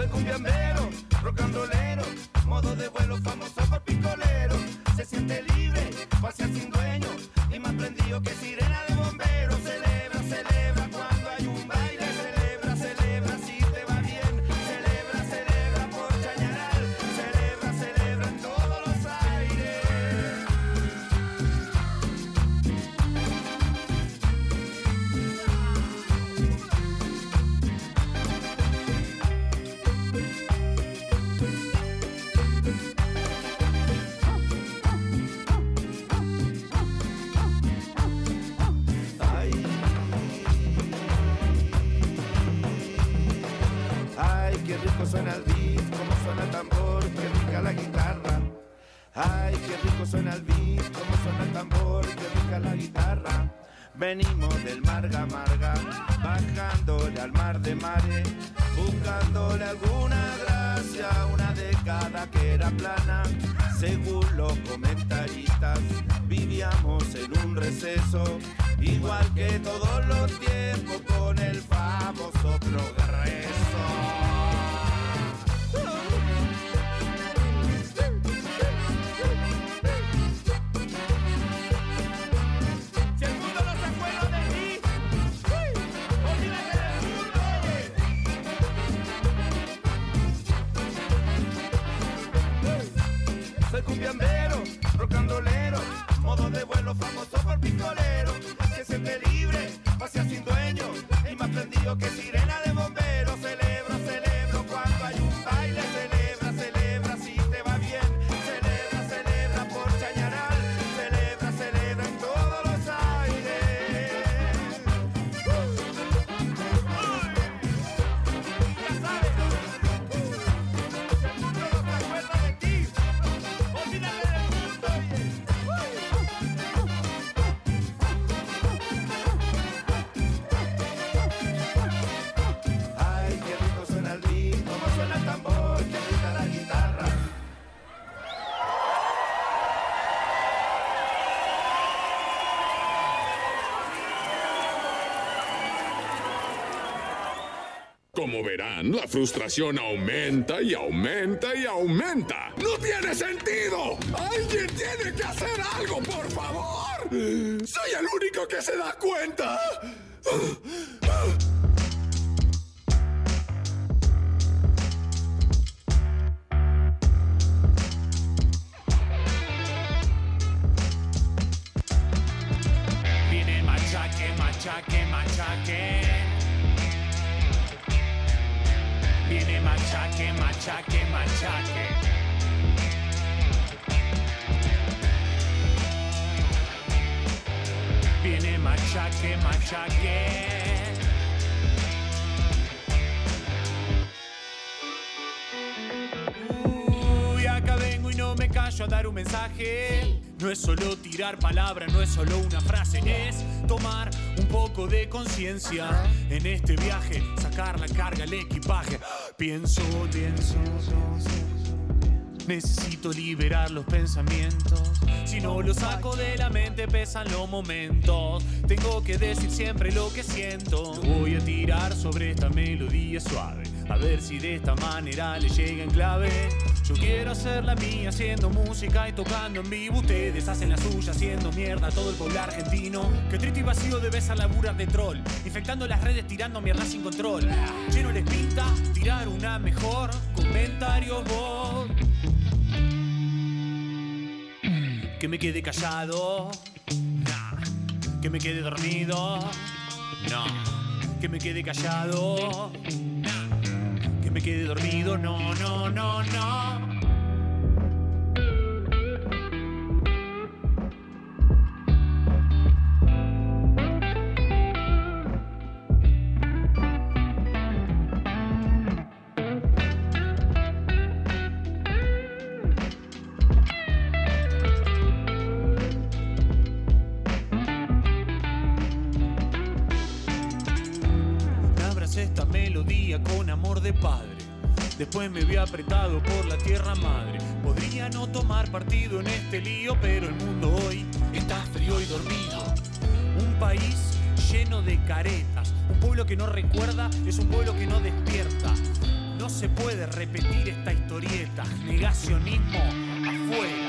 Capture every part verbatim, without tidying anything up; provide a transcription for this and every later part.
Soy cumbiambero, rock and rollero, modo de vuelo famoso por picolero. Se siente libre, pasea sin dueño y más prendido que sirena de bombero. Celebra, celebra cuando hay un baile. Celebra, celebra si te va bien. Celebra, celebra por Chañaral. Celebra, celebra en todos los aires. Qué rico suena el beat, cómo suena el tambor, qué rica la guitarra. Ay, qué rico suena el beat, cómo suena el tambor, qué rica la guitarra. Venimos del Marga Marga, bajándole al mar de mares, buscándole alguna gracia, una década que era plana. Según los comentaristas, vivíamos en un receso, igual que todos los tiempos con el famoso progreso. Soy cumbiambero, rock and rollero, modo de vuelo famoso por picolero. Se siente libre, pasea sin dueño y más prendido que sirena de bombero. Celebro, celebro cuando hay un baile. Celebra, celebra si te va bien. Celebra, celebra por Chañaral. Celebra, celebra en todos los aires. Ya sabes, si el mundo no se acuerda de ti, olvídate del mundo. Ay, qué rico suena el beat, cómo suena el tambor, qué rica la guitarra. Como verán, la frustración aumenta y aumenta y aumenta. ¡No tiene sentido! ¡Alguien tiene que hacer algo, por favor! ¡Soy el único que se da cuenta! Viene machaque, machaque, machaque. Viene machaque, machaque, machaque. Viene machaque, machaque. Uy, acá vengo y no me callo a dar un mensaje. No es solo tirar palabras, no es solo una frase, es tomar un poco de conciencia en este viaje, sacar la carga, el equipaje. Pienso, pienso, necesito liberar los pensamientos. Si no los saco de la mente pesan los momentos. Tengo que decir siempre lo que siento. Voy a tirar sobre esta melodía suave, a ver si de esta manera le llega en clave. Yo quiero hacer la mía haciendo música y tocando en vivo. Ustedes hacen la suya haciendo mierda a todo el pueblo argentino. Que triste y vacío debe ser laburar de troll, infectando las redes tirando mierda sin control. Lleno les pinta tirar una mejor. Comentarios vos. Que me quede callado, nah. Que me quede dormido, no. Que me quede callado, nah. Que me quede dormido, no, no, no, no. Esta melodía con amor de padre. Después me vi apretado por la tierra madre. Podría no tomar partido en este lío, pero el mundo hoy está frío y dormido. Un país lleno de caretas. Un pueblo que no recuerda es un pueblo que no despierta. No se se puede repetir esta historieta. Negacionismo afuera.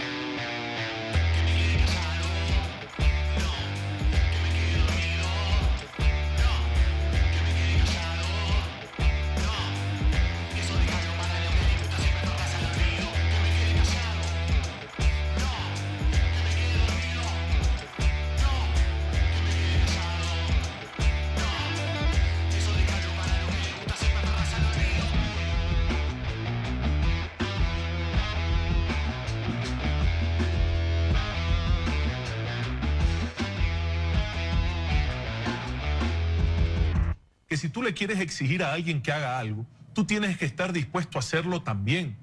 Que si tú le quieres exigir a alguien que haga algo, tú tienes que estar dispuesto a hacerlo también.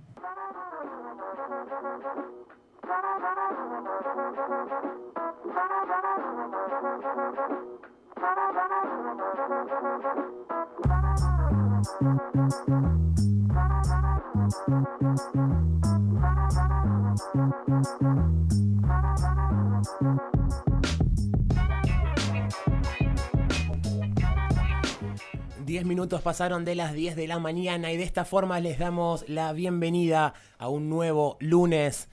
diez minutos pasaron de las diez de la mañana y de esta forma les damos la bienvenida a un nuevo lunes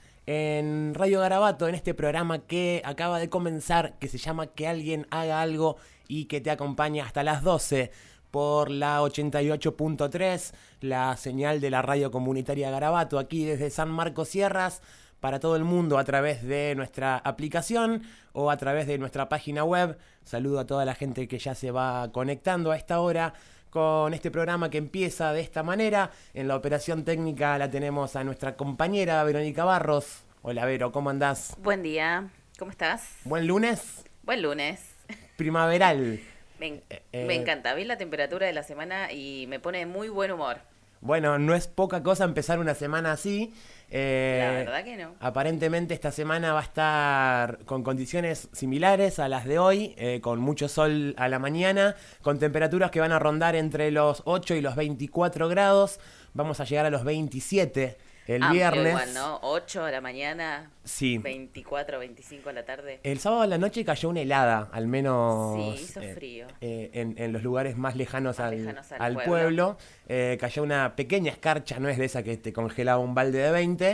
en Radio Garabato, en este programa que acaba de comenzar, que se llama Que Alguien Haga Algo y que te acompaña hasta las doce por la ochenta y ocho punto tres, la señal de la radio comunitaria Garabato, aquí desde San Marcos Sierras, para todo el mundo a través de nuestra aplicación o a través de nuestra página web. Saludo a toda la gente que ya se va conectando a esta hora con este programa que empieza de esta manera. En la operación técnica la tenemos a nuestra compañera Verónica Barros. Hola Vero, ¿cómo andás? Buen día, ¿cómo estás? ¿Buen lunes? Buen lunes. Primaveral. Me, eh, me encanta, vi la temperatura de la semana y me pone de muy buen humor. Bueno, no es poca cosa empezar una semana así. Eh, la verdad que no. Aparentemente esta semana va a estar con condiciones similares a las de hoy, eh, con mucho sol a la mañana, con temperaturas que van a rondar entre los ocho y los veinticuatro grados. Vamos a llegar a los veintisiete el Amplio viernes. Igual, ¿no? ocho a la mañana, sí. veinticuatro, veinticinco a la tarde. El sábado a la noche cayó una helada, al menos sí, hizo eh, frío. Eh, en, en los lugares más lejanos, más al, lejanos al, al pueblo. pueblo. Eh, cayó una pequeña escarcha, no es de esa que te congelaba un balde de veinte,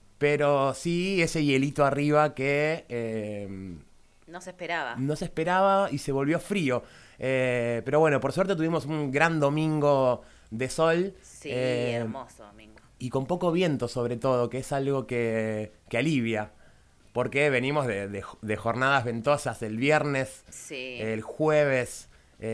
pero sí ese hielito arriba que eh, no se esperaba. No se esperaba y se volvió frío. Eh, pero bueno, por suerte tuvimos un gran domingo de sol. Sí, eh, hermoso domingo. Y con poco viento sobre todo, que es algo que, que alivia. Porque venimos de, de, de jornadas ventosas el viernes, sí. el jueves.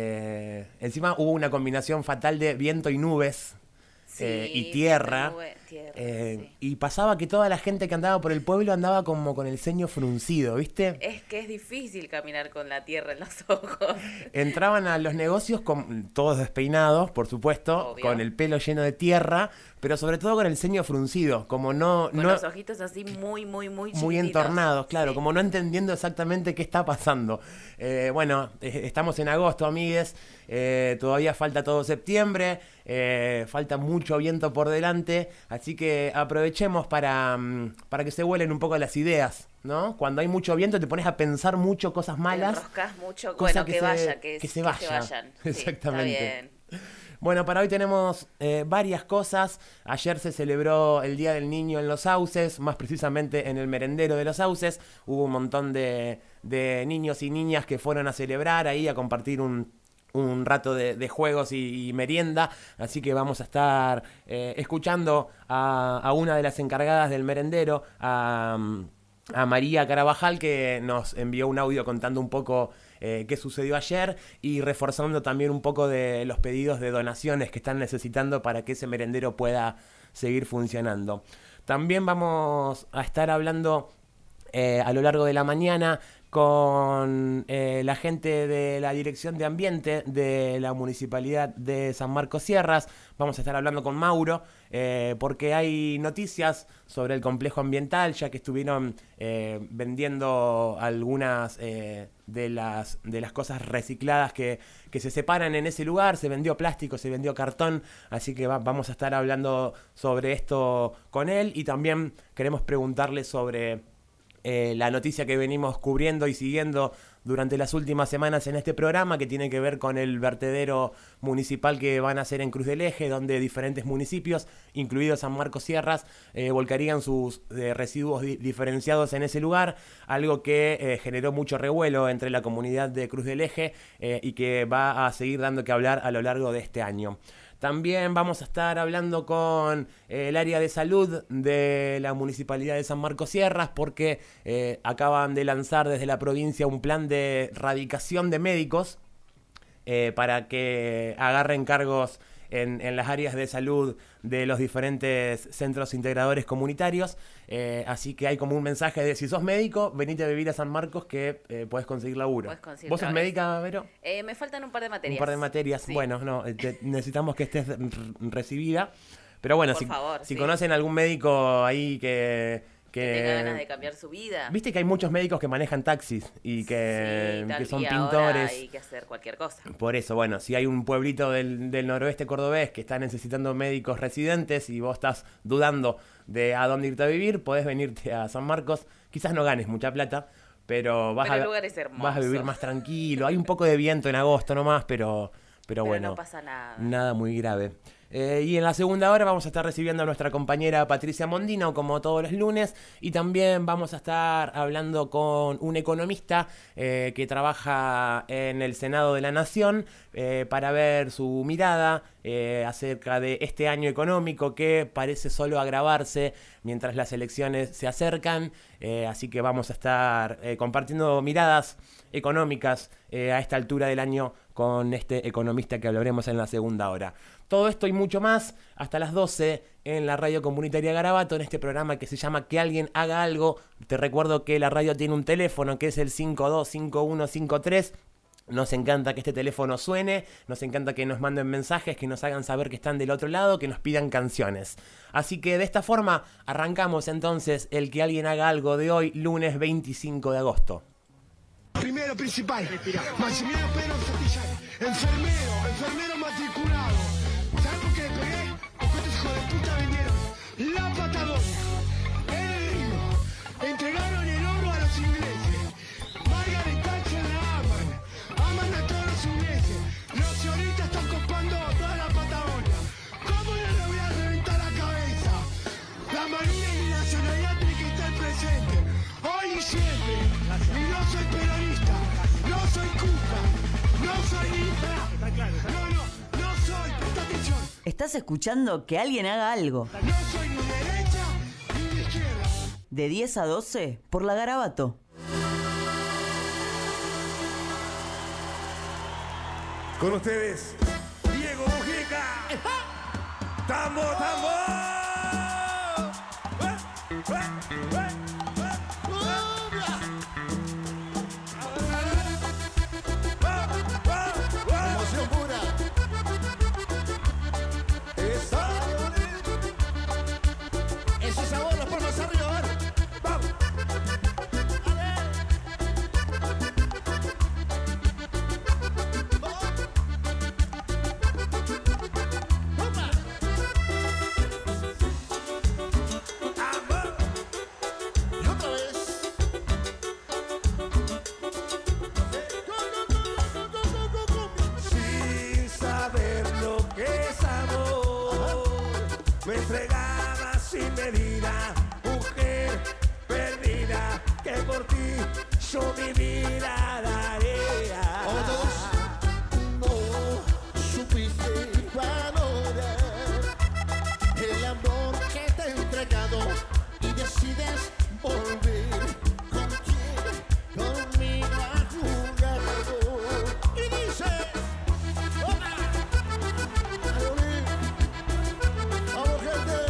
Eh, encima hubo una combinación fatal de viento y nubes. Sí, eh, y tierra, nube, tierra eh, sí. Y pasaba que toda la gente que andaba por el pueblo andaba como con el ceño fruncido, ¿viste? Es que es difícil caminar con la tierra en los ojos. Entraban a los negocios con, todos despeinados, por supuesto, obvio, con el pelo lleno de tierra, pero sobre todo con el ceño fruncido, como no... Con no los ojitos así muy, muy, muy chiquititos. Muy entornados, claro, sí. Como no entendiendo exactamente qué está pasando. Eh, bueno, eh, estamos en agosto, amigues, eh, todavía falta todo septiembre, eh, falta mucho viento por delante, así que aprovechemos para, um, para que se vuelen un poco las ideas, ¿no? Cuando hay mucho viento te pones a pensar mucho cosas malas. Te enroscás mucho, cosa bueno, que, que se, vaya, que, que se que vaya. se vayan. Exactamente. Sí, está bien. Bueno, para hoy tenemos eh, varias cosas. Ayer se celebró el Día del Niño en Los Sauces, más precisamente en el merendero de Los Sauces. Hubo un montón de, de niños y niñas que fueron a celebrar ahí, a compartir un, un rato de, de juegos y, y merienda. Así que vamos a estar eh, escuchando a, a una de las encargadas del merendero, a, a María Carabajal, que nos envió un audio contando un poco Eh, qué sucedió ayer y reforzando también un poco de los pedidos de donaciones que están necesitando para que ese merendero pueda seguir funcionando. También vamos a estar hablando eh, a lo largo de la mañana con eh, la gente de la Dirección de Ambiente de la Municipalidad de San Marcos Sierras. Vamos a estar hablando con Mauro eh, porque hay noticias sobre el complejo ambiental, ya que estuvieron eh, vendiendo algunas eh, de las de las cosas recicladas que, que se separan en ese lugar. Se vendió plástico, se vendió cartón, así que va, vamos a estar hablando sobre esto con él y también queremos preguntarle sobre eh, la noticia que venimos cubriendo y siguiendo durante las últimas semanas en este programa, que tiene que ver con el vertedero municipal que van a hacer en Cruz del Eje, donde diferentes municipios, incluido San Marcos Sierras, eh, volcarían sus eh, residuos di- diferenciados en ese lugar, algo que eh, generó mucho revuelo entre la comunidad de Cruz del Eje eh, y que va a seguir dando que hablar a lo largo de este año. También vamos a estar hablando con eh, el área de salud de la Municipalidad de San Marcos Sierras, porque eh, acaban de lanzar desde la provincia un plan de radicación de médicos eh, para que agarren cargos en, en las áreas de salud de los diferentes centros integradores comunitarios. Eh, así que hay como un mensaje de: si sos médico, venite a vivir a San Marcos, que eh, podés conseguir laburo. Podés conseguir ¿Vos sos trabajo. médica, Vero? Eh, me faltan un par de materias. Un par de materias. Sí. Bueno, no, te- necesitamos que estés r- recibida. Pero bueno, Por si, favor, si sí. conocen algún médico ahí que... Que tenga ganas de cambiar su vida. Viste que hay muchos médicos que manejan taxis y que, Sí, tal, que son y ahora pintores. hay que hacer cualquier cosa. Por eso, bueno, si hay un pueblito del, del noroeste cordobés que está necesitando médicos residentes y vos estás dudando de a dónde irte a vivir, podés venirte a San Marcos. Quizás no ganes mucha plata, pero vas, Pero el a, lugar es hermoso. vas a vivir más tranquilo. Hay un poco de viento en agosto nomás, pero, pero, Pero bueno, no pasa nada. nada muy grave. Eh, y en la segunda hora vamos a estar recibiendo a nuestra compañera Patricia Mondino, como todos los lunes, y también vamos a estar hablando con un economista eh, que trabaja en el Senado de la Nación eh, para ver su mirada eh, acerca de este año económico, que parece solo agravarse mientras las elecciones se acercan. Eh, así que vamos a estar eh, compartiendo miradas económicas eh, a esta altura del año con este economista que hablaremos en la segunda hora. Todo esto y mucho más hasta las doce en la radio comunitaria Garabato, en este programa que se llama Que Alguien Haga Algo. Te recuerdo que la radio tiene un teléfono que es el cinco dos cinco uno cinco tres. Nos encanta que este teléfono suene, nos encanta que nos manden mensajes, que nos hagan saber que están del otro lado, que nos pidan canciones. Así que de esta forma arrancamos entonces el Que Alguien Haga Algo de hoy, lunes veinticinco de agosto. Primero principal, Maximiliano Pedro Santillán, enfermero, enfermero matriculado. ¿Sabes por qué le pegué? Porque estos hijos de puta vinieron la Patagonia, el río, entregaron el oro a los ingleses. Margaret Thatcher la aman, aman a todos los ingleses. Los sionistas están copando toda la Patagonia. ¿Cómo no le voy a reventar la cabeza? La marina y la nacionalidad tiene que estar presente, hoy y siempre. Y no soy peronista, no soy Cuca, no soy Nita, no, no, no soy, presta atención, Estás escuchando Que Alguien Haga Algo, no soy ni derecha ni de izquierda. de diez a doce por la Garabato. Con ustedes, Diego Mujica. ¡Tambo, tambo! Emoción pura. Ese sabor, las palmas arriba, a ver. Vamos. Y otra vez. Sin saber lo que es amor, me entregaba sin medida, mujer perdida, que por ti yo mi vida daría. Ahora todos. No supiste valorar el amor que te he entregado y decides volver. ¿Con quién? Conmigo a jugar. Y dice: ¡Hola! ¡Ayolín! ¡Vamos, gente!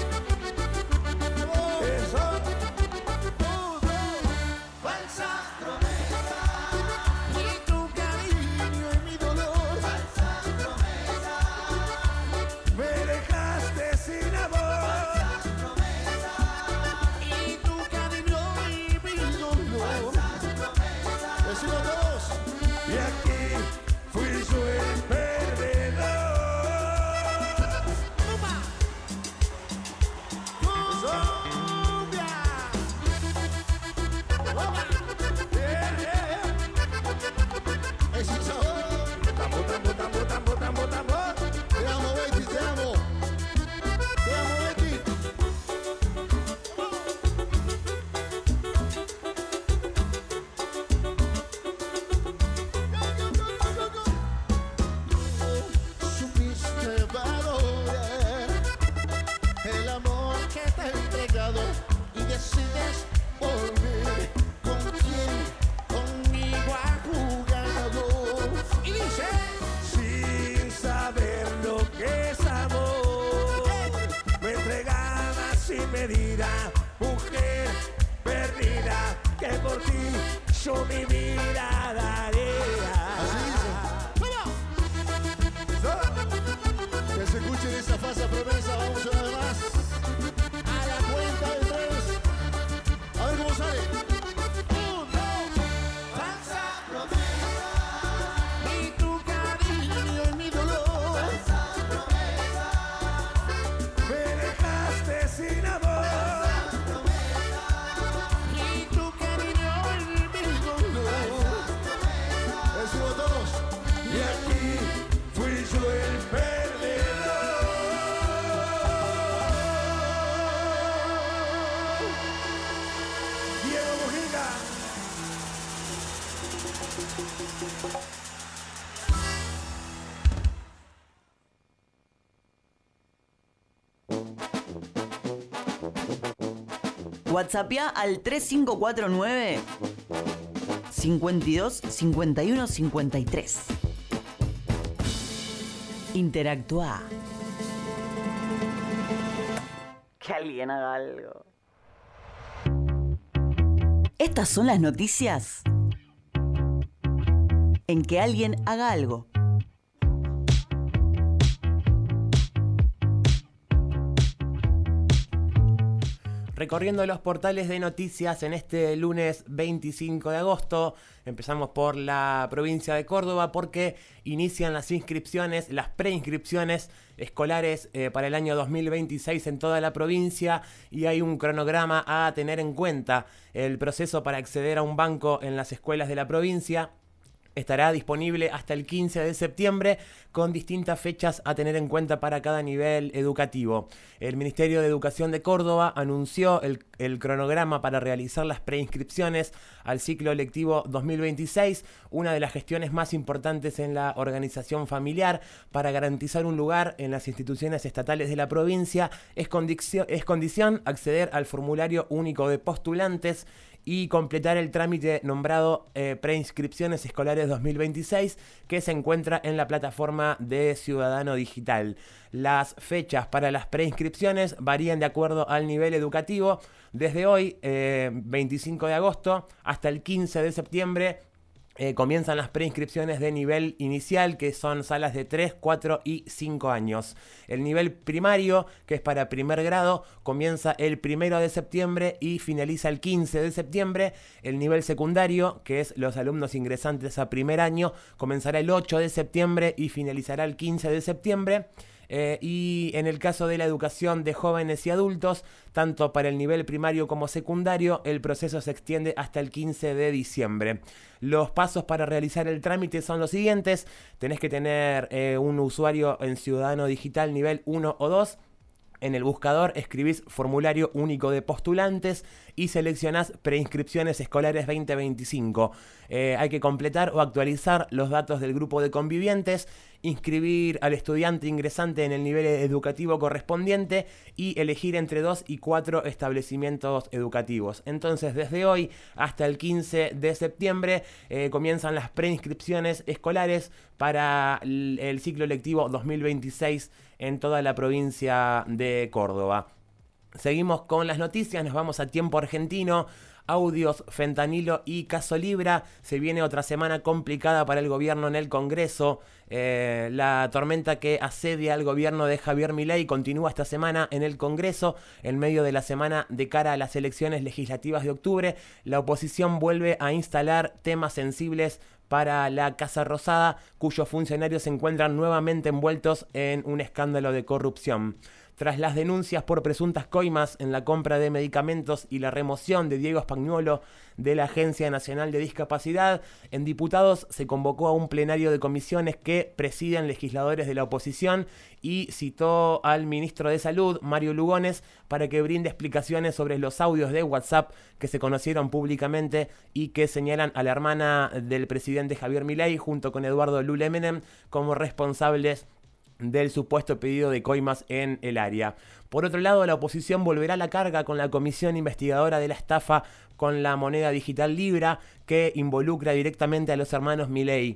¡Vamos! Eso. ¡Uno! ¡Falsa medida, mujer perdida, que por ti yo mi vida daré. Así dice. Que se escuchen esa falsa promesa. Vamos una vez más. A la cuenta de tres. A ver cómo sale. Un, dos. Falsa promesa, ni tu cariño y mi dolor. Falsa promesa, me dejaste sin amor. Falsa promesa, ni tu cariño y mi dolor. Decimos todos. Y aquí fui yo el perdedor. Diego Mujica. WhatsAppea al tres cinco cuatro nueve, cincuenta y dos, cincuenta y uno, cincuenta y tres. Interactúa. Que alguien haga algo. Estas son las noticias en que alguien haga algo. Recorriendo los portales de noticias en este lunes veinticinco de agosto, empezamos por la provincia de Córdoba porque inician las inscripciones, las preinscripciones escolares eh, para el año dos mil veintiséis en toda la provincia y hay un cronograma a tener en cuenta. El proceso para acceder a un banco en las escuelas de la provincia estará disponible hasta el quince de septiembre con distintas fechas a tener en cuenta para cada nivel educativo. El Ministerio de Educación de Córdoba anunció el, el cronograma para realizar las preinscripciones al ciclo lectivo dos mil veintiséis, una de las gestiones más importantes en la organización familiar para garantizar un lugar en las instituciones estatales de la provincia. Es condición, es condición acceder al formulario único de postulantes y completar el trámite nombrado eh, Preinscripciones Escolares dos mil veintiséis, que se encuentra en la plataforma de Ciudadano Digital. Las fechas para las preinscripciones varían de acuerdo al nivel educativo. Desde hoy, eh, veinticinco de agosto, hasta el quince de septiembre, Eh, comienzan las preinscripciones de nivel inicial, que son salas de tres, cuatro y cinco años. El nivel primario, que es para primer grado, comienza el primero de septiembre y finaliza el quince de septiembre. El nivel secundario, que es los alumnos ingresantes a primer año, comenzará el ocho de septiembre y finalizará el quince de septiembre. Eh, y en el caso de la educación de jóvenes y adultos, tanto para el nivel primario como secundario, el proceso se extiende hasta el quince de diciembre. Los pasos para realizar el trámite son los siguientes. Tenés que tener eh, un usuario en Ciudadano Digital nivel uno o dos. En el buscador escribís formulario único de postulantes y seleccionás preinscripciones escolares veinte veinticinco. Eh, hay que completar o actualizar los datos del grupo de convivientes, inscribir al estudiante ingresante en el nivel educativo correspondiente y elegir entre dos y cuatro establecimientos educativos. Entonces, desde hoy hasta el quince de septiembre eh, comienzan las preinscripciones escolares para el, el ciclo lectivo dos mil veintiséis en toda la provincia de Córdoba. Seguimos con las noticias, nos vamos a tiempo argentino. Audios, fentanilo y caso Libra. Se viene otra semana complicada para el gobierno en el Congreso. Eh, la tormenta que asedia al gobierno de Javier Milei continúa esta semana en el Congreso. En medio de la semana de cara a las elecciones legislativas de octubre, la oposición vuelve a instalar temas sensibles para la Casa Rosada, cuyos funcionarios se encuentran nuevamente envueltos en un escándalo de corrupción. Tras las denuncias por presuntas coimas en la compra de medicamentos y la remoción de Diego Spagnuolo de la Agencia Nacional de Discapacidad, en Diputados se convocó a un plenario de comisiones que presiden legisladores de la oposición y citó al ministro de Salud, Mario Lugones, para que brinde explicaciones sobre los audios de WhatsApp que se conocieron públicamente y que señalan a la hermana del presidente Javier Milei junto con Eduardo Lula Menem como responsables del supuesto pedido de coimas en el área. Por otro lado, la oposición volverá a la carga con la comisión investigadora de la estafa con la moneda digital Libra, que involucra directamente a los hermanos Milei.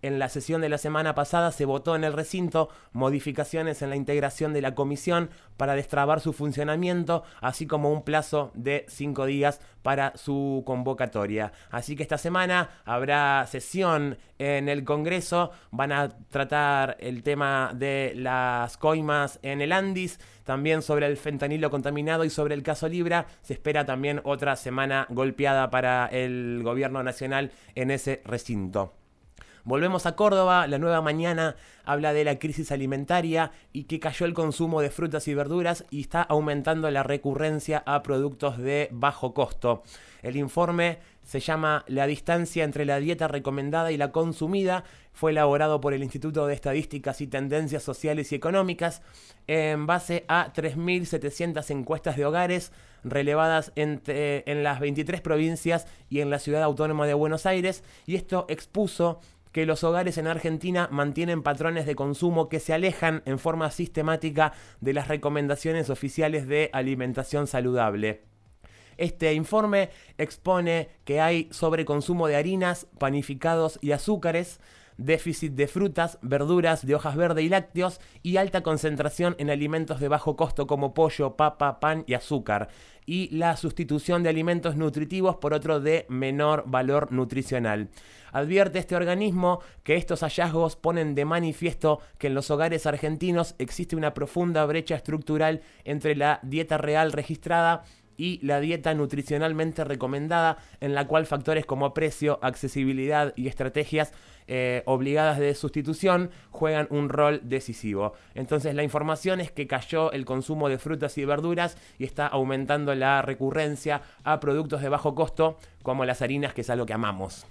En la sesión de la semana pasada se votó en el recinto modificaciones en la integración de la comisión para destrabar su funcionamiento, así como un plazo de cinco días para su convocatoria. Así que esta semana habrá sesión en el Congreso, van a tratar el tema de las coimas en el Andis, también sobre el fentanilo contaminado y sobre el caso Libra. Se espera también otra semana golpeada para el gobierno nacional en ese recinto. Volvemos a Córdoba. La Nueva Mañana habla de la crisis alimentaria y que cayó el consumo de frutas y verduras y está aumentando la recurrencia a productos de bajo costo. El informe se llama La distancia entre la dieta recomendada y la consumida. Fue elaborado por el Instituto de Estadísticas y Tendencias Sociales y Económicas en base a tres mil setecientas encuestas de hogares relevadas entre, en las veintitrés provincias y en la Ciudad Autónoma de Buenos Aires, y esto expuso que los hogares en Argentina mantienen patrones de consumo que se alejan en forma sistemática de las recomendaciones oficiales de alimentación saludable. Este informe expone que hay sobreconsumo de harinas, panificados y azúcares, déficit de frutas, verduras, de hojas verdes y lácteos, y alta concentración en alimentos de bajo costo como pollo, papa, pan y azúcar, y la sustitución de alimentos nutritivos por otro de menor valor nutricional. Advierte este organismo que estos hallazgos ponen de manifiesto que en los hogares argentinos existe una profunda brecha estructural entre la dieta real registrada y la dieta nutricionalmente recomendada, en la cual factores como precio, accesibilidad y estrategias eh, obligadas de sustitución juegan un rol decisivo. Entonces la información es que cayó el consumo de frutas y verduras y está aumentando la recurrencia a productos de bajo costo como las harinas, que es algo que amamos.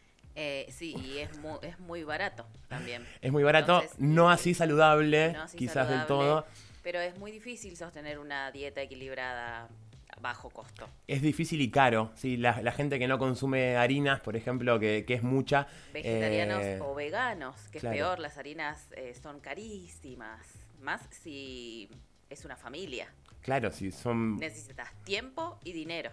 Eh, sí, y es muy, es muy barato también. Es muy barato, Entonces, no así saludable, no así quizás saludable, del todo. Pero es muy difícil sostener una dieta equilibrada a bajo costo. Es difícil y caro, sí, la, la gente que no consume harinas, por ejemplo, que, que es mucha. Vegetarianos eh, o veganos, que claro. es peor, las harinas eh, son carísimas, más si es una familia. Claro, sí, son... Necesitas tiempo y dinero.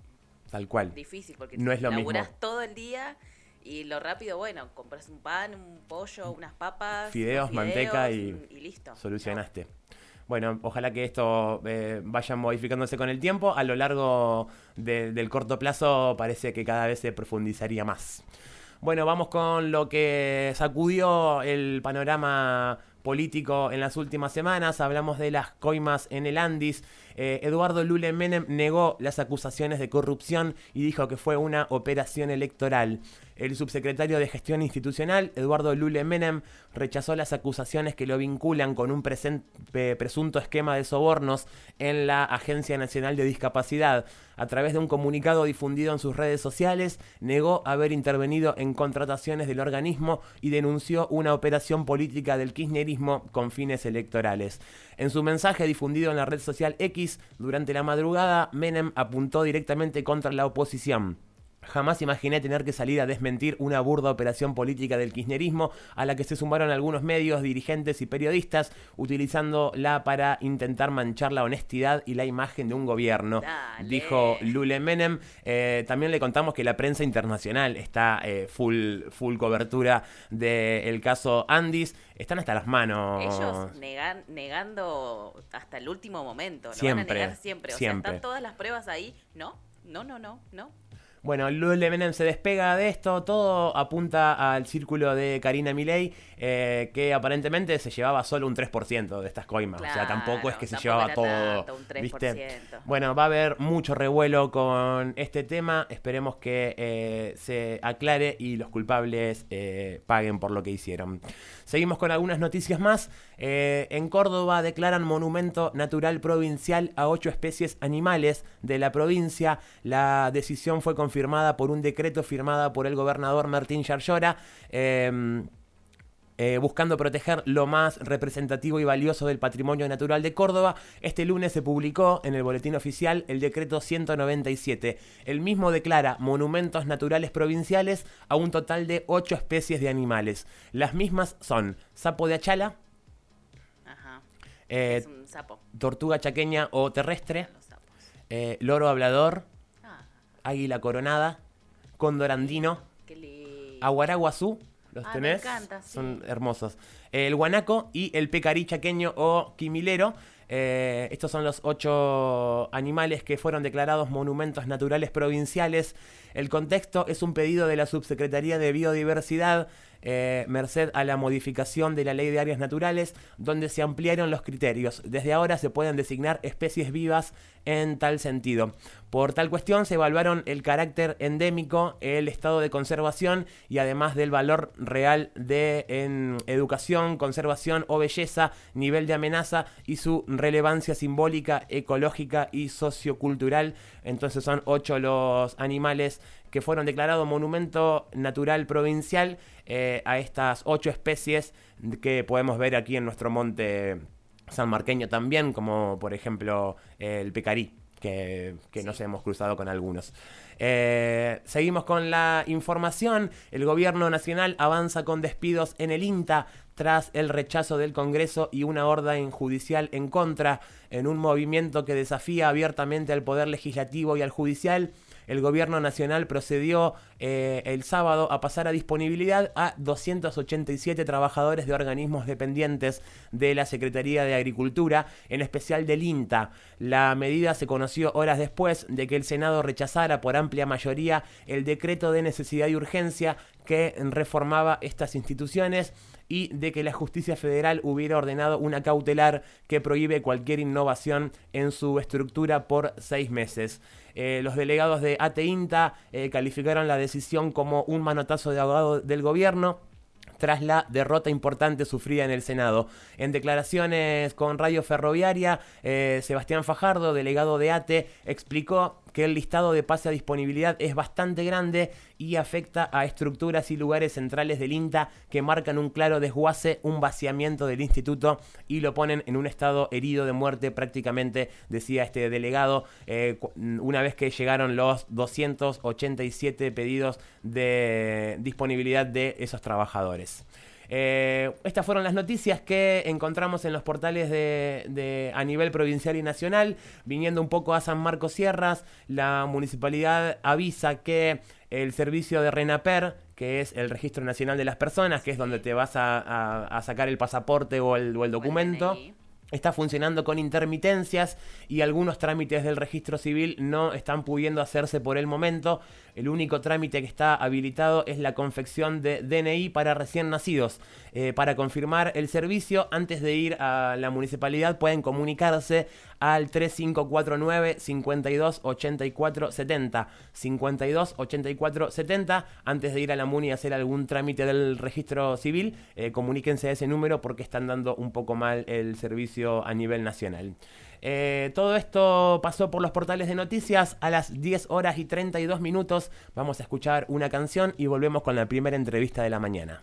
Tal cual. Difícil, porque no es lo laburás mismo. todo el día y lo rápido, bueno, compras un pan, un pollo, unas papas, fideos, fideos manteca y, y listo. Solucionaste. No. Bueno, ojalá que esto eh, vaya modificándose con el tiempo. A lo largo de, del corto plazo parece que cada vez se profundizaría más. Bueno, vamos con lo que sacudió el panorama político en las últimas semanas. Hablamos de las coimas en el Andis. Eh, Eduardo Lule Menem negó las acusaciones de corrupción y dijo que fue una operación electoral. El subsecretario de Gestión Institucional, Eduardo Lule Menem, rechazó las acusaciones que lo vinculan con un presen- eh, presunto esquema de sobornos en la Agencia Nacional de Discapacidad. A través de un comunicado difundido en sus redes sociales, negó haber intervenido en contrataciones del organismo y denunció una operación política del kirchnerismo con fines electorales. En su mensaje difundido en la red social X, durante la madrugada, Menem apuntó directamente contra la oposición. Jamás imaginé tener que salir a desmentir una burda operación política del kirchnerismo a la que se sumaron algunos medios, dirigentes y periodistas, utilizándola para intentar manchar la honestidad y la imagen de un gobierno, Dale. dijo Lule Menem. Eh, también le contamos que la prensa internacional está eh, full, full cobertura del caso Andis. Están hasta las manos. Ellos negan, negando hasta el último momento. Lo Siempre, van a negar siempre. O siempre. sea, están todas las pruebas ahí. No, no, no, no, no. Bueno, Lule Menem se despega de esto, todo apunta al círculo de Karina Milei, eh, que aparentemente se llevaba solo un tres por ciento de estas coimas. Claro, o sea, tampoco es que se tampoco llevaba era todo. tanto, un tres por ciento. ¿Viste? Bueno, va a haber mucho revuelo con este tema. Esperemos que eh, se aclare y los culpables eh, paguen por lo que hicieron. Seguimos con algunas noticias más. Eh, en Córdoba declaran monumento natural provincial a ocho especies animales de la provincia. La decisión fue confirmada por un decreto firmado por el gobernador Martín Yarlora, eh, eh, buscando proteger lo más representativo y valioso del patrimonio natural de Córdoba. Este lunes se publicó en el Boletín Oficial el decreto ciento noventa y siete. El mismo declara monumentos naturales provinciales a un total de ocho especies de animales. Las mismas son sapo de Achala, Ajá. eh, Es un sapo. tortuga chaqueña o terrestre, Los sapos. eh, loro hablador, Ah, águila coronada, cóndor andino, qué lindo. aguaraguazú ¿Los Ah, me tenés? encanta, sí. Son hermosos. El guanaco y el pecarí chaqueño o quimilero. Eh, estos son los ocho animales que fueron declarados monumentos naturales provinciales. El contexto es un pedido de la Subsecretaría de Biodiversidad, eh, merced a la modificación de la Ley de Áreas Naturales, donde se ampliaron los criterios. Desde ahora se pueden designar especies vivas en tal sentido. Por tal cuestión se evaluaron el carácter endémico, el estado de conservación y además del valor real de en educación, conservación o belleza, nivel de amenaza y su relevancia simbólica, ecológica y sociocultural. Entonces son ocho los animales que fueron declarados monumento natural provincial, eh, a estas ocho especies que podemos ver aquí en nuestro monte sanmarqueño también, como por ejemplo eh, el pecarí, que, que sí. Nos hemos cruzado con algunos. Eh, seguimos con la información. El gobierno nacional avanza con despidos en el INTA tras el rechazo del Congreso y una orden judicial en contra. En un movimiento que desafía abiertamente al Poder Legislativo y al Judicial, el gobierno nacional procedió eh, el sábado a pasar a disponibilidad a doscientos ochenta y siete trabajadores de organismos dependientes de la Secretaría de Agricultura, en especial del INTA. La medida se conoció horas después de que el Senado rechazara por amplia mayoría el decreto de necesidad y urgencia que reformaba estas instituciones y de que la justicia federal hubiera ordenado una cautelar que prohíbe cualquier innovación en su estructura por seis meses. Eh, los delegados de ATE-INTA eh, calificaron la decisión como un manotazo de ahogado del gobierno tras la derrota importante sufrida en el Senado. En declaraciones con Radio Ferroviaria, eh, Sebastián Fajardo, delegado de ATE, explicó que el listado de pase a disponibilidad es bastante grande y afecta a estructuras y lugares centrales del INTA que marcan un claro desguace, un vaciamiento del instituto y lo ponen en un estado herido de muerte prácticamente, decía este delegado, eh, una vez que llegaron los doscientos ochenta y siete pedidos de disponibilidad de esos trabajadores. Eh, estas fueron las noticias que encontramos en los portales de, de a nivel provincial y nacional. Viniendo un poco a San Marcos Sierras, la municipalidad avisa que el servicio de RENAPER, que es el Registro Nacional de las Personas, que es donde te vas a, a, a sacar el pasaporte o el, o el documento, está funcionando con intermitencias y algunos trámites del registro civil no están pudiendo hacerse por el momento. El único trámite que está habilitado es la confección de D N I para recién nacidos. Eh, para confirmar el servicio, antes de ir a la municipalidad, pueden comunicarse al tres cinco cuatro nueve, cinco dos ocho cuatro siete cero. cinco dos ocho cuatro siete cero. Antes de ir a la muni a hacer algún trámite del registro civil, eh, comuníquense a ese número porque están dando un poco mal el servicio a nivel nacional. Eh, todo esto pasó por los portales de noticias a las diez horas y treinta y dos minutos. Vamos a escuchar una canción y volvemos con la primera entrevista de la mañana.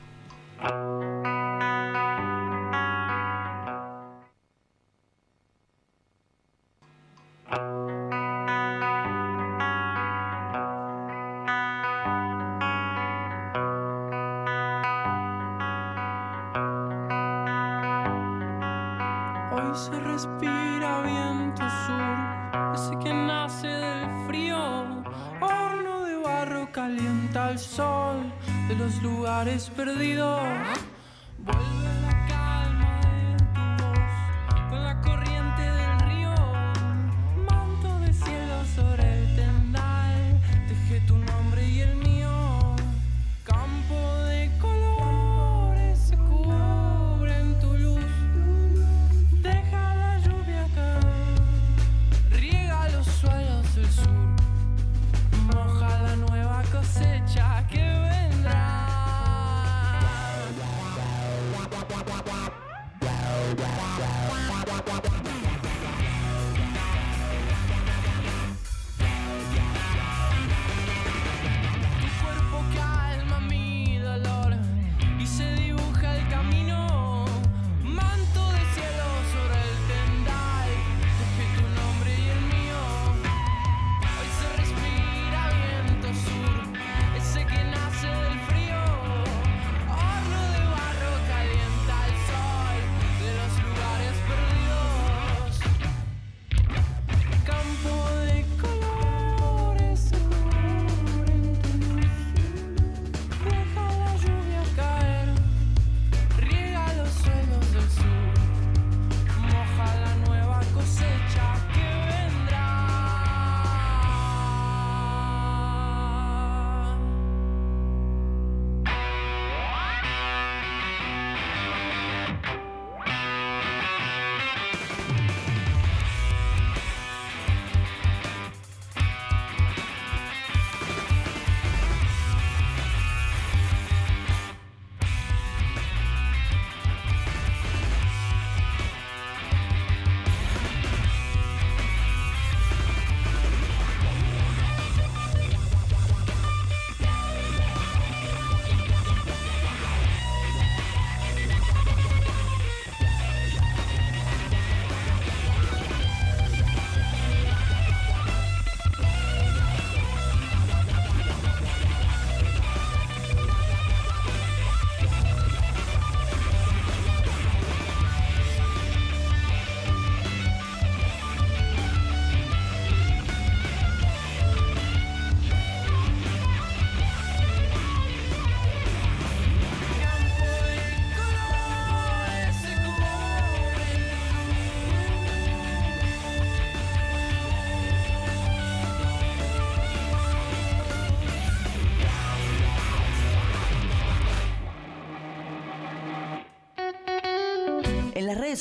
Hoy se respira viento sur, ese que nace del frío. Horno de barro calienta el sol de los lugares perdidos. Vuelve la calma de tu voz con la corriente del río. Manto de cielo sobre el tendal, teje tu nombre y el mío. Campo de colores se cubre en tu luz. Deja la lluvia caer, riega los suelos del sur. Moja la nueva cosecha que vendrá.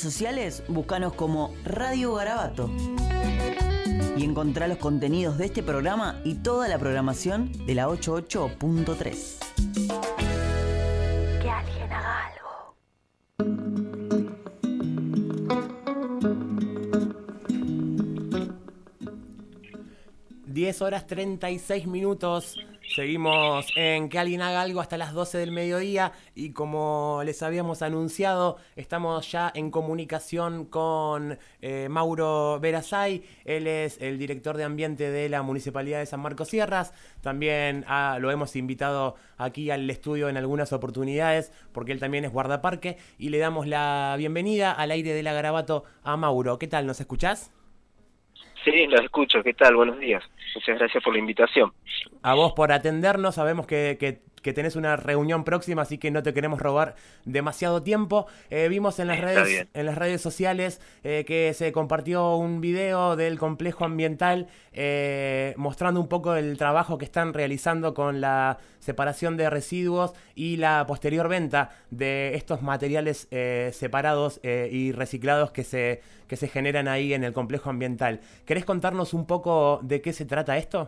sociales, búscanos como Radio Garabato. Y encontrá los contenidos de este programa y toda la programación de la ochenta y ocho punto tres. Que alguien haga algo. diez horas treinta y seis minutos. Seguimos en Que alguien haga algo hasta las doce del mediodía y como les habíamos anunciado, estamos ya en comunicación con eh, Mauro Verasay. Él es el director de ambiente de la Municipalidad de San Marcos Sierras. También ah, lo hemos invitado aquí al estudio en algunas oportunidades porque él también es guardaparque y le damos la bienvenida al aire de la Garabato a Mauro. ¿Qué tal? ¿Nos escuchás? Sí, los escucho. ¿Qué tal? Buenos días. Muchas gracias por la invitación. A vos por atendernos. Sabemos que, que, que tenés una reunión próxima, así que no te queremos robar demasiado tiempo. Eh, vimos en las redes, en las redes sociales eh, que se compartió un video del complejo ambiental eh, mostrando un poco el trabajo que están realizando con la separación de residuos y la posterior venta de estos materiales eh, separados eh, y reciclados que se, que se generan ahí en el complejo ambiental. ¿Querés contarnos un poco de qué se trata esto?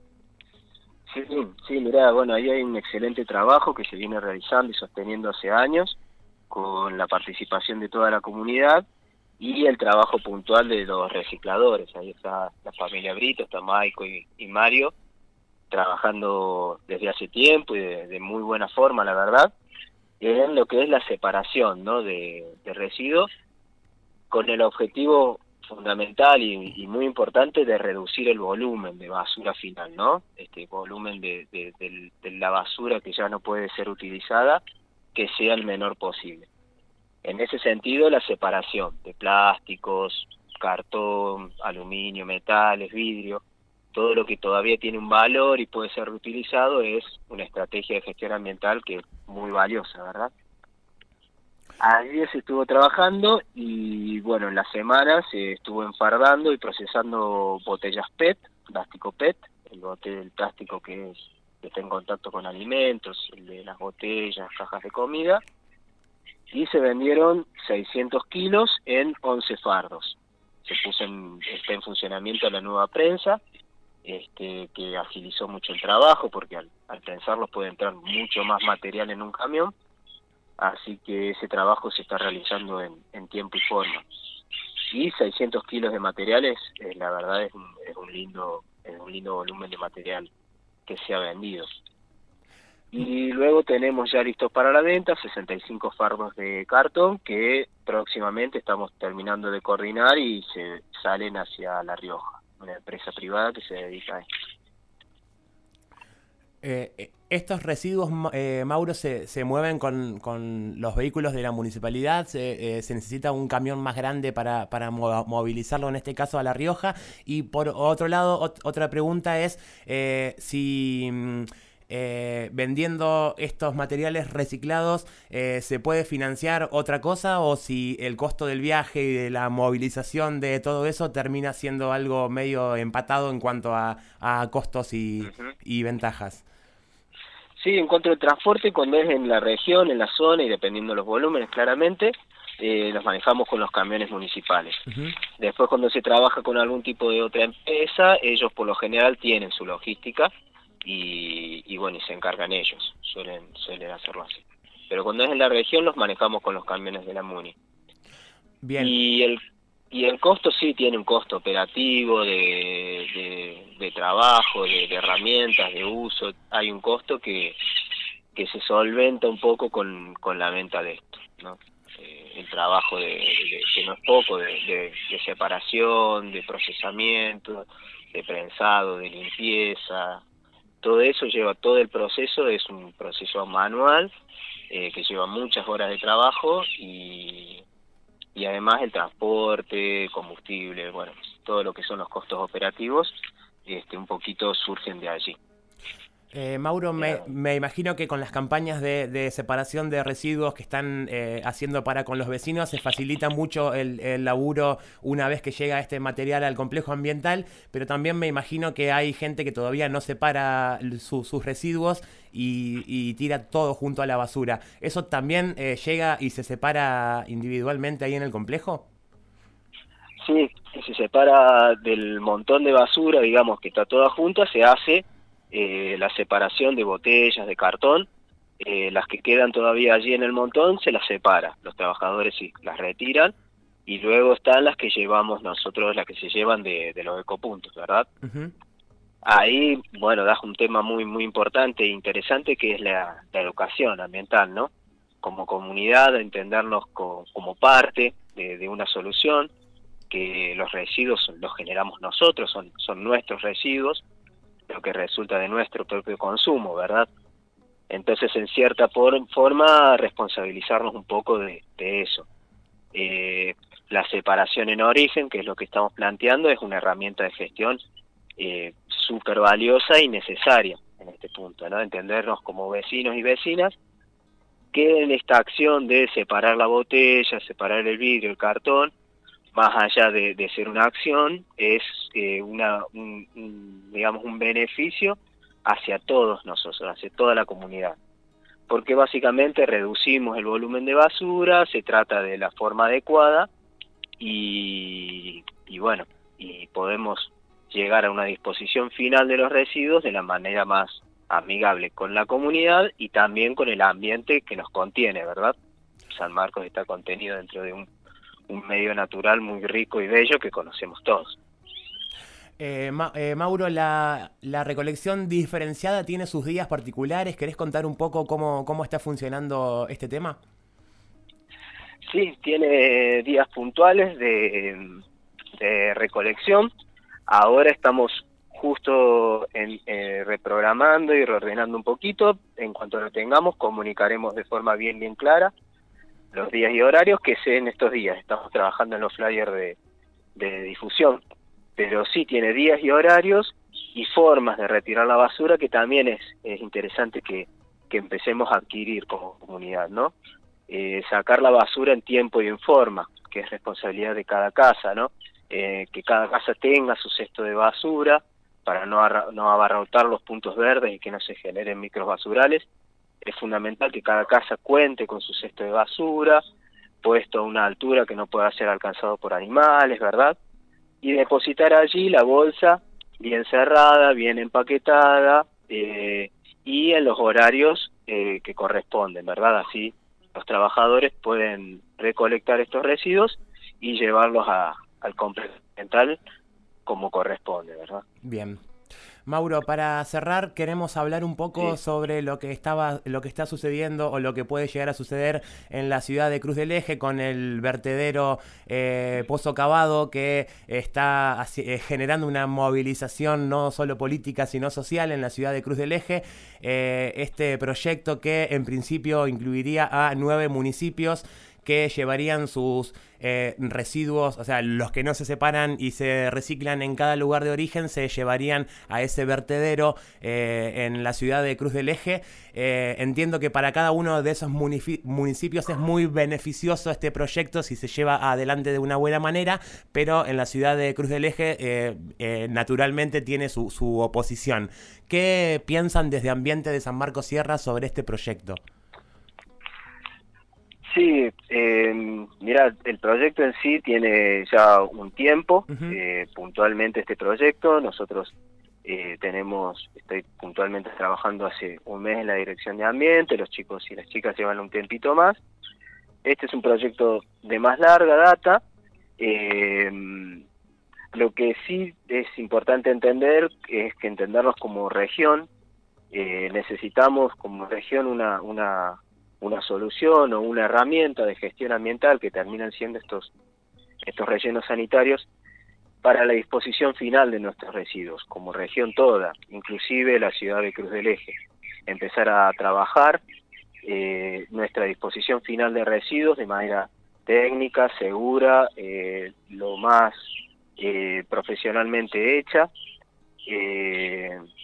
Sí, sí, mirá, bueno, ahí hay un excelente trabajo que se viene realizando y sosteniendo hace años con la participación de toda la comunidad y el trabajo puntual de los recicladores. Ahí está la familia Brito, está Maico y, y Mario, trabajando desde hace tiempo y de, de muy buena forma, la verdad, en lo que es la separación, ¿no?, de, de residuos, con el objetivo fundamental y, y muy importante de reducir el volumen de basura final, ¿no? Este volumen de, de, de, de la basura que ya no puede ser utilizada, que sea el menor posible. En ese sentido, la separación de plásticos, cartón, aluminio, metales, vidrio, todo lo que todavía tiene un valor y puede ser reutilizado es una estrategia de gestión ambiental que es muy valiosa, ¿verdad? Allí se estuvo trabajando y bueno, en la semana se estuvo enfardando y procesando botellas P E T, plástico P E T, el bote del plástico que, es, que está en contacto con alimentos, el de las botellas, cajas de comida, y se vendieron seiscientos kilos en once fardos. Se puso en, está en funcionamiento la nueva prensa, este, que agilizó mucho el trabajo porque al, al prensarlos puede entrar mucho más material en un camión. Así que ese trabajo se está realizando en, en tiempo y forma. Y seiscientos kilos de materiales, eh, la verdad es un, es un lindo es un lindo volumen de material que se ha vendido. Y luego tenemos ya listos para la venta sesenta y cinco fardos de cartón que próximamente estamos terminando de coordinar y se salen hacia La Rioja, una empresa privada que se dedica a esto. Eh, estos residuos, eh, Mauro, se, se mueven con, con los vehículos de la municipalidad, se, eh, se necesita un camión más grande para, para movilizarlo, en este caso a La Rioja. Y por otro lado, ot otra pregunta es eh, si eh, vendiendo estos materiales reciclados eh, se puede financiar otra cosa o si el costo del viaje y de la movilización de todo eso termina siendo algo medio empatado en cuanto a, a costos y, uh-huh. y ventajas. Sí, en cuanto al transporte, cuando es en la región, en la zona y dependiendo de los volúmenes, claramente, eh, los manejamos con los camiones municipales. Uh-huh. Después, cuando se trabaja con algún tipo de otra empresa, ellos por lo general tienen su logística y, y bueno, y se encargan ellos, suelen, suelen hacerlo así. Pero cuando es en la región, los manejamos con los camiones de la Muni. Bien. Y el Y el costo sí tiene un costo operativo, de, de, de trabajo, de, de herramientas, de uso. Hay un costo que, que se solventa un poco con, con la venta de esto, ¿no? Eh, el trabajo, de, de, que no es poco, de, de, de separación, de procesamiento, de prensado, de limpieza. Todo eso lleva, todo el proceso es un proceso manual eh, que lleva muchas horas de trabajo y... y además el transporte, combustible, bueno, todo lo que son los costos operativos, este, un poquito surgen de allí. Eh, Mauro, me, me imagino que con las campañas de, de separación de residuos que están eh, haciendo para con los vecinos se facilita mucho el, el laburo una vez que llega este material al complejo ambiental, pero también me imagino que hay gente que todavía no separa su, sus residuos y, y tira todo junto a la basura. ¿Eso también eh, llega y se separa individualmente ahí en el complejo? Sí, se separa del montón de basura, digamos, que está toda junta, se hace eh, la separación de botellas, de cartón, eh, las que quedan todavía allí en el montón se las separa, los trabajadores sí, las retiran, y luego están las que llevamos nosotros, las que se llevan de, de los ecopuntos, ¿verdad? Uh-huh. Ahí, bueno, das un tema muy muy importante e interesante que es la, la educación ambiental, ¿no? Como comunidad, entendernos co, como parte de, de una solución, que los residuos los generamos nosotros, son, son nuestros residuos, lo que resulta de nuestro propio consumo, ¿verdad? Entonces, en cierta por, forma, responsabilizarnos un poco de, de eso. Eh, la separación en origen, que es lo que estamos planteando, es una herramienta de gestión eh, súper valiosa y necesaria en este punto, ¿no? Entendernos como vecinos y vecinas, que en esta acción de separar la botella, separar el vidrio, el cartón, más allá de, de ser una acción, es eh, una un, un, digamos un beneficio hacia todos nosotros, hacia toda la comunidad. Porque básicamente reducimos el volumen de basura, se trata de la forma adecuada y, y bueno, y podemos llegar a una disposición final de los residuos de la manera más amigable con la comunidad y también con el ambiente que nos contiene, ¿verdad? San Marcos está contenido dentro de un un medio natural muy rico y bello que conocemos todos. Eh, Ma eh, Mauro, la, la recolección diferenciada tiene sus días particulares. ¿Querés contar un poco cómo, cómo está funcionando este tema? Sí, tiene días puntuales de, de recolección. Ahora estamos justo en, eh, reprogramando y reordenando un poquito. En cuanto lo tengamos, comunicaremos de forma bien, bien clara los días y horarios que sé en estos días. Estamos trabajando en los flyers de, de difusión, pero sí tiene días y horarios y formas de retirar la basura que también es, es interesante que, que empecemos a adquirir como comunidad, ¿no? Eh, sacar la basura en tiempo y en forma, que es responsabilidad de cada casa, ¿no? Eh, que cada casa tenga su cesto de basura para no, no abarrotar los puntos verdes y que no se generen microbasurales. Es fundamental que cada casa cuente con su cesto de basura, puesto a una altura que no pueda ser alcanzado por animales, ¿verdad? Y depositar allí la bolsa bien cerrada, bien empaquetada, eh, y en los horarios eh, que corresponden, ¿verdad? Así los trabajadores pueden recolectar estos residuos y llevarlos a, al complejo ambiental como corresponde, ¿verdad? Bien. Mauro, para cerrar queremos hablar un poco sí. sobre lo que estaba, lo que está sucediendo o lo que puede llegar a suceder en la ciudad de Cruz del Eje con el vertedero eh, Pozo Cavado, que está así, eh, generando una movilización no solo política sino social en la ciudad de Cruz del Eje. Eh, este proyecto que en principio incluiría a nueve municipios que llevarían sus eh, residuos, o sea, los que no se separan y se reciclan en cada lugar de origen, se llevarían a ese vertedero eh, en la ciudad de Cruz del Eje. Eh, entiendo que para cada uno de esos municipios es muy beneficioso este proyecto si se lleva adelante de una buena manera, pero en la ciudad de Cruz del Eje eh, eh, naturalmente tiene su, su oposición. ¿Qué piensan desde Ambiente de San Marcos Sierra sobre este proyecto? Sí, eh, mira, el proyecto en sí tiene ya un tiempo, uh-huh. eh, puntualmente este proyecto, nosotros eh, tenemos, estoy puntualmente trabajando hace un mes en la dirección de ambiente, los chicos y las chicas llevan un tiempito más. Este es un proyecto de más larga data, eh, lo que sí es importante entender es que entendernos como región, eh, necesitamos como región una... una una solución o una herramienta de gestión ambiental que terminan siendo estos estos rellenos sanitarios para la disposición final de nuestros residuos, como región toda, inclusive la ciudad de Cruz del Eje. Empezar a trabajar eh, nuestra disposición final de residuos de manera técnica, segura, eh, lo más eh, profesionalmente hecha, eh,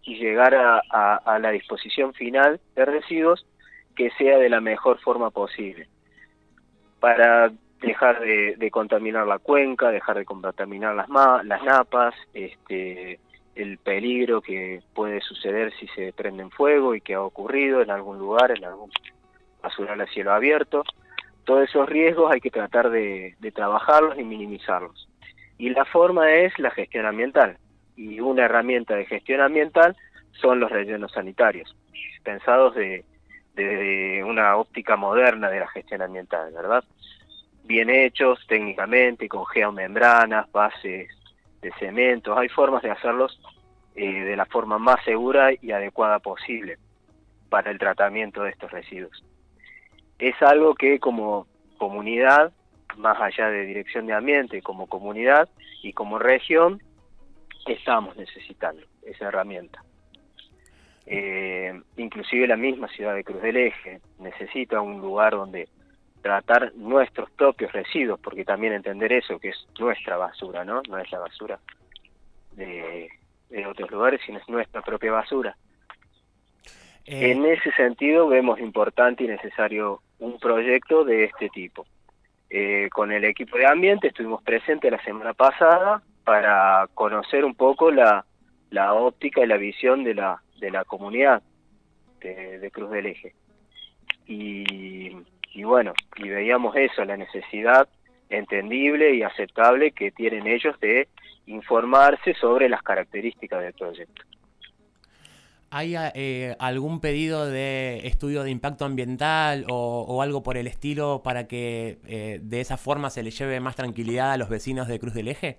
y llegar a, a, a la disposición final de residuos que sea de la mejor forma posible, para dejar de, de contaminar la cuenca, dejar de contaminar las, ma las napas, este, el peligro que puede suceder si se prende en fuego y que ha ocurrido en algún lugar, en algún basural a cielo abierto. Todos esos riesgos hay que tratar de, de trabajarlos y minimizarlos. Y la forma es la gestión ambiental, y una herramienta de gestión ambiental son los rellenos sanitarios, pensados de, de una óptica moderna de la gestión ambiental, ¿verdad? Bien hechos técnicamente, con geomembranas, bases de cementos. Hay formas de hacerlos eh, de la forma más segura y adecuada posible para el tratamiento de estos residuos. Es algo que como comunidad, más allá de Dirección de Ambiente, como comunidad y como región, estamos necesitando esa herramienta. Eh, inclusive la misma ciudad de Cruz del Eje necesita un lugar donde tratar nuestros propios residuos, porque también entender eso, que es nuestra basura, ¿no? No es la basura de, de otros lugares, sino es nuestra propia basura. Eh... En ese sentido vemos importante y necesario un proyecto de este tipo. Eh, con el equipo de ambiente estuvimos presentes la semana pasada para conocer un poco la, la óptica y la visión de la, de la comunidad de, de Cruz del Eje. Y... Y bueno, y veíamos eso, la necesidad entendible y aceptable que tienen ellos de informarse sobre las características del proyecto. ¿Hay eh, algún pedido de estudio de impacto ambiental o, o algo por el estilo para que eh, de esa forma se le lleve más tranquilidad a los vecinos de Cruz del Eje?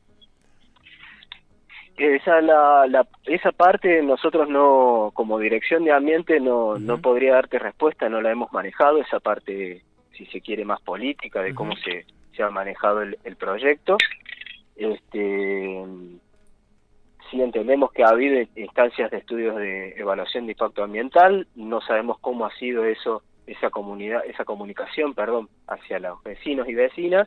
Esa, la, la, esa parte nosotros no, como Dirección de Ambiente, no, uh-huh. no podría darte respuesta, no la hemos manejado, esa parte, si se quiere, más política de uh-huh. cómo se, se ha manejado el, el proyecto. Este, sí entendemos que ha habido instancias de estudios de evaluación de impacto ambiental, no sabemos cómo ha sido eso, esa comunidad, esa comunicación, perdón, hacia los vecinos y vecinas.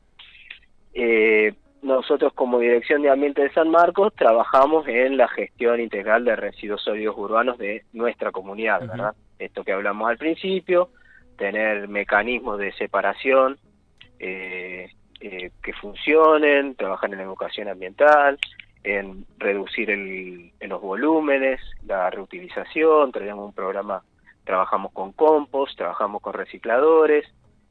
Eh, Nosotros como Dirección de Ambiente de San Marcos trabajamos en la gestión integral de residuos sólidos urbanos de nuestra comunidad, ¿verdad? Uh-huh. Esto que hablamos al principio, tener mecanismos de separación eh, eh, que funcionen, trabajar en la educación ambiental, en reducir el, en los volúmenes, la reutilización, tenemos un programa, trabajamos con compost, trabajamos con recicladores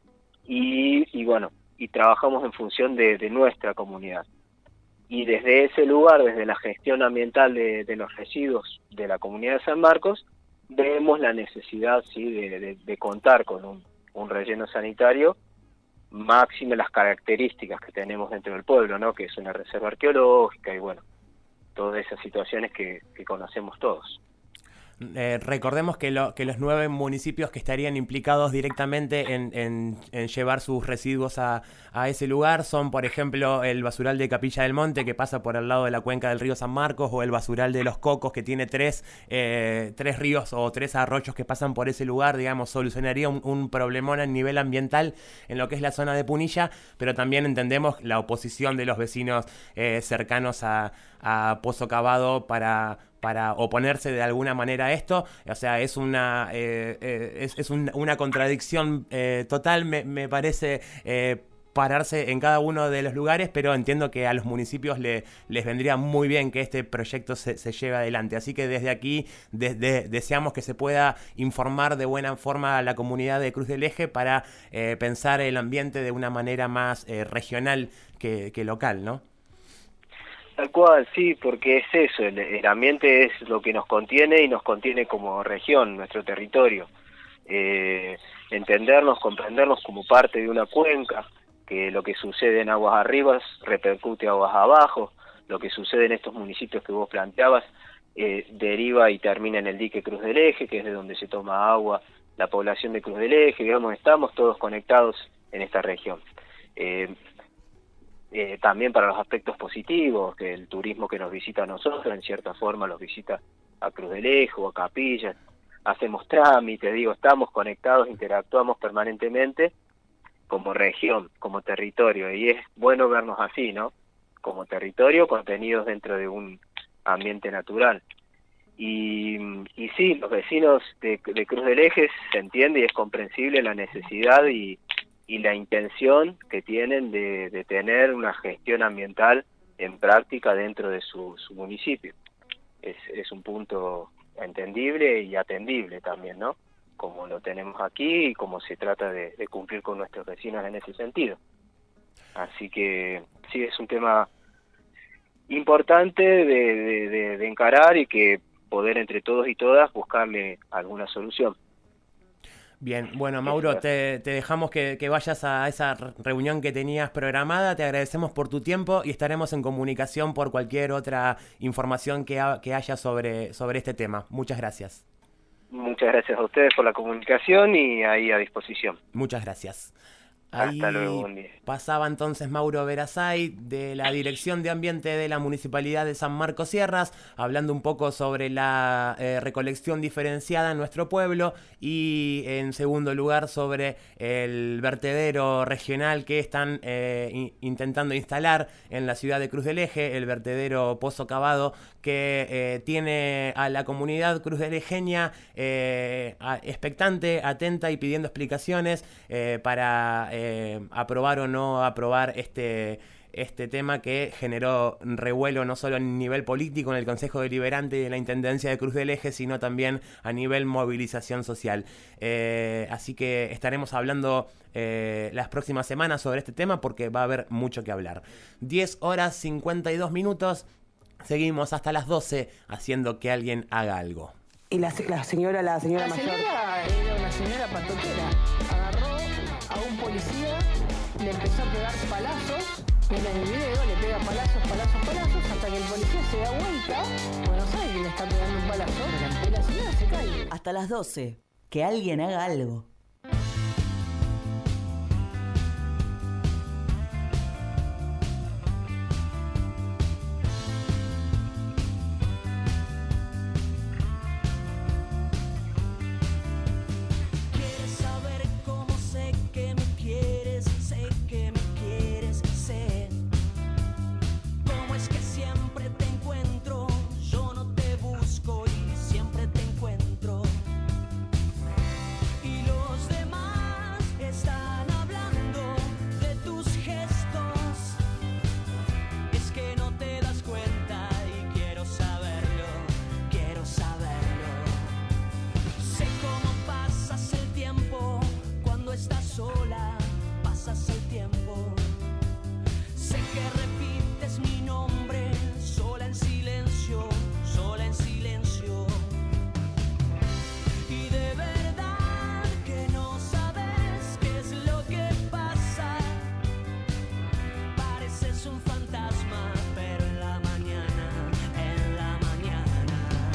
y, y bueno, y trabajamos en función de, de nuestra comunidad. Y desde ese lugar, desde la gestión ambiental de, de los residuos de la comunidad de San Marcos, vemos la necesidad sí de, de, de contar con un, un relleno sanitario máximo las características que tenemos dentro del pueblo, ¿no? Que es una reserva arqueológica y bueno, todas esas situaciones que, que conocemos todos. Eh, recordemos que, lo, que los nueve municipios que estarían implicados directamente en, en, en llevar sus residuos a, a ese lugar son, por ejemplo, el basural de Capilla del Monte, que pasa por al lado de la cuenca del río San Marcos, o el basural de Los Cocos, que tiene tres, eh, tres ríos o tres arroyos que pasan por ese lugar. Digamos, solucionaría un, un problemón a nivel ambiental en lo que es la zona de Punilla, pero también entendemos la oposición de los vecinos eh, cercanos a, a Pozo Cavado para... para oponerse de alguna manera a esto. O sea, es una eh, eh, es, es un, una contradicción eh, total, me, me parece, eh, pararse en cada uno de los lugares, pero entiendo que a los municipios le, les vendría muy bien que este proyecto se, se lleve adelante. Así que desde aquí desde, deseamos que se pueda informar de buena forma a la comunidad de Cruz del Eje para eh, pensar el ambiente de una manera más eh, regional que, que local, ¿no? Tal cual, sí, porque es eso, el, el ambiente es lo que nos contiene y nos contiene como región, nuestro territorio. Eh, entendernos, comprendernos como parte de una cuenca, que lo que sucede en aguas arriba repercute a aguas abajo, lo que sucede en estos municipios que vos planteabas eh, deriva y termina en el dique Cruz del Eje, que es de donde se toma agua la población de Cruz del Eje, digamos, estamos todos conectados en esta región. Eh, Eh, también para los aspectos positivos, que el turismo que nos visita a nosotros, en cierta forma los visita a Cruz del Eje o a Capilla, hacemos trámites, digo, estamos conectados, interactuamos permanentemente como región, como territorio, y es bueno vernos así, ¿no? Como territorio, contenidos dentro de un ambiente natural. Y, y sí, los vecinos de, de Cruz del Eje se entiende y es comprensible la necesidad y, y la intención que tienen de, de tener una gestión ambiental en práctica dentro de su, su municipio. Es, es un punto entendible y atendible también, ¿no? Como lo tenemos aquí y como se trata de, de cumplir con nuestros vecinos en ese sentido. Así que sí, es un tema importante de, de, de, de encarar y que poder entre todos y todas buscarle alguna solución. Bien, bueno, Mauro, te, te dejamos que, que vayas a esa reunión que tenías programada, te agradecemos por tu tiempo y estaremos en comunicación por cualquier otra información que, ha, que haya sobre, sobre este tema. Muchas gracias. Muchas gracias a ustedes por la comunicación y ahí a disposición. Muchas gracias. Ahí Hasta luego, buen día. Pasaba entonces Mauro Verazay de la Dirección de Ambiente de la Municipalidad de San Marcos Sierras, hablando un poco sobre la eh, recolección diferenciada en nuestro pueblo y en segundo lugar sobre el vertedero regional que están eh, in- intentando instalar en la ciudad de Cruz del Eje, el vertedero Pozo Cavado, que eh, tiene a la comunidad cruzderejeña eh, a- expectante, atenta y pidiendo explicaciones eh, para eh, aprobar o no aprobar este, este tema que generó revuelo no solo a nivel político en el Consejo Deliberante de la Intendencia de Cruz del Eje, sino también a nivel movilización social. Eh, así que estaremos hablando eh, las próximas semanas sobre este tema porque va a haber mucho que hablar. diez horas cincuenta y dos minutos. Seguimos hasta las doce haciendo que alguien haga algo. Y la, la señora, la señora La mayor. señora era una señora patotera. Agarró a un policía, le empezó a pegar palazos. En el video le pega palazos, palazos, palazos, hasta que el policía se da vuelta. Bueno, sabe que le está pegando un palazo. Y la señora se cae. Hasta las doce. Que alguien haga algo. Quieres saber cómo sé que me quieres, sé que me quieres, sé cómo es que siempre te encuentro, yo no te busco y siempre te encuentro. Y los demás están hablando de tus gestos, es que no te das cuenta y quiero saberlo, quiero saberlo. Sé cómo pasas el tiempo cuando estás sola, pasas el tiempo. Sé que repites mi nombre sola en silencio, sola en silencio. Y de verdad que no sabes qué es lo que pasa. Pareces un fantasma, pero en la mañana, en la mañana.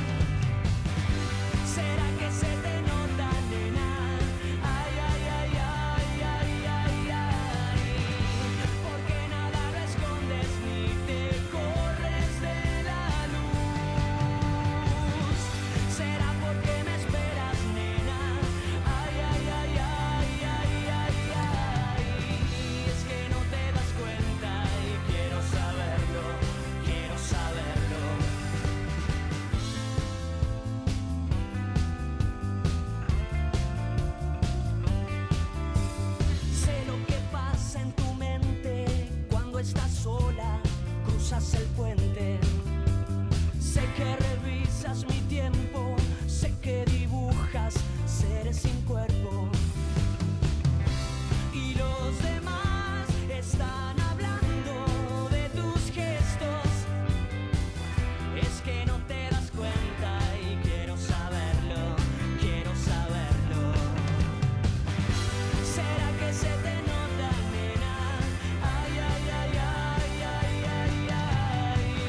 ¿Será que se te nota, nena? Ay, ay, ay, ay, ay, ay, ay. Porque nada lo escondes ni te corres de la luz. ¿Será porque me esperas, nena? Ay, ay, ay, ay, ay, ay, ay. Es que no te das cuenta y quiero saberlo, quiero saberlo. Sé lo que pasa en tu mente cuando estás sola, cruzas el puente. Sé que revisas mi tiempo, sé que dibujas seres sin cuerpo. Y los demás están hablando de tus gestos, es que no te das cuenta y quiero saberlo, quiero saberlo. ¿Será que se te nota, nena? Ay, ay, ay, ay, ay, ay, ay.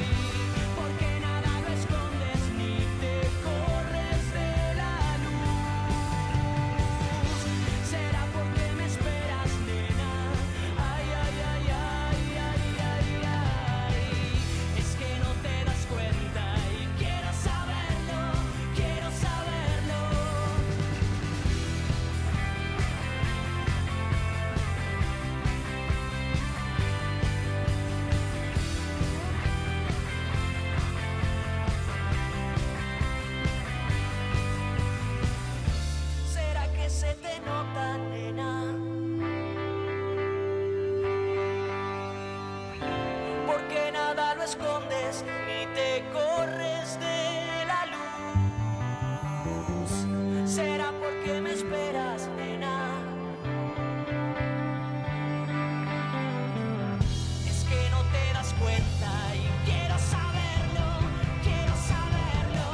escondes ni te corres de la luz. Será porque me esperas, nena. Es que no te das cuenta y quiero saberlo, quiero saberlo.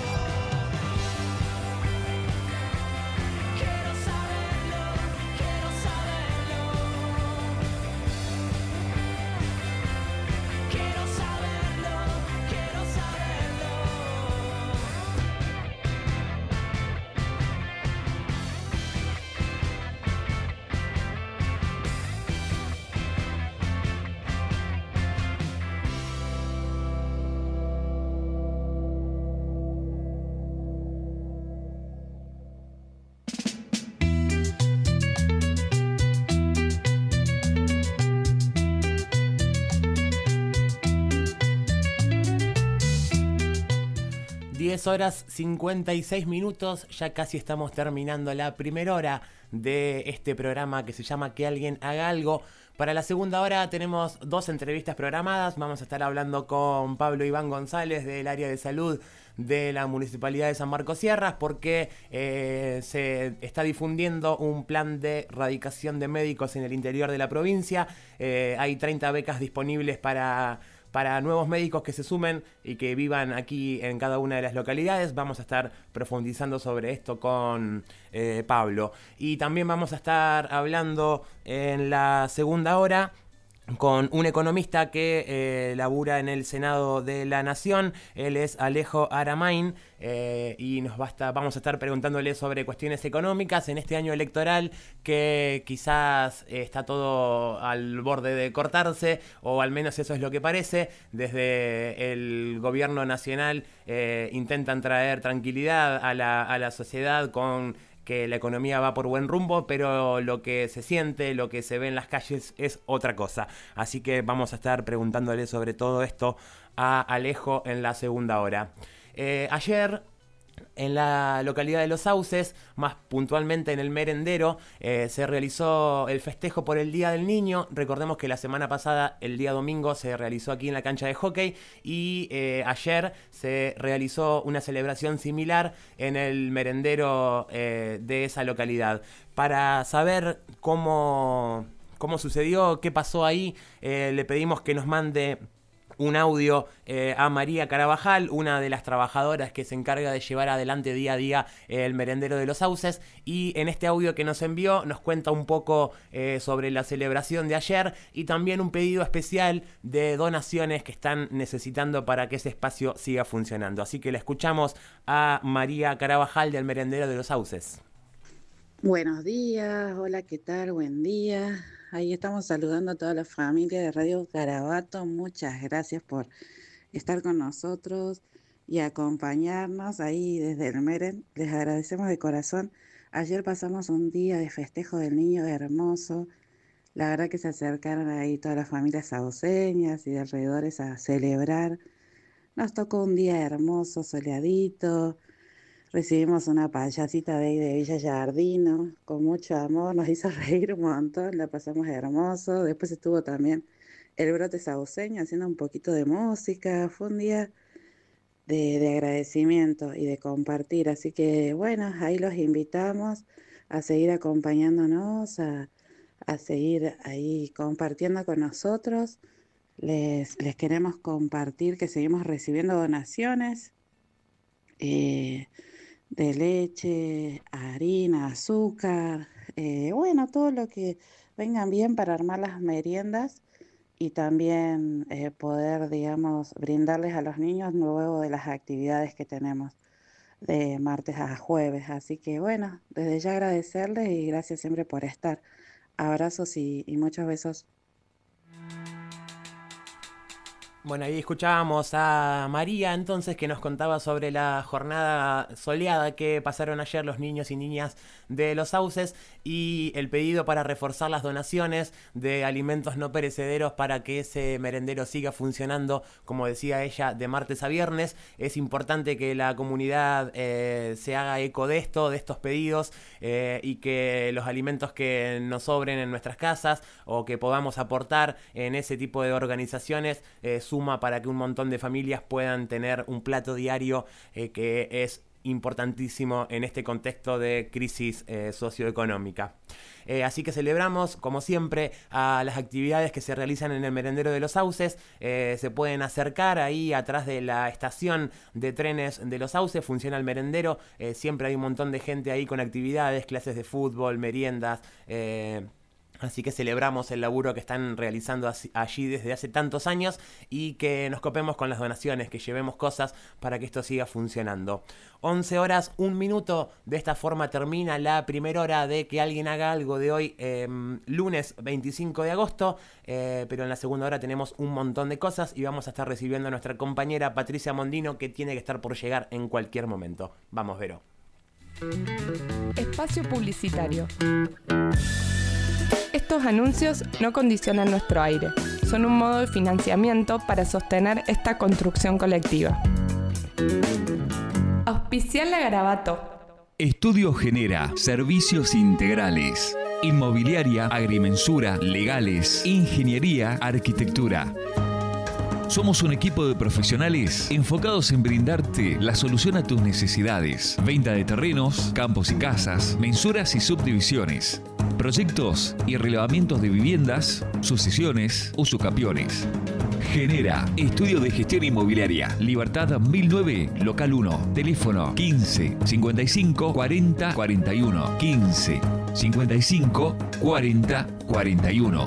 Quiero saberlo, quiero saberlo. Quiero saberlo, quiero saberlo. diez horas cincuenta y seis minutos, ya casi estamos terminando la primera hora de este programa que se llama Que Alguien Haga Algo. Para la segunda hora tenemos dos entrevistas programadas. Vamos a estar hablando con Pablo Iván González del área de salud de la Municipalidad de San Marcos Sierras, porque eh, se está difundiendo un plan de radicación de médicos en el interior de la provincia. Eh, hay treinta becas disponibles para... para nuevos médicos que se sumen y que vivan aquí en cada una de las localidades. Vamos a estar profundizando sobre esto con eh, Pablo. Y también vamos a estar hablando en la segunda hora con un economista que eh, labura en el Senado de la Nación. Él es Alejo Aramain, eh, y nos va a estar, vamos a estar preguntándole sobre cuestiones económicas en este año electoral que quizás eh, está todo al borde de cortarse, o al menos eso es lo que parece. Desde el gobierno nacional eh, intentan traer tranquilidad a la, a la sociedad con que la economía va por buen rumbo, pero lo que se siente, lo que se ve en las calles es otra cosa. Así que vamos a estar preguntándole sobre todo esto a Alejo en la segunda hora. Eh, ayer, en la localidad de Los Sauces, más puntualmente en el Merendero, eh, se realizó el festejo por el Día del Niño. Recordemos que la semana pasada, el día domingo, se realizó aquí en la cancha de hockey, y eh, ayer se realizó una celebración similar en el merendero eh, de esa localidad. Para saber cómo, cómo sucedió, qué pasó ahí, eh, le pedimos que nos mande un audio eh, a María Carabajal, una de las trabajadoras que se encarga de llevar adelante día a día eh, el merendero de Los Sauces, y en este audio que nos envió nos cuenta un poco eh, sobre la celebración de ayer y también un pedido especial de donaciones que están necesitando para que ese espacio siga funcionando. Así que le escuchamos a María Carabajal del merendero de Los Sauces. Buenos días, hola, ¿qué tal? Buen día. Ahí estamos saludando a toda la familia de Radio Garabato. Muchas gracias por estar con nosotros y acompañarnos ahí desde el Meren. Les agradecemos de corazón. Ayer pasamos un día de festejo del niño hermoso. La verdad que se acercaron ahí todas las familias sauceñas y de alrededores a celebrar. Nos tocó un día hermoso, soleadito. Recibimos una payasita de ahí de Villa Yardino, con mucho amor, nos hizo reír un montón, la pasamos hermoso. Después estuvo también el brote sauceño haciendo un poquito de música. Fue un día de, de agradecimiento y de compartir, así que bueno, ahí los invitamos a seguir acompañándonos, a, a seguir ahí compartiendo con nosotros. Les, les queremos compartir que seguimos recibiendo donaciones eh, de leche, harina, azúcar, eh, bueno, todo lo que vengan bien para armar las meriendas y también eh, poder, digamos, brindarles a los niños luego de las actividades que tenemos de martes a jueves. Así que bueno, desde ya agradecerles y gracias siempre por estar. Abrazos y, y muchos besos. Bueno, ahí escuchábamos a María entonces, que nos contaba sobre la jornada soleada que pasaron ayer los niños y niñas de Los Sauces y el pedido para reforzar las donaciones de alimentos no perecederos para que ese merendero siga funcionando, como decía ella, de martes a viernes. Es importante que la comunidad eh, se haga eco de esto, de estos pedidos, eh, y que los alimentos que nos sobren en nuestras casas o que podamos aportar en ese tipo de organizaciones eh, suma para que un montón de familias puedan tener un plato diario, eh, que es importantísimo en este contexto de crisis eh, socioeconómica. Eh, así que celebramos, como siempre, a las actividades que se realizan en el merendero de Los Sauces. Eh, se pueden acercar ahí atrás de la estación de trenes de Los Sauces, funciona el merendero. Eh, siempre hay un montón de gente ahí con actividades, clases de fútbol, meriendas. Eh, Así que celebramos el laburo que están realizando allí desde hace tantos años y que nos copemos con las donaciones, que llevemos cosas para que esto siga funcionando. once horas, un minuto. De esta forma termina la primera hora de Que Alguien Haga Algo de hoy, eh, lunes veinticinco de agosto. Eh, pero en la segunda hora tenemos un montón de cosas y vamos a estar recibiendo a nuestra compañera Patricia Mondino, que tiene que estar por llegar en cualquier momento. Vamos, Vero. Espacio publicitario. Estos anuncios no condicionan nuestro aire, son un modo de financiamiento para sostener esta construcción colectiva. Auspiciar la Garabato. Estudio Genera, servicios integrales. Inmobiliaria, agrimensura, legales, ingeniería, arquitectura. Somos un equipo de profesionales enfocados en brindarte la solución a tus necesidades. Venta de terrenos, campos y casas, mensuras y subdivisiones. Proyectos y relevamientos de viviendas, sucesiones, usucapiones. Genera, estudio de gestión inmobiliaria. Libertad mil nueve, local uno. Teléfono quince, cincuenta y cinco, cuarenta, cuarenta y uno. quince, cincuenta y cinco, cuarenta, cuarenta y uno.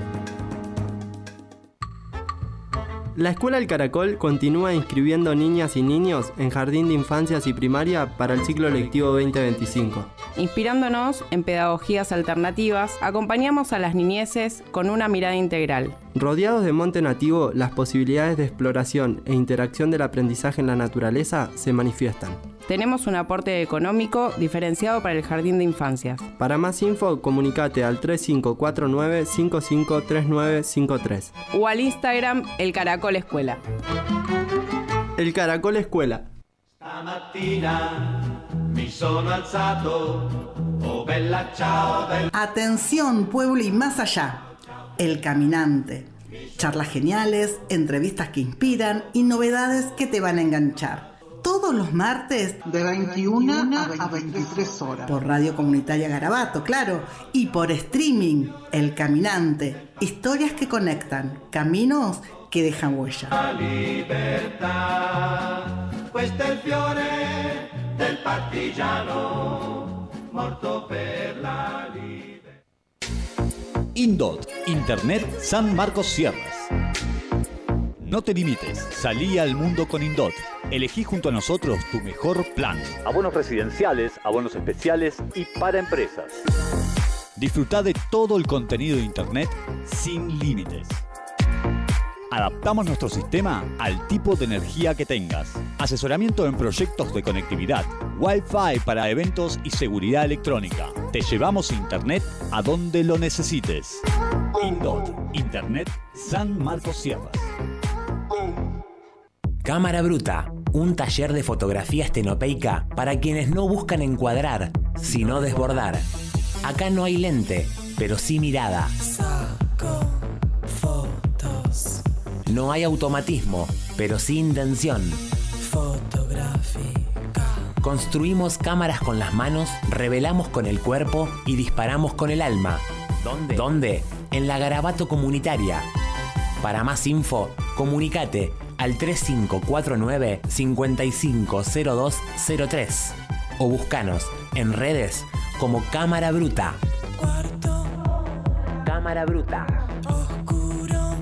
La Escuela El Caracol continúa inscribiendo niñas y niños en Jardín de Infancias y Primaria para el ciclo lectivo veinte veinticinco. Inspirándonos en pedagogías alternativas, acompañamos a las niñeces con una mirada integral. Rodeados de monte nativo, las posibilidades de exploración e interacción del aprendizaje en la naturaleza se manifiestan. Tenemos un aporte económico diferenciado para el Jardín de Infancias. Para más info, comunicate al tres cinco cuatro nueve, cinco cinco tres nueve cinco tres. O al Instagram El Caracol Escuela. El Caracol Escuela. Stamattina mi sono alzato, oh bella ciao, bella... Atención, pueblo y más allá. El Caminante. Charlas geniales, entrevistas que inspiran y novedades que te van a enganchar. Todos los martes de veintiuna a veintitrés horas. Por Radio Comunitaria Garabato, claro. Y por streaming, El Caminante. Historias que conectan, caminos que dejan huella. La libertà, questo è il fiore del partigiano, morto per la libertà. Indot, Internet San Marcos Sierras. No te limites, salí al mundo con Indot. Elegí junto a nosotros tu mejor plan. Abonos residenciales, abonos especiales y para empresas. Disfruta de todo el contenido de Internet sin límites. Adaptamos nuestro sistema al tipo de energía que tengas. Asesoramiento en proyectos de conectividad, Wi-Fi para eventos y seguridad electrónica. Te llevamos Internet a donde lo necesites. Indot, Internet San Marcos Sierras. Cámara Bruta, un taller de fotografía estenopeica para quienes no buscan encuadrar, sino desbordar. Acá no hay lente, pero sí mirada. Saco fotos. No hay automatismo, pero sí intención. Fotográfica. Construimos cámaras con las manos, revelamos con el cuerpo y disparamos con el alma. ¿Dónde? ¿Dónde? En la Garabato Comunitaria. Para más info, comunicate al tres cinco cuatro nueve, cinco cinco cero dos cero tres o buscanos en redes como Cámara Bruta. Cuarto. Cámara Bruta. Oscuro.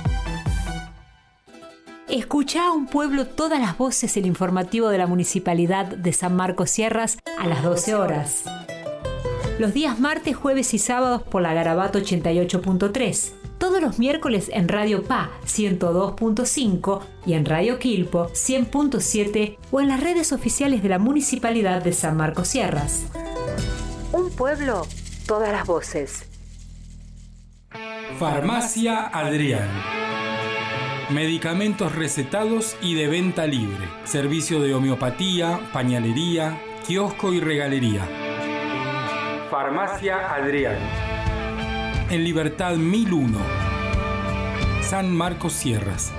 Escuchá a un pueblo todas las voces, el informativo de la Municipalidad de San Marcos Sierras a las doce horas. Los días martes, jueves y sábados por la Garabato ochenta y ocho punto tres. Todos los miércoles en Radio Pa ciento dos punto cinco y en Radio Quilpo cien punto siete o en las redes oficiales de la Municipalidad de San Marcos Sierras. Un pueblo, todas las voces. Farmacia Adrián. Medicamentos recetados y de venta libre. Servicio de homeopatía, pañalería, kiosco y regalería. Farmacia Adrián. En Libertad mil uno. San Marcos Sierras.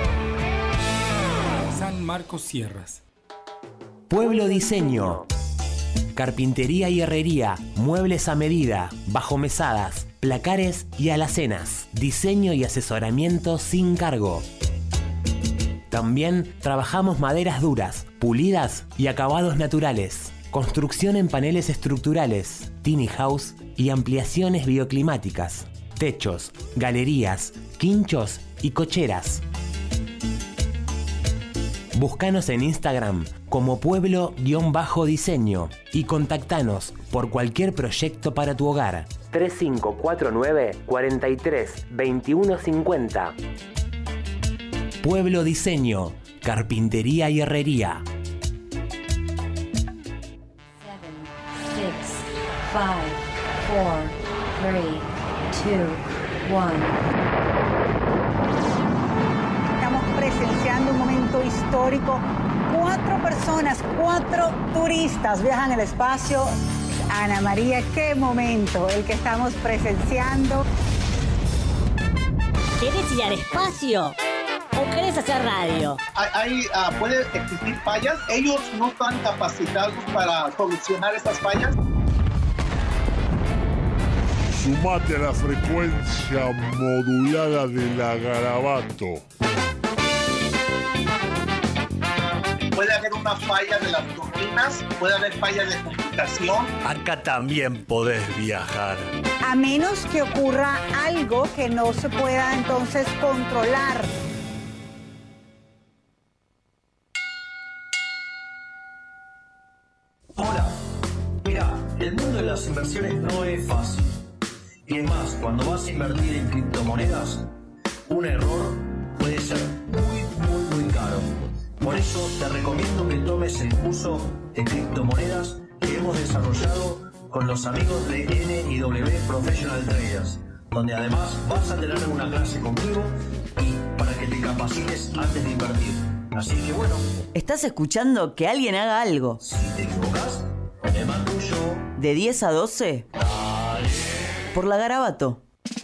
San Marcos Sierras. Pueblo Diseño. Carpintería y herrería, muebles a medida, bajomesadas, placares y alacenas. Diseño y asesoramiento sin cargo. También trabajamos maderas duras, pulidas y acabados naturales. Construcción en paneles estructurales, tiny house y ampliaciones bioclimáticas. Techos, galerías, quinchos y cocheras. Búscanos en Instagram como pueblo-diseño y contactanos por cualquier proyecto para tu hogar. tres cinco cuatro nueve, cuatro tres, dos uno cinco cero. Pueblo Diseño, carpintería y herrería. six, five, four, three, two, one. Estamos presenciando un momento histórico. Cuatro personas, cuatro turistas viajan al espacio. Ana María, qué momento el que estamos presenciando. ¿Querés ir al espacio o querés hacer radio? Hay, hay, uh, puede existir fallas. Ellos no están capacitados para solucionar estas fallas. Sumate a la frecuencia modulada de la Garabato. Puede haber una falla de las turbinas, puede haber fallas de computación. Acá también podés viajar. A menos que ocurra algo que no se pueda entonces controlar. Hola, mira, el mundo de las inversiones no es fácil. Y es más, cuando vas a invertir en criptomonedas, un error puede ser muy, muy, muy caro. Por eso te recomiendo que tomes el curso de criptomonedas que hemos desarrollado con los amigos de N I W Professional Traders, donde además vas a tener una clase conmigo y para que te capacites antes de invertir. Así que bueno. ¿Estás escuchando que alguien haga algo? Si te equivocas, me mando yo. ¿De diez a doce? Dale. Por la Garabato.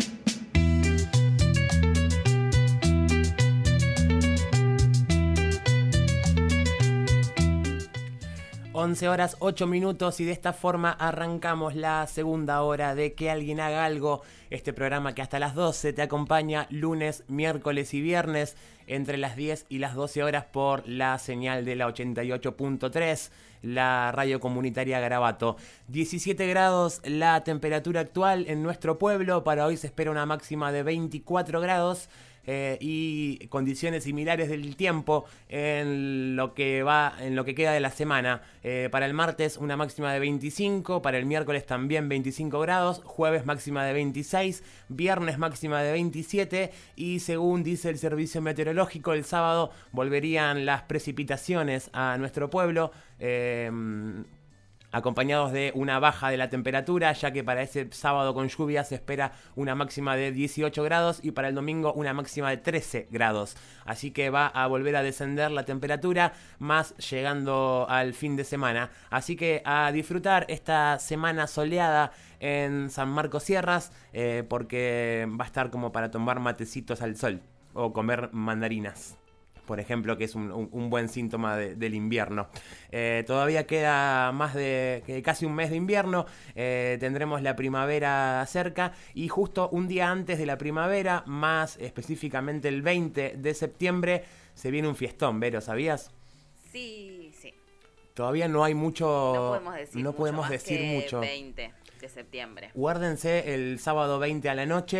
once horas, ocho minutos y de esta forma arrancamos la segunda hora de Que Alguien Haga Algo, este programa que hasta las doce te acompaña lunes, miércoles y viernes entre las diez y las doce horas por la señal de la ochenta y ocho punto tres, la radio comunitaria Garabato. diecisiete grados la temperatura actual en nuestro pueblo, para hoy se espera una máxima de veinticuatro grados. Eh, y condiciones similares del tiempo en lo que va en lo que queda de la semana. Eh, para el martes una máxima de veinticinco, para el miércoles también veinticinco grados, jueves máxima de veintiséis, viernes máxima de veintisiete y según dice el servicio meteorológico el sábado volverían las precipitaciones a nuestro pueblo. Eh, acompañados de una baja de la temperatura, ya que para ese sábado con lluvia se espera una máxima de dieciocho grados y para el domingo una máxima de trece grados. Así que va a volver a descender la temperatura, más llegando al fin de semana. Así que a disfrutar esta semana soleada en San Marcos Sierras, eh, porque va a estar como para tomar matecitos al sol o comer mandarinas, por ejemplo, que es un, un, un buen síntoma de, del invierno. Eh, todavía queda más de que casi un mes de invierno, eh, tendremos la primavera cerca y justo un día antes de la primavera, más específicamente el veinte de septiembre, se viene un fiestón, Vero, ¿sabías? Sí, sí. Todavía no hay mucho... No podemos decir no mucho, podemos más decir que mucho. veinte de septiembre. Guárdense el sábado veinte a la noche.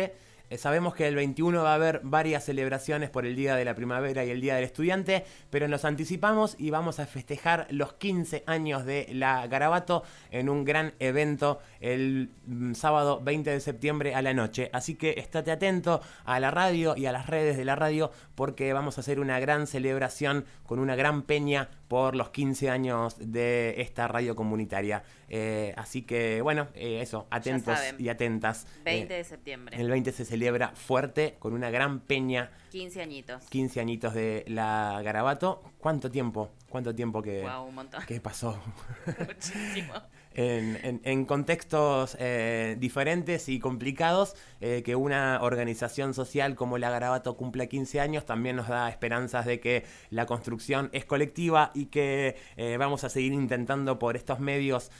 Eh, sabemos que el veintiuno va a haber varias celebraciones por el Día de la Primavera y el Día del Estudiante, pero nos anticipamos y vamos a festejar los quince años de la Garabato en un gran evento el mm, sábado veinte de septiembre a la noche. Así que estate atento a la radio y a las redes de la radio porque vamos a hacer una gran celebración con una gran peña por los quince años de esta radio comunitaria. Eh, así que, bueno, eh, eso, atentos y atentas. veinte Eh, de septiembre. El veinte se celebra fuerte con una gran peña. quince añitos. quince añitos de la Garabato. ¿Cuánto tiempo? ¿Cuánto tiempo que, wow, un montón. que pasó? Muchísimo. En, en, en contextos eh, diferentes y complicados, eh, que una organización social como la Garabato cumpla quince años también nos da esperanzas de que la construcción es colectiva y que eh, vamos a seguir intentando por estos medios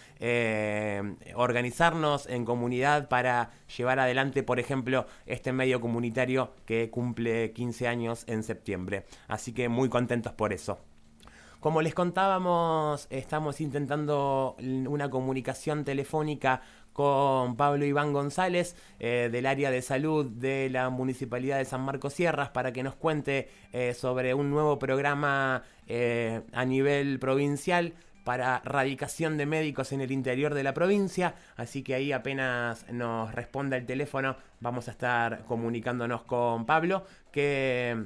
eh, organizarnos en comunidad para llevar adelante, por ejemplo, este medio comunitario que cumple quince años en septiembre. Así que muy contentos por eso. Como les contábamos, estamos intentando una comunicación telefónica con Pablo Iván González eh, del área de salud de la Municipalidad de San Marcos Sierras para que nos cuente eh, sobre un nuevo programa eh, a nivel provincial para radicación de médicos en el interior de la provincia, así que ahí apenas nos responda el teléfono vamos a estar comunicándonos con Pablo, que,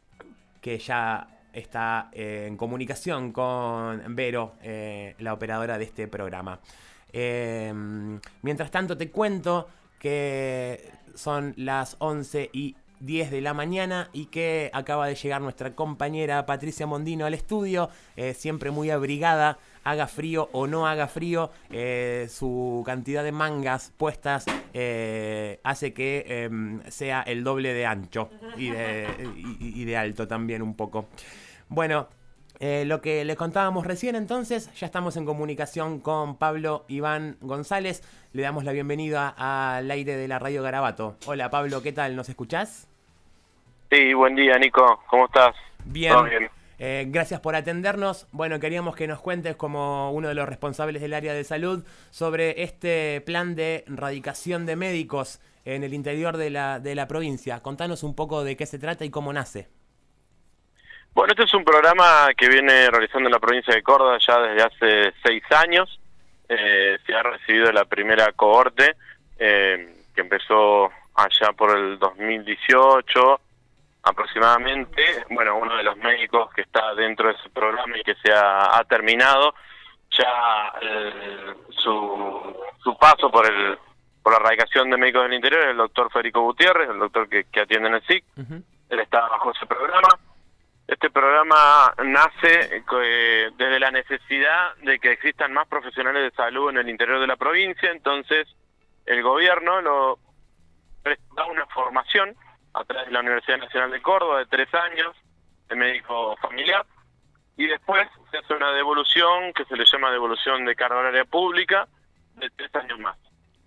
que ya está eh, en comunicación con Vero, eh, la operadora de este programa. Eh, mientras tanto te cuento que son las once y diez de la mañana y que acaba de llegar nuestra compañera Patricia Mondino al estudio, eh, siempre muy abrigada, haga frío o no haga frío, eh, su cantidad de mangas puestas eh, hace que eh, sea el doble de ancho y de, y, y de alto también un poco. Bueno, eh, lo que les contábamos recién entonces, ya estamos en comunicación con Pablo Iván González, le damos la bienvenida al aire de la Radio Garabato. Hola Pablo, ¿qué tal? ¿Nos escuchás? Sí, buen día Nico, ¿cómo estás? Bien, ¿Todo bien? Eh, gracias por atendernos. Bueno, queríamos que nos cuentes como uno de los responsables del área de salud sobre este plan de radicación de médicos en el interior de la, de la provincia. Contanos un poco de qué se trata y cómo nace. Bueno, este es un programa que viene realizando en la provincia de Córdoba ya desde hace seis años. Eh, se ha recibido la primera cohorte eh, que empezó allá por el dos mil dieciocho aproximadamente. Bueno, uno de los médicos que está dentro de ese programa y que se ha, ha terminado ya el, su, su paso por el por la radicación de médicos del interior, el doctor Federico Gutiérrez, el doctor que, que atiende en el S I C. Uh-huh. Él está bajo ese programa. Este programa nace eh, desde la necesidad de que existan más profesionales de salud en el interior de la provincia, entonces el gobierno lo da una formación a través de la Universidad Nacional de Córdoba de tres años de médico familiar y después se hace una devolución que se le llama devolución de carga horaria pública de tres años más.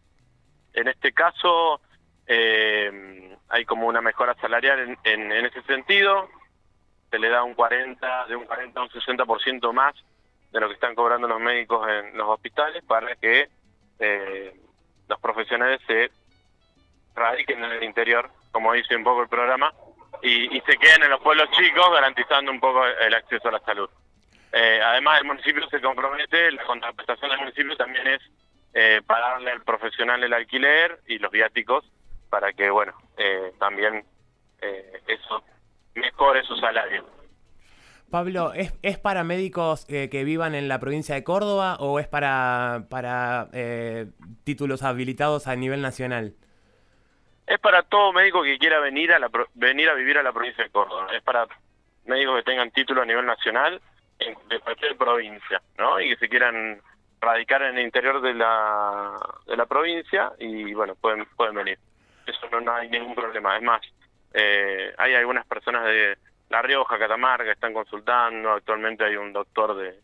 En este caso eh, hay como una mejora salarial en, en, en ese sentido. Se le da un cuarenta, de un cuarenta a un sesenta por ciento más de lo que están cobrando los médicos en los hospitales para que eh, los profesionales se radiquen en el interior, como dice un poco el programa, y, y se queden en los pueblos chicos garantizando un poco el acceso a la salud. Eh, además, el municipio se compromete, la contraprestación del municipio también es eh, pagarle al profesional el alquiler y los viáticos para que, bueno, eh, también eh, eso mejore su salario. Pablo, ¿es, es para médicos eh, que vivan en la provincia de Córdoba o es para, para eh, títulos habilitados a nivel nacional? Es para todo médico que quiera venir a la venir a vivir a la provincia de Córdoba. Es para médicos que tengan título a nivel nacional en, de cualquier provincia, ¿no? Y que se quieran radicar en el interior de la de la provincia y bueno, pueden pueden venir. Eso no, no hay ningún problema. Es más, eh, hay algunas personas de La Rioja, Catamarca, que están consultando. Actualmente hay un doctor de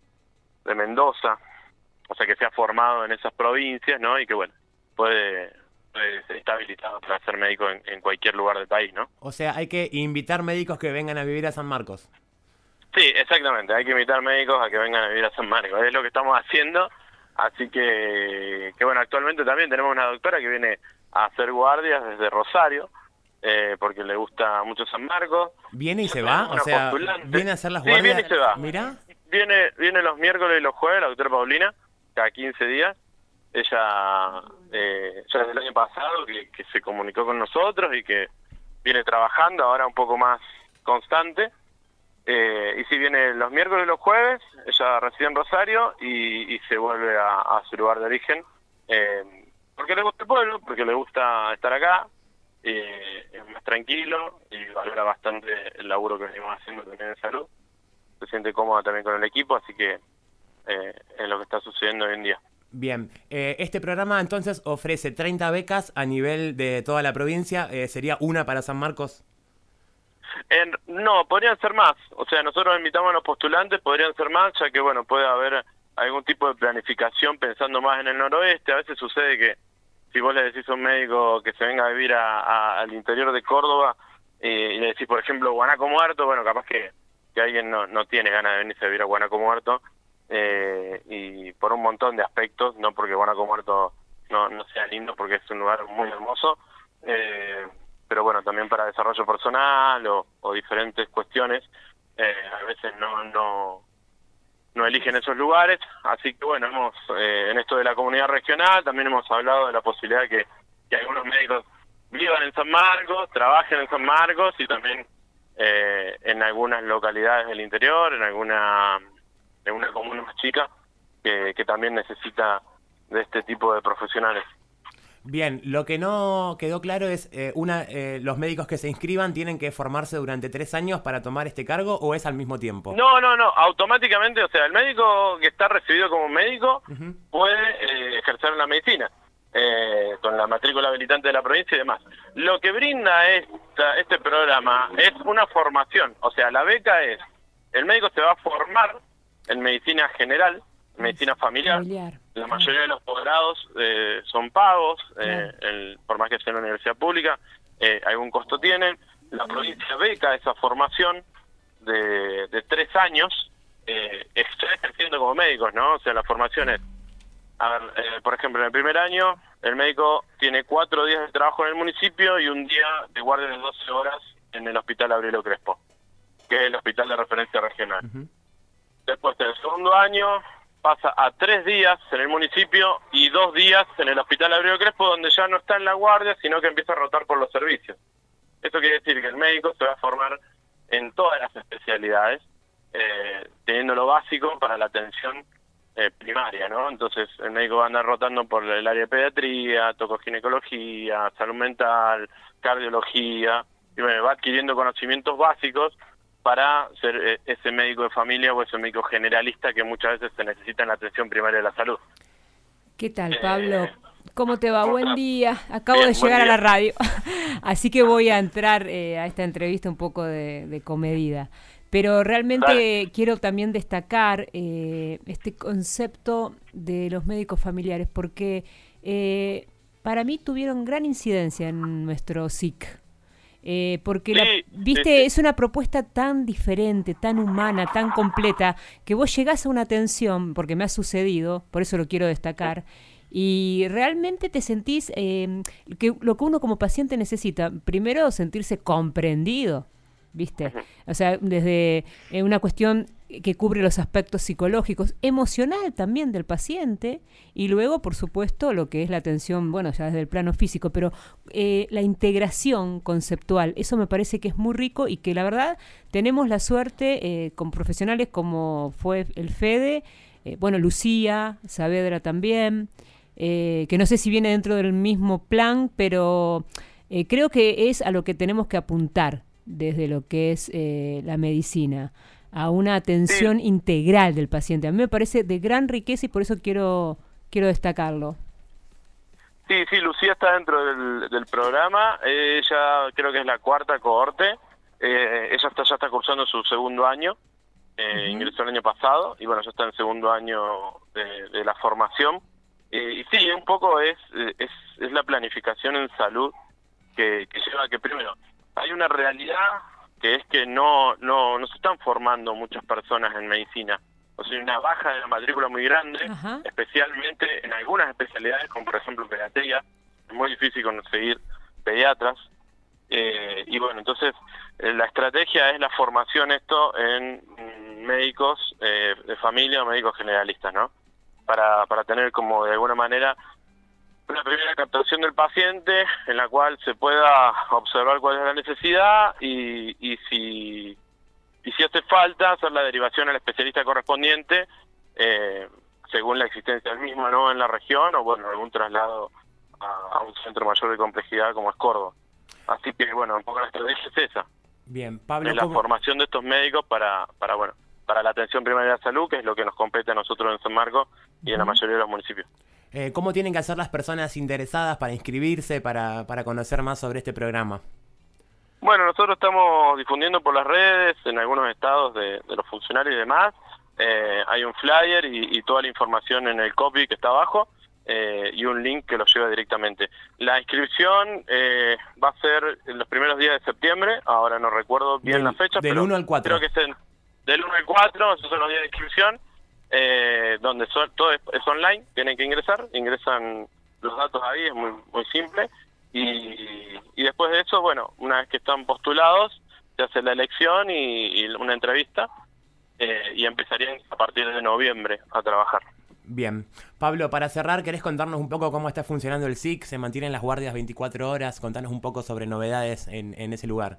de Mendoza, o sea que se ha formado en esas provincias, ¿no? Y que bueno, puede Pues está habilitado para ser médico en, en cualquier lugar del país, ¿no? O sea, hay que invitar médicos que vengan a vivir a San Marcos. Sí, exactamente. Hay que invitar médicos a que vengan a vivir a San Marcos. Es lo que estamos haciendo. Así que, que bueno, actualmente también tenemos una doctora que viene a hacer guardias desde Rosario, eh, porque le gusta mucho San Marcos. ¿Viene y se va? O sea, ¿viene a hacer las Sí, guardias? viene y se va. ¿Mirá? Viene, viene los miércoles y los jueves, la doctora Paulina, cada quince días. Ella, eh, ya desde el año pasado, que, que se comunicó con nosotros y que viene trabajando ahora un poco más constante. Eh, y si viene los miércoles y los jueves, ella reside en Rosario y, y se vuelve a, a su lugar de origen, eh, porque le gusta el pueblo, porque le gusta estar acá, eh, es más tranquilo y valora bastante el laburo que venimos haciendo también en salud. Se siente cómoda también con el equipo, así que eh, es lo que está sucediendo hoy en día. Bien, eh, este programa entonces ofrece treinta becas a nivel de toda la provincia, eh, ¿sería una para San Marcos? En, no, podrían ser más. O sea, nosotros invitamos a los postulantes, podrían ser más, ya que, bueno, puede haber algún tipo de planificación pensando más en el noroeste. A veces sucede que si vos le decís a un médico que se venga a vivir a, a, al interior de Córdoba eh, y le decís, por ejemplo, Guanaco Muerto, bueno, capaz que, que alguien no, no tiene ganas de venirse a vivir a Guanaco Muerto, eh, y por un montón de aspectos, no porque Guanaco Muerto no, no sea lindo, porque es un lugar muy hermoso, eh, pero bueno, también para desarrollo personal o, o diferentes cuestiones, eh, a veces no no no eligen esos lugares, así que bueno, hemos eh, en esto de la comunidad regional también hemos hablado de la posibilidad de que, que algunos médicos vivan en San Marcos, trabajen en San Marcos y también eh, en algunas localidades del interior, en alguna, en una comuna más chica, que, que también necesita de este tipo de profesionales. Bien, lo que no quedó claro es, eh, una, eh, ¿los médicos que se inscriban tienen que formarse durante tres años para tomar este cargo o es al mismo tiempo? No, no, no, automáticamente, o sea, el médico que está recibido como médico uh-huh. puede eh, ejercer la medicina, eh, con la matrícula habilitante de la provincia y demás. Lo que brinda esta, este programa es una formación, o sea, la beca es, el médico se va a formar en medicina general, medicina familiar. familiar. La mayoría de los posgrados eh, son pagos, eh, el, por más que sea en la universidad pública, eh, algún costo tienen. La provincia beca esa formación de, de tres años, eh, ejerciendo como médicos, ¿no? O sea, la formación es, a ver, eh, por ejemplo, en el primer año, el médico tiene cuatro días de trabajo en el municipio y un día de guardia de doce horas en el Hospital Aurelio Crespo, que es el hospital de referencia regional. Uh-huh. Después del segundo año pasa a tres días en el municipio y dos días en el Hospital Aurelio Crespo, donde ya no está en la guardia, sino que empieza a rotar por los servicios. Esto quiere decir que el médico se va a formar en todas las especialidades, eh, teniendo lo básico para la atención eh, primaria, ¿no? Entonces el médico va a andar rotando por el área de pediatría, tocoginecología, salud mental, cardiología, y bueno, va adquiriendo conocimientos básicos para ser eh, ese médico de familia o ese médico generalista que muchas veces se necesita en la atención primaria de la salud. ¿Qué tal, Eh, Pablo? ¿Cómo te va? ¿cómo Buen estás? día. Acabo Bien, de llegar buen a la día. radio, así que voy a entrar eh, a esta entrevista un poco de, de comedida. Pero realmente Dale. quiero también destacar eh, este concepto de los médicos familiares, porque eh, para mí tuvieron gran incidencia en nuestro S I C. Eh, porque, la, Sí, viste, sí, sí. es una propuesta tan diferente, tan humana, tan completa, que vos llegás a una atención, porque me ha sucedido, por eso lo quiero destacar, y realmente te sentís, eh, que lo que uno como paciente necesita, primero sentirse comprendido, ¿viste? O sea, desde eh, una cuestión que cubre los aspectos psicológicos, emocional también del paciente, y luego, por supuesto, lo que es la atención, bueno, ya desde el plano físico, pero eh, la integración conceptual, eso me parece que es muy rico y que la verdad tenemos la suerte eh, con profesionales como fue el Fede, eh, bueno, Lucía, Saavedra también, eh, que no sé si viene dentro del mismo plan, pero eh, creo que es a lo que tenemos que apuntar desde lo que es eh, la medicina, a una atención sí. integral del paciente. A mí me parece de gran riqueza y por eso quiero quiero destacarlo. Sí, sí, Lucía está dentro del, del programa. Ella creo que es la cuarta cohorte. Eh, ella está ya está cursando su segundo año. Eh, uh-huh. Ingresó el año pasado y bueno, ya está en el segundo año de, de la formación. Eh, y sí, un poco es, es es la planificación en salud que, que lleva a que primero hay una realidad que es que no no no se están formando muchas personas en medicina. o sea, una baja de la matrícula muy grande, Ajá. especialmente en algunas especialidades, como por ejemplo pediatría. Es muy difícil conseguir pediatras. Eh, y bueno, entonces eh, la estrategia es la formación esto en mm, médicos eh, de familia o médicos generalistas, ¿no? Para, para tener como de alguna manera una primera captación del paciente en la cual se pueda observar cuál es la necesidad y, y si y si hace falta hacer la derivación al especialista correspondiente eh, según la existencia del mismo, ¿no? En la región o bueno, algún traslado a, a un centro mayor de complejidad como es Córdoba. Así que bueno, un poco la estrategia es esa. Bien, Pablo, es la ¿cómo- formación de estos médicos para, para bueno, para la atención primaria de la salud, que es lo que nos compete a nosotros en San Marcos y en la Ujú. mayoría de los municipios. Eh, ¿Cómo tienen que hacer las personas interesadas para inscribirse, para, para conocer más sobre este programa? Bueno, nosotros estamos difundiendo por las redes, en algunos estados de, de los funcionarios y demás. Eh, hay un flyer y, y toda la información en el copy que está abajo eh, y un link que lo lleva directamente. La inscripción eh, va a ser en los primeros días de septiembre, ahora no recuerdo bien Del- la fecha, del pero uno al cuatro. creo que es en- del uno al cuatro, esos son los días de inscripción, eh, donde son, todo es, es online, tienen que ingresar, ingresan los datos ahí, es muy, muy simple. Y, y después de eso, bueno, una vez que están postulados, se hace la elección y, y una entrevista eh, y empezarían a partir de noviembre a trabajar. Bien. Pablo, para cerrar, ¿querés contarnos un poco cómo está funcionando el S I C? ¿Se mantienen las guardias veinticuatro horas? Contanos un poco sobre novedades en, en ese lugar.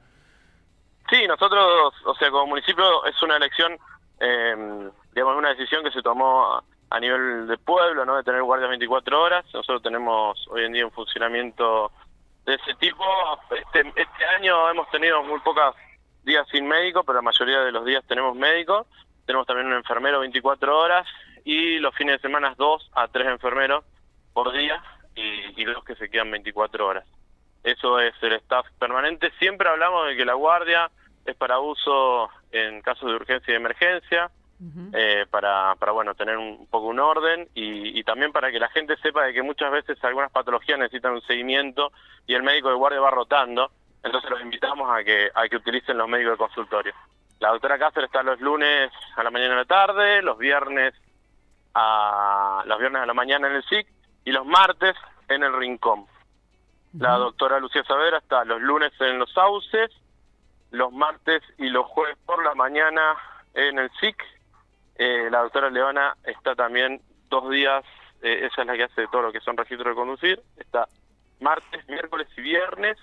Sí, nosotros, o sea, como municipio es una elección, eh, digamos, una decisión que se tomó a, a nivel de pueblo, ¿no? De tener guardias veinticuatro horas. Nosotros tenemos hoy en día un funcionamiento de ese tipo. Este, este año hemos tenido muy pocos días sin médico, pero la mayoría de los días tenemos médico. Tenemos también un enfermero veinticuatro horas y los fines de semana dos a tres enfermeros por día y, y los que se quedan veinticuatro horas. Eso es el staff permanente. Siempre hablamos de que la guardia es para uso en casos de urgencia y de emergencia, eh, para, para bueno, tener un poco un orden y, y también para que la gente sepa de que muchas veces algunas patologías necesitan un seguimiento y el médico de guardia va rotando, entonces los invitamos a que, a que utilicen los médicos de consultorio. La doctora Cáceres está los lunes a la mañana y a la tarde, los viernes a los viernes a la mañana en el S I C y los martes en el Rincón. La doctora Lucía Saavedra está los lunes en los Sauces, los martes y los jueves por la mañana en el S I C. Eh, la doctora Leona está también dos días, eh, ella es la que hace todo lo que son registros de conducir, está martes, miércoles y viernes.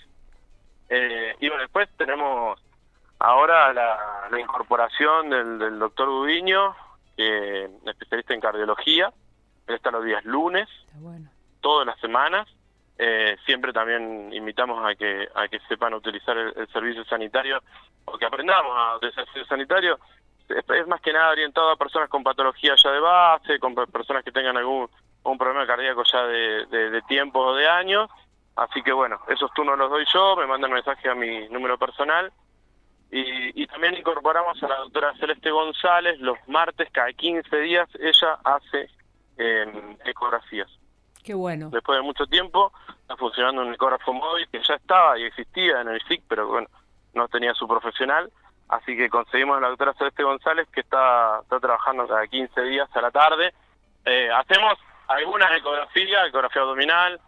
Eh, y bueno, después tenemos ahora la, la incorporación del, del doctor Gudiño, que es especialista en cardiología. Él está los días lunes, todas las semanas. Eh, siempre también invitamos a que a que sepan utilizar el, el servicio sanitario o que aprendamos a utilizar el servicio sanitario. Es, es más que nada orientado a personas con patología ya de base, con personas que tengan algún un problema cardíaco ya de, de, de tiempo o de años. Así que bueno, esos turnos los doy yo, me mandan mensaje a mi número personal. Y, y también incorporamos a la doctora Celeste González los martes, cada quince días, ella hace eh, ecografías. Qué bueno. Después de mucho tiempo está funcionando un ecógrafo móvil que ya estaba y existía en el S I C, pero bueno, no tenía su profesional, así que conseguimos a la doctora Celeste González que está, está trabajando cada quince días a la tarde. Eh, hacemos algunas ecografías, ecografía abdominal,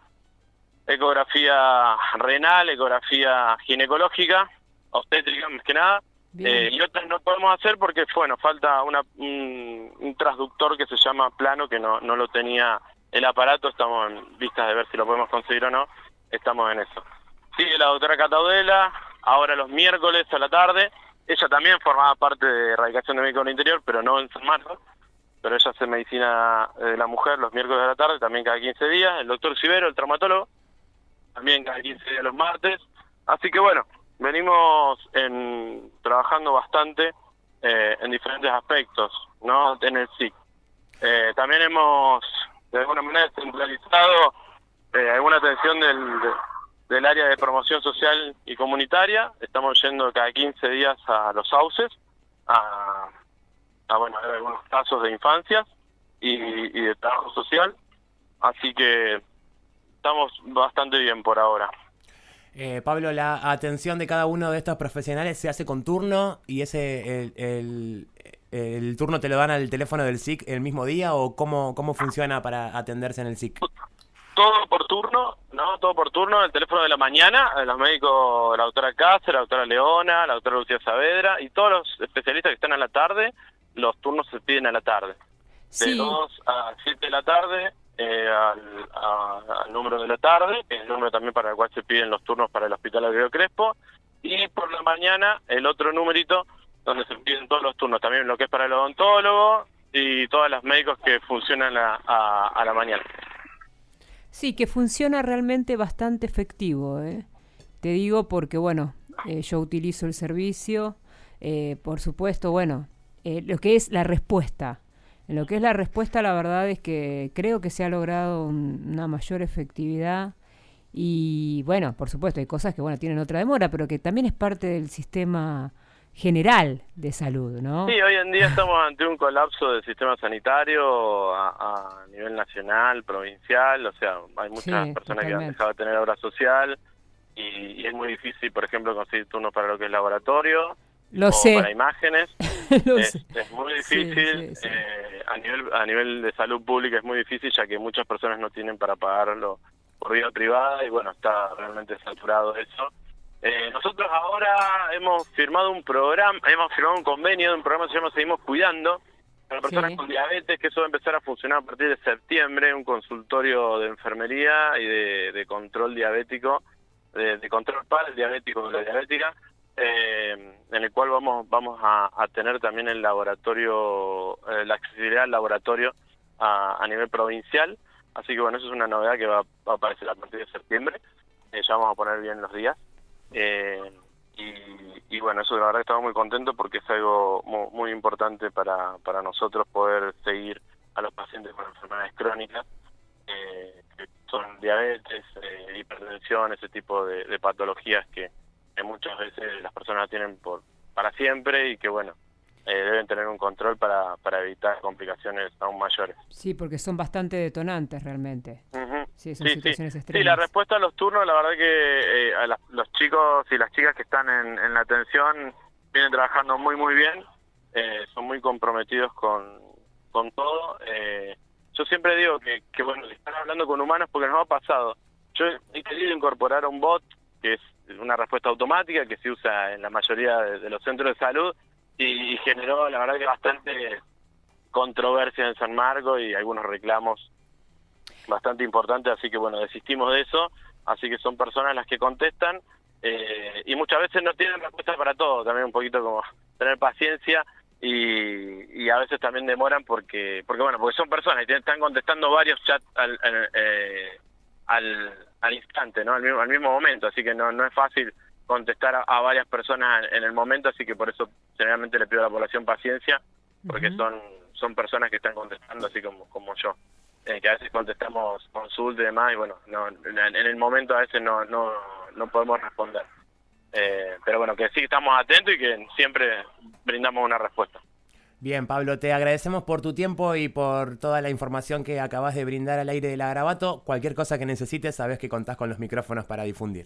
ecografía renal, ecografía ginecológica, obstétrica más que nada, eh, y otras no podemos hacer porque, bueno, falta una, un, un transductor que se llama plano que no, no lo tenía el aparato, estamos en vistas de ver si lo podemos conseguir o no, estamos en eso. Sigue la doctora Cataudela, ahora los miércoles a la tarde, ella también formaba parte de Erradicación de Médico del Interior, pero no en San Marcos, pero ella hace medicina de la mujer los miércoles de la tarde, también cada quince días, el doctor Cibero, el traumatólogo, también cada quince días los martes, así que bueno, venimos en, trabajando bastante eh, en diferentes aspectos, ¿no? En el S I C. Eh, también hemos, de alguna manera, centralizado eh, alguna atención del, de, del área de promoción social y comunitaria. Estamos yendo cada quince días a los sauces, a, a bueno, a ver algunos casos de infancias y, y de trabajo social. Así que estamos bastante bien por ahora. Eh, Pablo, la atención de cada uno de estos profesionales se hace con turno y ese el, el, ¿El turno te lo dan al teléfono del S I C el mismo día o cómo, cómo funciona para atenderse en el S I C? Todo por turno, ¿no? Todo por turno, el teléfono de la mañana, los médicos, la doctora Cáceres, la doctora Leona, la doctora Lucía Saavedra y todos los especialistas que están a la tarde, los turnos se piden a la tarde. De Sí. dos a siete de la tarde, eh, al, a- al número de la tarde, que es el número también para el cual se piden los turnos para el Hospital Agrelo Crespo, y por la mañana el otro numerito donde se piden todos los turnos, también lo que es para el odontólogo y todos los médicos que funcionan a, a, a la mañana. Sí, que funciona realmente bastante efectivo, ¿eh? Te digo porque, bueno, eh, yo utilizo el servicio, eh, por supuesto, bueno, eh, lo que es la respuesta. En lo que es la respuesta, la verdad es que creo que se ha logrado un- una mayor efectividad y, bueno, por supuesto, hay cosas que, bueno, tienen otra demora, pero que también es parte del sistema general de salud, ¿no? Sí, hoy en día estamos ante un colapso del sistema sanitario a, a nivel nacional, provincial, o sea, hay muchas Sí, personas que han totalmente. dejado de tener obra social y, y es muy difícil, por ejemplo, conseguir turnos para lo que es laboratorio Lo o sé. para imágenes. Lo es, sé. es muy Sí, difícil, sí, sí. eh, a nivel a nivel de salud pública es muy difícil, ya que muchas personas no tienen para pagarlo por vía privada y bueno, está realmente saturado eso. Eh, nosotros ahora hemos firmado un programa, hemos firmado un convenio de un programa que se llama Seguimos Cuidando para personas Sí. con diabetes, que eso va a empezar a funcionar a partir de septiembre, un consultorio de enfermería y de, de control diabético, de, de control para el diabético o la diabética, eh, en el cual vamos vamos a, a tener también el laboratorio, eh, la accesibilidad al laboratorio a, a nivel provincial, así que bueno, eso es una novedad que va, va a aparecer a partir de septiembre, eh, ya vamos a poner bien los días. Eh, y, y bueno, eso la verdad que estamos muy contentos porque es algo muy, muy importante para, para nosotros poder seguir a los pacientes con enfermedades crónicas, eh, que son diabetes, eh, hipertensión, ese tipo de, de patologías que, que muchas veces las personas tienen por para siempre y que bueno, eh, deben tener un control para, para evitar complicaciones aún mayores. Sí, porque son bastante detonantes realmente. Ujú. Sí, son Sí, situaciones sí. extremas. Sí, la respuesta a los turnos, la verdad que eh, a las- los chicos y las chicas que están en, en la atención vienen trabajando muy, muy bien, eh, son muy comprometidos con, con todo. Eh, yo siempre digo que, que, bueno, que están hablando con humanos porque nos ha pasado. Yo he querido incorporar un bot, que es una respuesta automática que se usa en la mayoría de, de los centros de salud y, y generó, la verdad que bastante controversia en San Marcos y algunos reclamos bastante importante, así que bueno, desistimos de eso, así que son personas las que contestan eh, y muchas veces no tienen respuesta para todo, también un poquito como tener paciencia y, y a veces también demoran porque porque bueno, porque son personas y te- están contestando varios chats al, al, eh, al, al instante, ¿no? Al mismo, al mismo momento, así que no, no es fácil contestar a, a varias personas en el momento, así que por eso generalmente le pido a la población paciencia, porque Ujú. son son personas que están contestando así como como yo. Eh, que a veces contestamos consulta y demás y bueno, no, en, en el momento a veces no no, no podemos responder. Eh, pero bueno, que sí estamos atentos y que siempre brindamos una respuesta. Bien, Pablo, te agradecemos por tu tiempo y por toda la información que acabas de brindar al aire de la Garabato. Cualquier cosa que necesites, sabes que contás con los micrófonos para difundir.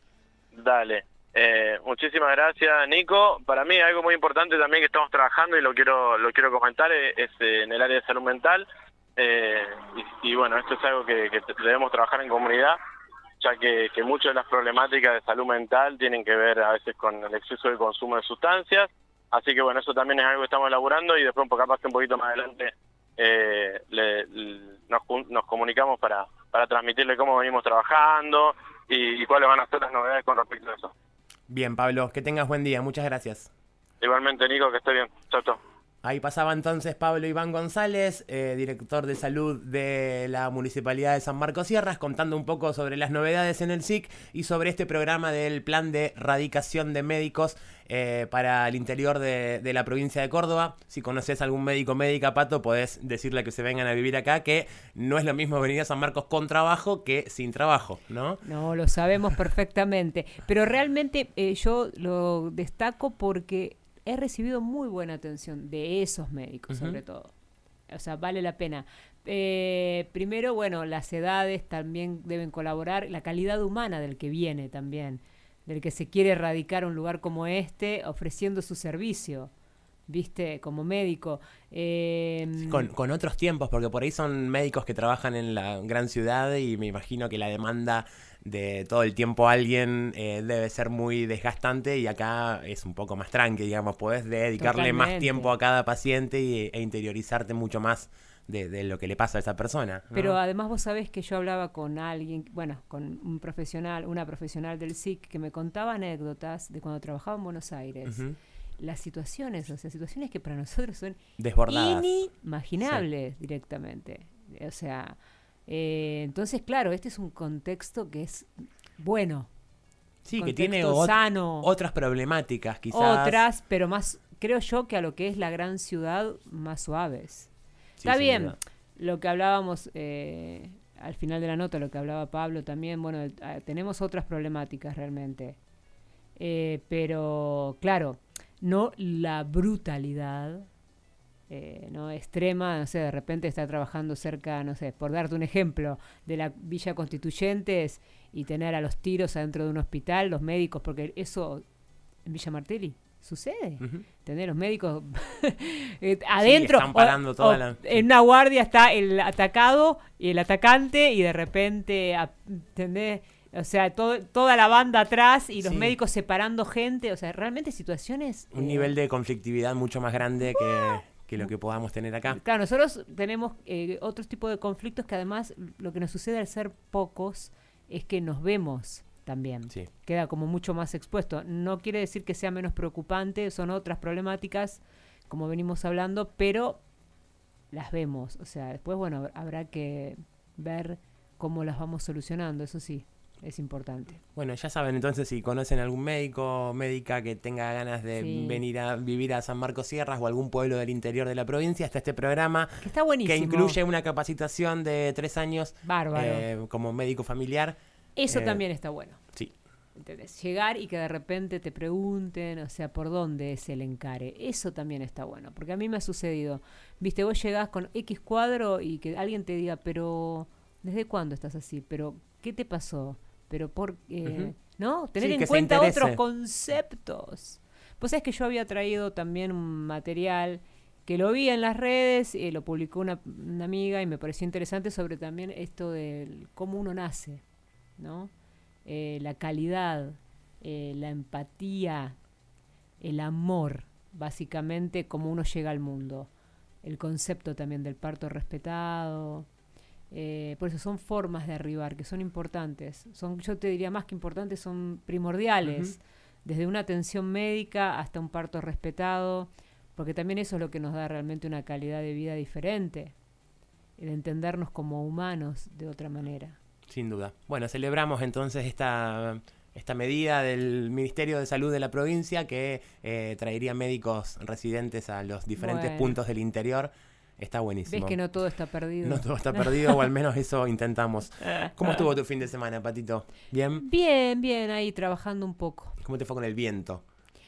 Dale. Eh, muchísimas gracias, Nico. Para mí algo muy importante también que estamos trabajando y lo quiero lo quiero comentar es, es, eh, en el área de salud mental. Eh, y, y bueno, esto es algo que, que debemos trabajar en comunidad, ya que, que muchas de las problemáticas de salud mental tienen que ver a veces con el exceso de consumo de sustancias, así que bueno, eso también es algo que estamos elaborando y después capaz que un poquito más adelante eh, le, le- nos, jun- nos comunicamos para, para transmitirle cómo venimos trabajando y, y cuáles van a ser las novedades con respecto a eso. Bien, Pablo, que tengas buen día. Muchas gracias. Igualmente, Nico, que esté bien. Chao, chao. Ahí pasaba entonces Pablo Iván González, eh, director de salud de la Municipalidad de San Marcos Sierras, contando un poco sobre las novedades en el S I C y sobre este programa del plan de radicación de médicos eh, para el interior de, de la provincia de Córdoba. Si conoces algún médico o médica, Pato, podés decirle que se vengan a vivir acá, que no es lo mismo venir a San Marcos con trabajo que sin trabajo, ¿no? No, lo sabemos perfectamente. Pero realmente eh, yo lo destaco porque he recibido muy buena atención de esos médicos, Ujú. sobre todo. O sea, vale la pena. Eh, primero, bueno, las edades también deben colaborar, la calidad humana del que viene también, del que se quiere radicar a un lugar como este, ofreciendo su servicio. viste, como médico. Eh, con, con otros tiempos, porque por ahí son médicos que trabajan en la gran ciudad y me imagino que la demanda de todo el tiempo a alguien eh, debe ser muy desgastante, y acá es un poco más tranqui, digamos, podés dedicarle Totalmente. más tiempo a cada paciente y, e interiorizarte mucho más de, de lo que le pasa a esa persona, ¿no? Pero además vos sabés que yo hablaba con alguien, bueno, con un profesional, una profesional del S I C que me contaba anécdotas de cuando trabajaba en Buenos Aires. Uh-huh. Las situaciones, o sea, situaciones que para nosotros son desbordadas, inimaginables, sí, directamente. O sea, eh, entonces, claro, este es un contexto que es bueno. Sí, que tiene ot- sano, otras problemáticas, quizás. Otras, pero más, creo yo, que a lo que es la gran ciudad, más suaves. Sí, está bien, duda. Lo que hablábamos eh, al final de la nota, lo que hablaba Pablo también, bueno, eh, tenemos otras problemáticas realmente. Eh, pero, claro, no la brutalidad eh, no extrema, no sé, de repente está trabajando cerca, no sé, por darte un ejemplo, de la Villa Constituyentes y tener a los tiros adentro de un hospital, los médicos, porque eso en Villa Martelli sucede. Uh-huh. Tener los médicos adentro, sí, están parando o, toda o la... en una guardia está el atacado y el atacante, y de repente, ¿entendés? O sea, todo, toda la banda atrás y los sí. médicos separando gente. O sea, realmente situaciones... Un eh, nivel de conflictividad mucho más grande que, que lo que podamos tener acá. Claro, nosotros tenemos eh, otros tipos de conflictos que además lo que nos sucede al ser pocos es que nos vemos también. Sí. Queda como mucho más expuesto. No quiere decir que sea menos preocupante, son otras problemáticas, como venimos hablando, pero las vemos. O sea, después, bueno, habrá que ver cómo las vamos solucionando, eso sí. Es importante. Bueno, ya saben entonces, si conocen algún médico o médica que tenga ganas de sí. venir a vivir a San Marcos Sierras o algún pueblo del interior de la provincia, está este programa que está buenísimo, que incluye una capacitación de tres años eh, como médico familiar. Eso eh, también está bueno. Sí. ¿Entendés? Llegar y que de repente te pregunten, o sea, por dónde es el encare. Eso también está bueno, porque a mí me ha sucedido. Viste, vos llegás con X cuadro y que alguien te diga, pero ¿desde cuándo estás así? Pero ¿qué te pasó? Pero por eh, uh-huh. ¿no? Tener sí, en cuenta otros conceptos. Vos sabés que yo había traído también un material que lo vi en las redes, eh, lo publicó una, una amiga y me pareció interesante sobre también esto de cómo uno nace, ¿no? Eh, la calidad, eh, la empatía, el amor, básicamente cómo uno llega al mundo. El concepto también del parto respetado. Eh, por eso son formas de arribar que son importantes, son, yo te diría más que importantes, son primordiales, uh-huh. desde una atención médica hasta un parto respetado, porque también eso es lo que nos da realmente una calidad de vida diferente, el entendernos como humanos de otra manera. Sin duda. Bueno, celebramos entonces esta, esta medida del Ministerio de Salud de la provincia que eh, traería médicos residentes a los diferentes bueno. puntos del interior. Está buenísimo. Ves que no todo está perdido. No todo está perdido, o al menos eso intentamos. ¿Cómo estuvo tu fin de semana, Patito? ¿Bien? Bien, bien, ahí trabajando un poco. ¿Cómo te fue con el viento?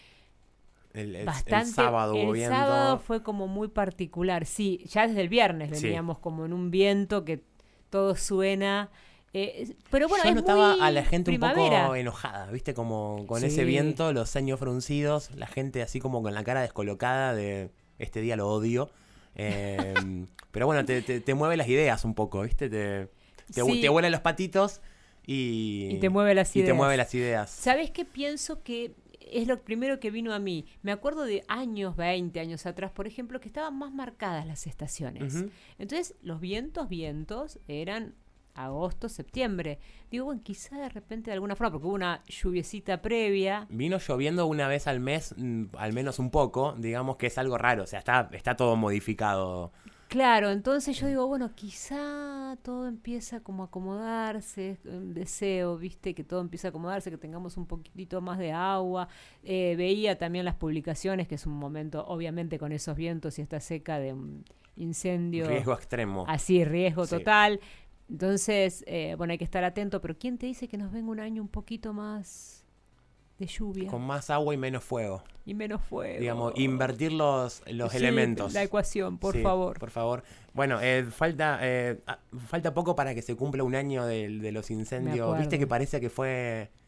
El, el, Bastante, el sábado hubo el viento. El sábado fue como muy particular, sí. Ya desde el viernes veníamos sí. como en un viento que todo suena... Eh, pero bueno, yo es notaba muy a la gente primavera. Un poco enojada, ¿viste? Como con sí. ese viento, los ceños fruncidos, la gente así como con la cara descolocada de este día lo odio. Eh, pero bueno, te, te, te mueve las ideas un poco, ¿viste? Te, te, sí. te vuelan los patitos y, y te mueve las y ideas. te mueve las ideas. ¿Sabés qué pienso que es lo primero que vino a mí? Me acuerdo de años, veinte años atrás, por ejemplo, que estaban más marcadas las estaciones. Uh-huh. Entonces, los vientos, vientos eran agosto, septiembre. Digo, bueno, quizá de repente de alguna forma, porque hubo una lluviecita previa. Vino lloviendo una vez al mes, mmm, al menos un poco, digamos que es algo raro, o sea, está, está todo modificado. Claro, entonces yo digo, bueno, quizá todo empieza como a acomodarse, un deseo, viste, que todo empieza a acomodarse, que tengamos un poquitito más de agua. Eh, veía también las publicaciones, que es un momento, obviamente con esos vientos y esta seca de un incendio. Riesgo extremo. Así, riesgo sí. total. Entonces, eh, bueno, hay que estar atento, pero ¿quién te dice que nos venga un año un poquito más de lluvia? Con más agua y menos fuego. Y menos fuego. Digamos, invertir los, los sí, elementos. La ecuación, por sí, favor. Por favor. Bueno, eh, falta eh, falta poco para que se cumpla un año de, de los incendios. Viste que parece que fue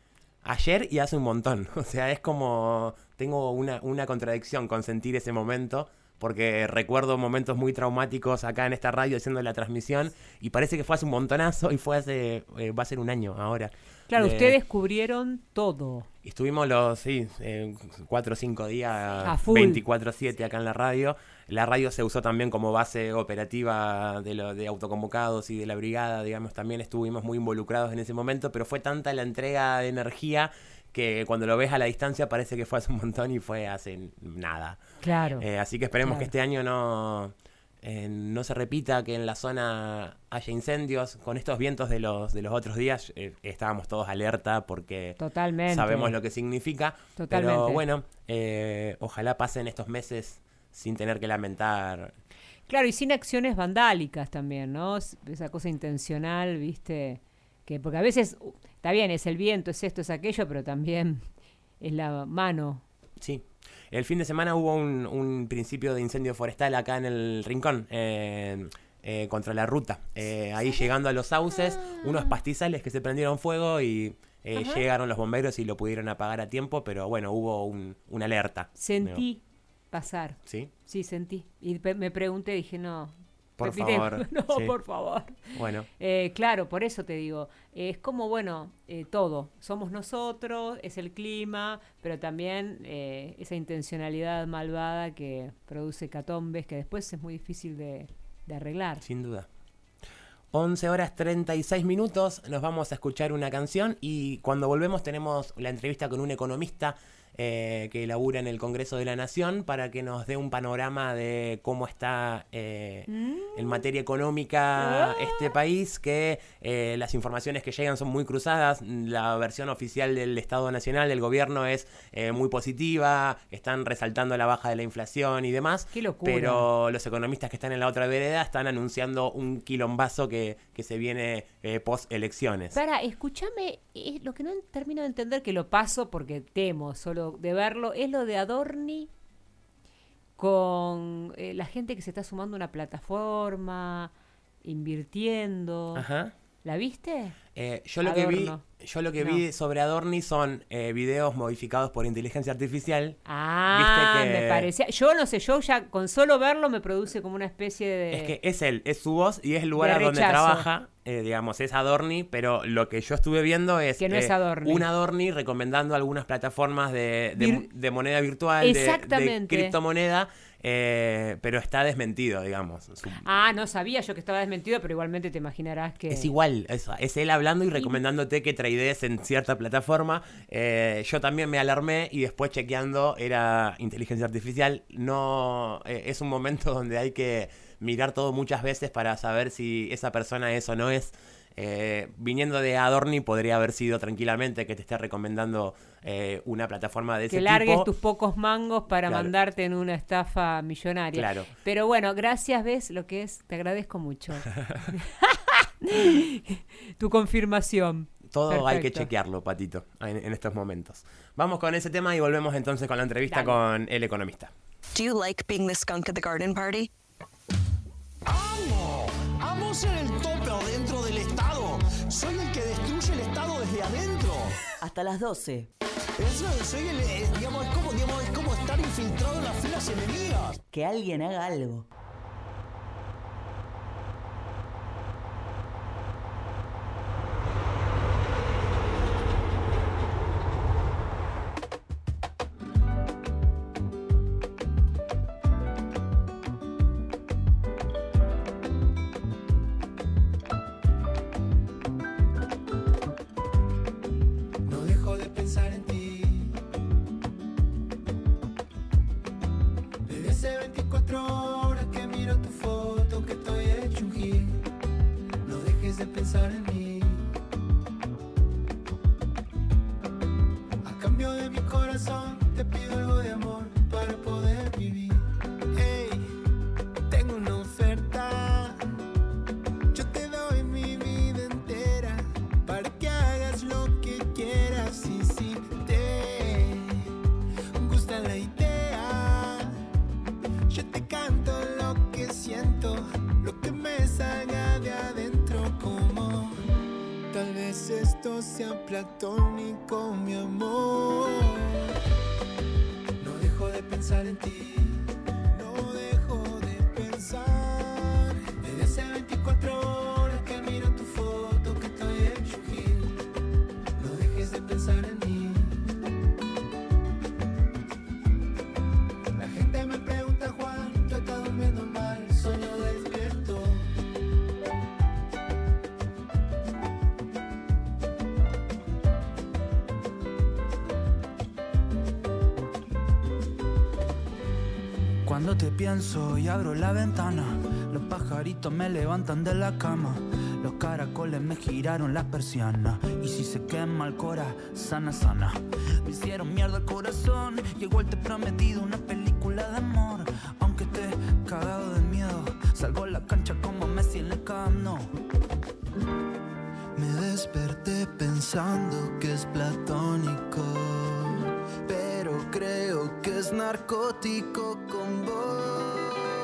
ayer y hace un montón. O sea, es como... Tengo una, una contradicción con sentir ese momento, porque recuerdo momentos muy traumáticos acá en esta radio haciendo la transmisión, y parece que fue hace un montonazo, y fue hace... Eh, va a ser un año ahora. Claro, Eh, ustedes cubrieron todo. Estuvimos los, sí, eh, cuatro o cinco días, A full. veinticuatro siete acá en la radio. La radio se usó también como base operativa de, lo, de autoconvocados y de la brigada, digamos, también estuvimos muy involucrados en ese momento, pero fue tanta la entrega de energía que cuando lo ves a la distancia parece que fue hace un montón y fue hace nada. Claro. Eh, así que esperemos Claro. que este año no... Eh, no se repita que en la zona haya incendios. Con estos vientos de los de los otros días eh, estábamos todos alerta porque Totalmente. sabemos lo que significa. Totalmente. Pero bueno, eh, ojalá pasen estos meses sin tener que lamentar. Claro, y sin acciones vandálicas también, ¿no? Esa cosa intencional, ¿viste? Que porque a veces, uh, está bien, es el viento, es esto, es aquello, pero también es la mano. Sí. El fin de semana hubo un, un principio de incendio forestal acá en el Rincón, eh, eh, contra la ruta. Eh, ahí llegando a los sauces, unos pastizales que se prendieron fuego y eh, llegaron los bomberos y lo pudieron apagar a tiempo, pero bueno, hubo un, una alerta. Sentí pasar. ¿Sí? Sí, sentí. Y pe- me pregunté, dije, no. Por Pepite, favor. No, Sí. por favor. Bueno. Eh, claro, por eso te digo, eh, es como, bueno, eh, todo. Somos nosotros, es el clima, pero también eh, esa intencionalidad malvada que produce catombes que después es muy difícil de, de arreglar. Sin duda. once horas treinta y seis minutos, nos vamos a escuchar una canción y cuando volvemos tenemos la entrevista con un economista eh, que labura en el Congreso de la Nación para que nos dé un panorama de cómo está eh, Mm. en materia económica este país, que eh, las informaciones que llegan son muy cruzadas. La versión oficial del Estado Nacional, del gobierno, es eh, muy positiva, están resaltando la baja de la inflación y demás. Qué locura. Pero los economistas que están en la otra vereda están anunciando un quilombazo que, que se viene eh, post elecciones. Para, escúchame, eh, lo que no termino de entender, que lo paso porque temo solo de verlo, es lo de Adorni con eh, la gente que se está sumando a una plataforma, invirtiendo. Ajá. ¿La viste? Eh, yo lo que vi, Adorno. yo lo que No. vi sobre Adorni son eh, videos modificados por inteligencia artificial. Ah, Viste que- me parecía. Yo no sé, yo ya con solo verlo me produce como una especie de. Es que es él, es su voz y es el lugar de a donde rechazo. trabaja, eh, digamos, es Adorni, pero lo que yo estuve viendo es, Que no es eh, Adorni. un Adorni recomendando algunas plataformas de, de, Vir- de moneda virtual, de- de, Exactamente. criptomoneda, eh, pero está desmentido, digamos. Su- Ah, no sabía yo que estaba desmentido, pero igualmente te imaginarás que. Es igual, es, es él hablando y recomendándote que tradees en cierta plataforma. Eh, yo también me alarmé y después chequeando era inteligencia artificial. No, eh, es un momento donde hay que mirar todo muchas veces para saber si esa persona es o no es. Eh, viniendo de Adorni podría haber sido tranquilamente que te esté recomendando eh, una plataforma de Que ese largues tipo. tus pocos mangos para Claro. mandarte en una estafa millonaria. Claro. Pero bueno, gracias, ves lo que es. Te agradezco mucho. Tu confirmación. Todo hay que Perfecto. chequearlo, Patito, en, en estos momentos. Vamos con ese tema y volvemos entonces con la entrevista Dale. con el economista. Do you like being the skunk at the garden party? ¡Amo! ¡Amo ser el tope adentro del Estado! ¡Soy el que destruye el Estado desde adentro! Hasta las doce. Eso, soy el, eh, digamos, es como, digamos, es como estar infiltrado en las filas enemigas. Que alguien haga algo. No dejo de pensar en ti. Desde hace veinticuatro horas que miro tu foto, que estoy hecho un gil. No dejes de pensar en mí. A cambio de mi corazón, te pido algo de amor para poder vivir. Hey, tengo una oferta. Yo te doy mi vida entera para que hagas lo que quieras. Y si te gusta la idea, yo te canto lo que siento, lo que me salga de adentro, como todo sea platónico, mi amor. No dejo de pensar en ti, no dejo de pensar. Desde hace veinticuatro horas que miro tu foto, que estoy hecho un gil. No dejes de pensar en mí. La gente me pregunta, Juan, ¿tú estás durmiendo mal? Sueño despierto. Cuando te pienso y abro la ventana, los pajaritos me levantan de la cama, los caracoles me giraron las persianas, y si se quema el cora, sana, sana. Me hicieron mierda el corazón, y igual te he prometido una película de amor. Aunque esté cagado de miedo, salgo a la cancha como Messi en el Camp Nou. Me desperté pensando que es platónico, pero creo que es narcótico con vos.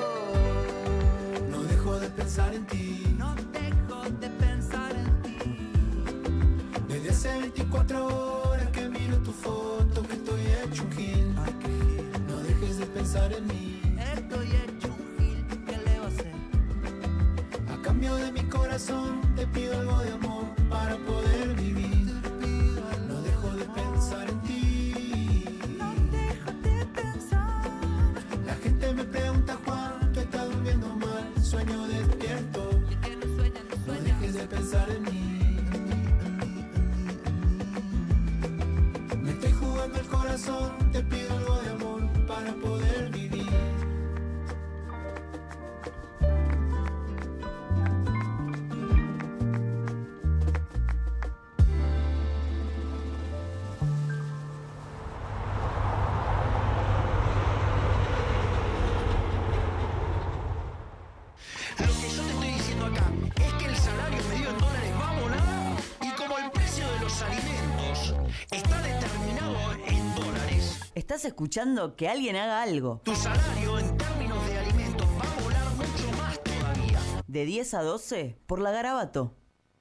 No dejo de pensar en ti, no dejo de pensar en ti. Desde hace veinticuatro horas que miro tu foto, que estoy hecho un gil. Ay, qué gil. No dejes de pensar en mí. Estoy hecho un gil, ¿qué le va a hacer? A cambio de mi corazón te pido algo de amor para poder vivir. No dejo de pensar en ti. No dejo de pensar. La gente me pregunta, Juan, ¿tú estás durmiendo mal? Sueño despierto. No sueña, no No sueña. dejes de pensar en mí. Me estoy jugando el corazón, te pido algo de amor para poder vivir. Lo que yo te estoy diciendo acá es que el salario medio en dólares va a volar, y como el precio de los alimentos está determinado en dólares, Estás escuchando Que Alguien Haga Algo. tu salario en términos de alimentos va a volar mucho más todavía. De diez a doce por la Garabato.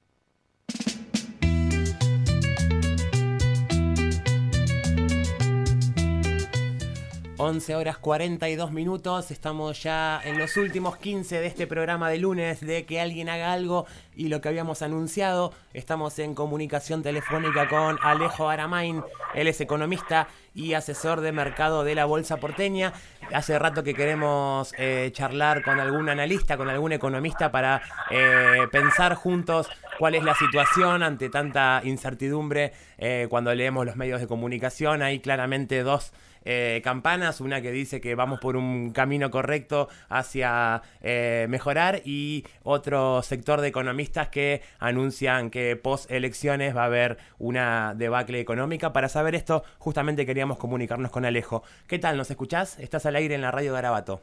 once horas cuarenta y dos minutos, estamos ya en los últimos quince de este programa de lunes de Que Alguien Haga Algo, y lo que habíamos anunciado, estamos en comunicación telefónica con Alejo Aramain. Él es economista y asesor de mercado de la Bolsa Porteña. Hace rato que queremos eh, charlar con algún analista, con algún economista para eh, pensar juntos cuál es la situación ante tanta incertidumbre. Eh, cuando leemos los medios de comunicación hay claramente dos Eh, campanas, una que dice que vamos por un camino correcto hacia eh, mejorar, y otro sector de economistas que anuncian que post elecciones va a haber una debacle económica. Para saber esto, justamente queríamos comunicarnos con Alejo. ¿Qué tal? ¿Nos escuchás? Estás al aire en la Radio Garabato.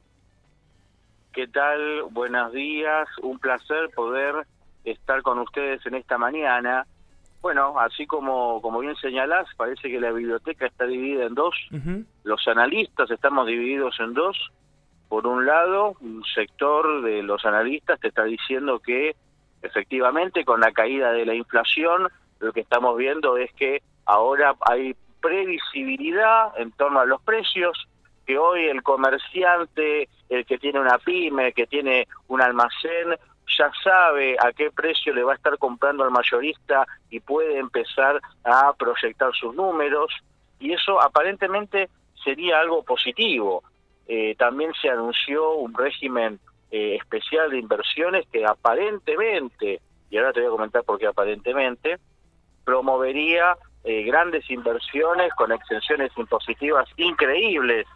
¿Qué tal? Buenos días, un placer poder estar con ustedes en esta mañana. Bueno, así como, como bien señalás, parece que la biblioteca está dividida en dos. Uh-huh. Los analistas estamos divididos en dos. Por un lado, un sector de los analistas te está diciendo que efectivamente con la caída de la inflación, lo que estamos viendo es que ahora hay previsibilidad en torno a los precios, que hoy el comerciante, el que tiene una pyme, que tiene un almacén, ya sabe a qué precio le va a estar comprando al mayorista y puede empezar a proyectar sus números, y eso aparentemente sería algo positivo. Eh, también se anunció un régimen eh, especial de inversiones que aparentemente, y ahora te voy a comentar por qué aparentemente, promovería eh, grandes inversiones con exenciones impositivas increíbles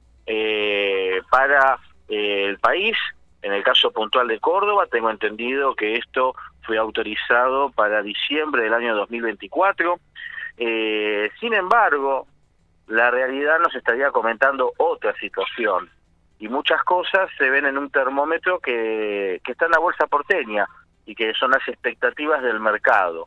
eh, para eh, el país. En el caso puntual de Córdoba, tengo entendido que esto fue autorizado para diciembre del año dos mil veinticuatro. Eh, sin embargo, la realidad nos estaría comentando otra situación. Y muchas cosas se ven en un termómetro que, que está en la Bolsa Porteña y que son las expectativas del mercado.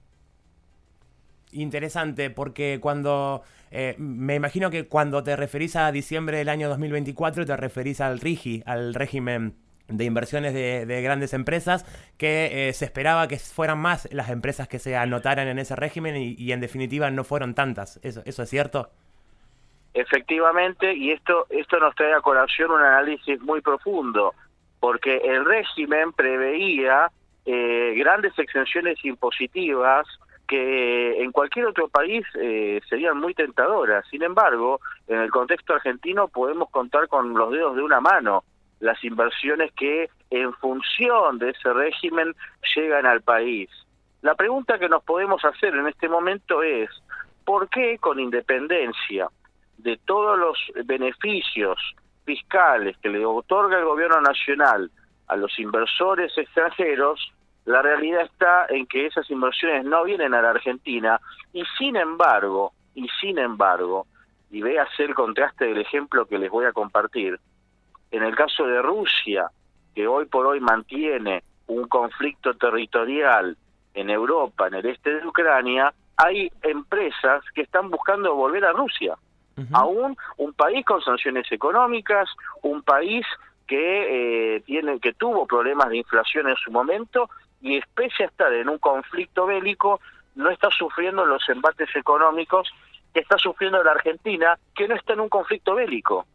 Interesante, porque cuando... Eh, me imagino que cuando te referís a diciembre del año dos mil veinticuatro te referís al RIGI, al régimen de inversiones de, de grandes empresas, que eh, se esperaba que fueran más las empresas que se anotaran en ese régimen y, y en definitiva no fueron tantas. ¿Eso, eso es cierto? Efectivamente, y esto, esto nos trae a colación un análisis muy profundo, porque el régimen preveía eh, grandes exenciones impositivas que en cualquier otro país eh, serían muy tentadoras. Sin embargo, en el contexto argentino podemos contar con los dedos de una mano las inversiones que en función de ese régimen llegan al país. La pregunta que nos podemos hacer en este momento es, ¿por qué con independencia de todos los beneficios fiscales que le otorga el gobierno nacional a los inversores extranjeros, la realidad está en que esas inversiones no vienen a la Argentina y sin embargo, y sin embargo, y véase el contraste del ejemplo que les voy a compartir, en el caso de Rusia, que hoy por hoy mantiene un conflicto territorial en Europa, en el este de Ucrania, hay empresas que están buscando volver a Rusia. Uh-huh. Aún un país con sanciones económicas, un país que eh, tiene que tuvo problemas de inflación en su momento y pese a estar en un conflicto bélico, no está sufriendo los embates económicos que está sufriendo la Argentina, que no está en un conflicto bélico.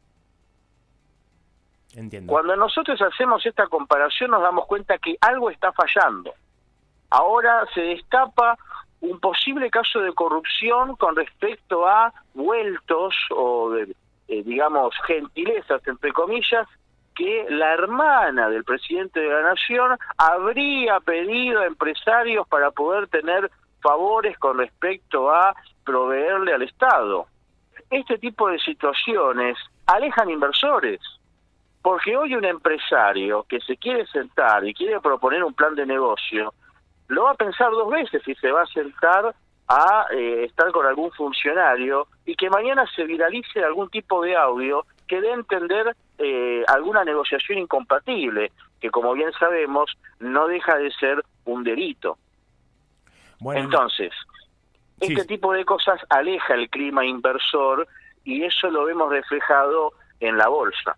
Entiendo. Cuando nosotros hacemos esta comparación nos damos cuenta que algo está fallando. Ahora se destapa un posible caso de corrupción con respecto a vueltos o, de, eh, digamos, gentilezas, entre comillas, que la hermana del presidente de la Nación habría pedido a empresarios para poder tener favores con respecto a proveerle al Estado. Este tipo de situaciones alejan inversores. Porque hoy un empresario que se quiere sentar y quiere proponer un plan de negocio, lo va a pensar dos veces si se va a sentar a eh, estar con algún funcionario y que mañana se viralice algún tipo de audio que dé a entender eh, alguna negociación incompatible, que como bien sabemos no deja de ser un delito. Bueno, entonces, sí. Este tipo de cosas aleja el clima inversor y eso lo vemos reflejado en la bolsa.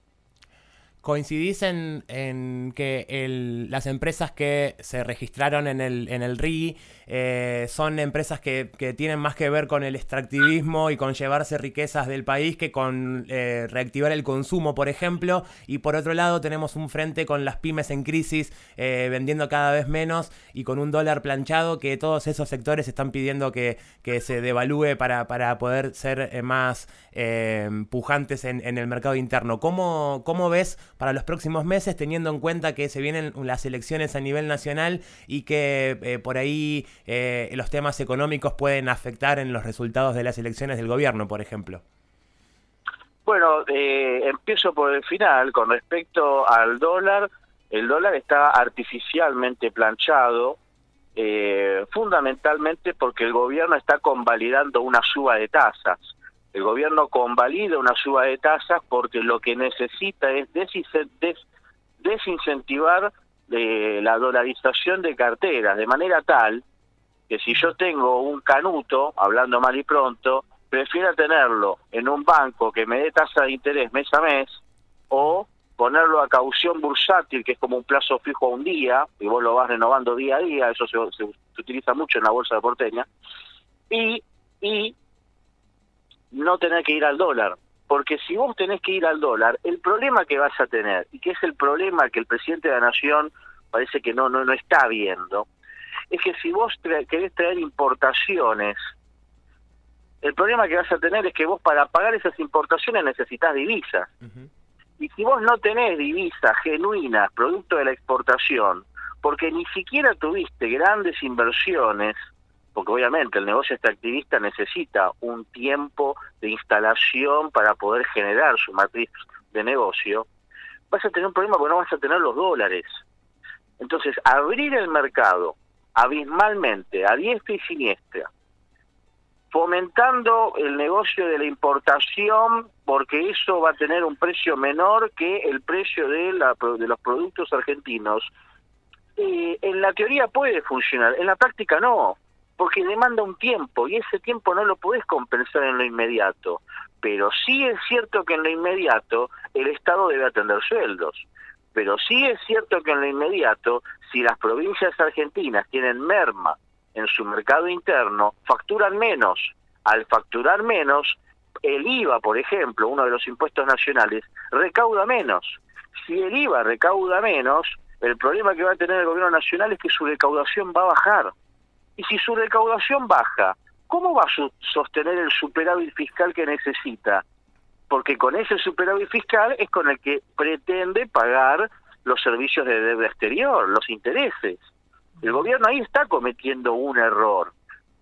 ¿Coincidís en, en que el, las empresas que se registraron en el, en el R I eh, son empresas que, que tienen más que ver con el extractivismo y con llevarse riquezas del país que con eh, reactivar el consumo, por ejemplo? Y por otro lado tenemos un frente con las pymes en crisis, eh, vendiendo cada vez menos y con un dólar planchado que todos esos sectores están pidiendo que, que se devalúe para, para poder ser eh, más eh, pujantes en, en el mercado interno. ¿Cómo, cómo ves para los próximos meses, teniendo en cuenta que se vienen las elecciones a nivel nacional y que eh, por ahí eh, los temas económicos pueden afectar en los resultados de las elecciones del gobierno, por ejemplo? Bueno, eh, empiezo por el final. Con respecto al dólar, el dólar está artificialmente planchado, eh, fundamentalmente porque el gobierno está convalidando una suba de tasas. El gobierno convalida una suba de tasas porque lo que necesita es desincentivar eh, la dolarización de carteras, de manera tal que si yo tengo un canuto, hablando mal y pronto, prefiero tenerlo en un banco que me dé tasa de interés mes a mes o ponerlo a caución bursátil, que es como un plazo fijo a un día, y vos lo vas renovando día a día, eso se, se, se utiliza mucho en la bolsa de porteña, y... y no tener que ir al dólar, porque si vos tenés que ir al dólar, el problema que vas a tener, y que es el problema que el presidente de la Nación parece que no no no está viendo, es que si vos tra- querés traer importaciones, el problema que vas a tener es que vos para pagar esas importaciones necesitas divisas. Uh-huh. Y si vos no tenés divisas genuinas, producto de la exportación, porque ni siquiera tuviste grandes inversiones, porque obviamente el negocio extractivista necesita un tiempo de instalación para poder generar su matriz de negocio, vas a tener un problema porque no vas a tener los dólares. Entonces, abrir el mercado abismalmente, a diestra y siniestra, fomentando el negocio de la importación, porque eso va a tener un precio menor que el precio de, la, de los productos argentinos, eh, en la teoría puede funcionar, en la práctica no, porque demanda un tiempo y ese tiempo no lo podés compensar en lo inmediato. Pero sí es cierto que en lo inmediato el Estado debe atender sueldos. Pero sí es cierto que en lo inmediato, si las provincias argentinas tienen merma en su mercado interno, facturan menos. Al facturar menos, el I V A, por ejemplo, uno de los impuestos nacionales, recauda menos. Si el I V A recauda menos, el problema que va a tener el gobierno nacional es que su recaudación va a bajar. Y si su recaudación baja, ¿cómo va a su- sostener el superávit fiscal que necesita? Porque con ese superávit fiscal es con el que pretende pagar los servicios de deuda exterior, los intereses. El gobierno ahí está cometiendo un error.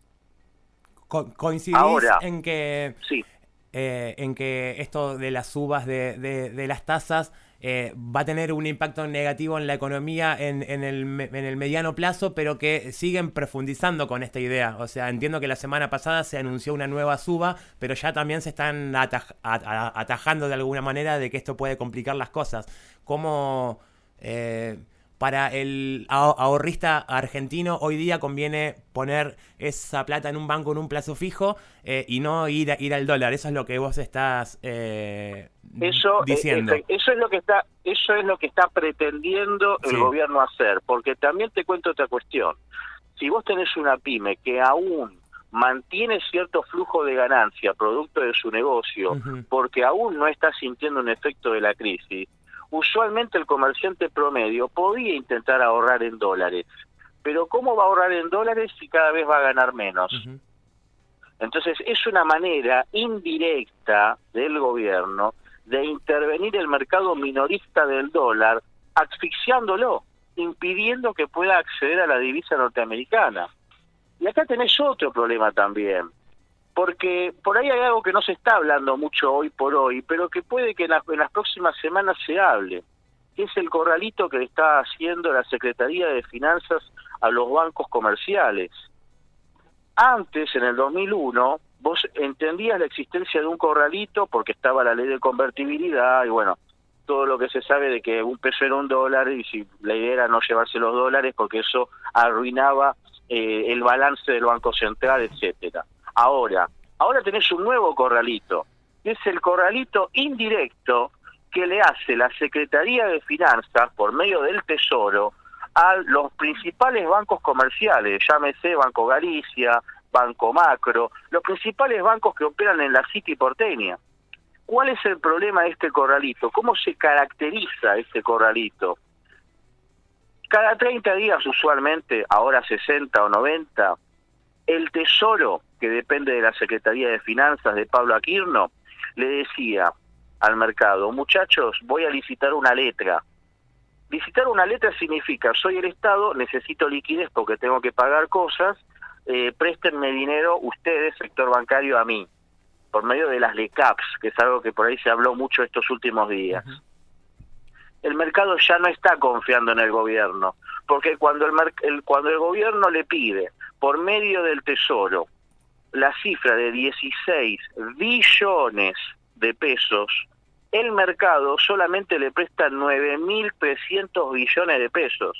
Co- ¿Coincidís Ahora, en que sí. eh, en que esto de las subas de, de, de las tasas eh, va a tener un impacto negativo en la economía en, en, el, me- en el mediano plazo, pero que siguen profundizando con esta idea? O sea, entiendo que la semana pasada se anunció una nueva suba, pero ya también se están ataj- a- a- atajando de alguna manera de que esto puede complicar las cosas. ¿Cómo eh, para el aho- ahorrista argentino hoy día conviene poner esa plata en un banco en un plazo fijo eh, y no ir, a- ir al dólar? Eso es lo que vos estás eh, Eso, diciendo. eh, efe- eso es lo que está, eso es lo que está pretendiendo el Sí. gobierno hacer, porque también te cuento otra cuestión. Si vos tenés una pyme que aún mantiene cierto flujo de ganancia producto de su negocio, Ujú. porque aún no está sintiendo un efecto de la crisis, usualmente el comerciante promedio podía intentar ahorrar en dólares. Pero ¿cómo va a ahorrar en dólares si cada vez va a ganar menos? Entonces es una manera indirecta del gobierno de intervenir el mercado minorista del dólar, asfixiándolo, impidiendo que pueda acceder a la divisa norteamericana. Y acá tenés otro problema también, porque por ahí hay algo que no se está hablando mucho hoy por hoy, pero que puede que en, la- en las próximas semanas se hable, que es el corralito que le está haciendo la Secretaría de Finanzas a los bancos comerciales. Antes, en el dos mil uno, vos entendías la existencia de un corralito porque estaba la ley de convertibilidad y bueno, todo lo que se sabe de que un peso era un dólar y si la idea era no llevarse los dólares porque eso arruinaba eh, el balance del Banco Central, etcétera. Ahora, ahora tenés un nuevo corralito, que es el corralito indirecto que le hace la Secretaría de Finanzas por medio del Tesoro a los principales bancos comerciales, llámese Banco Galicia, Banco Macro, los principales bancos que operan en la City porteña. ¿Cuál es el problema de este corralito? ¿Cómo se caracteriza este corralito? Cada treinta días usualmente, ahora sesenta o noventa, el Tesoro, que depende de la Secretaría de Finanzas de Pablo Aquirno, le decía al mercado, muchachos, voy a licitar una letra. Licitar una letra significa, soy el Estado, necesito liquidez porque tengo que pagar cosas, eh, préstenme dinero ustedes, sector bancario, a mí, por medio de las L E C A Ps, que es algo que por ahí se habló mucho estos últimos días. Uh-huh. El mercado ya no está confiando en el gobierno, porque cuando el, mer- el, cuando el gobierno le pide, por medio del Tesoro, la cifra de dieciséis billones de pesos, el mercado solamente le presta nueve mil trescientos billones de pesos.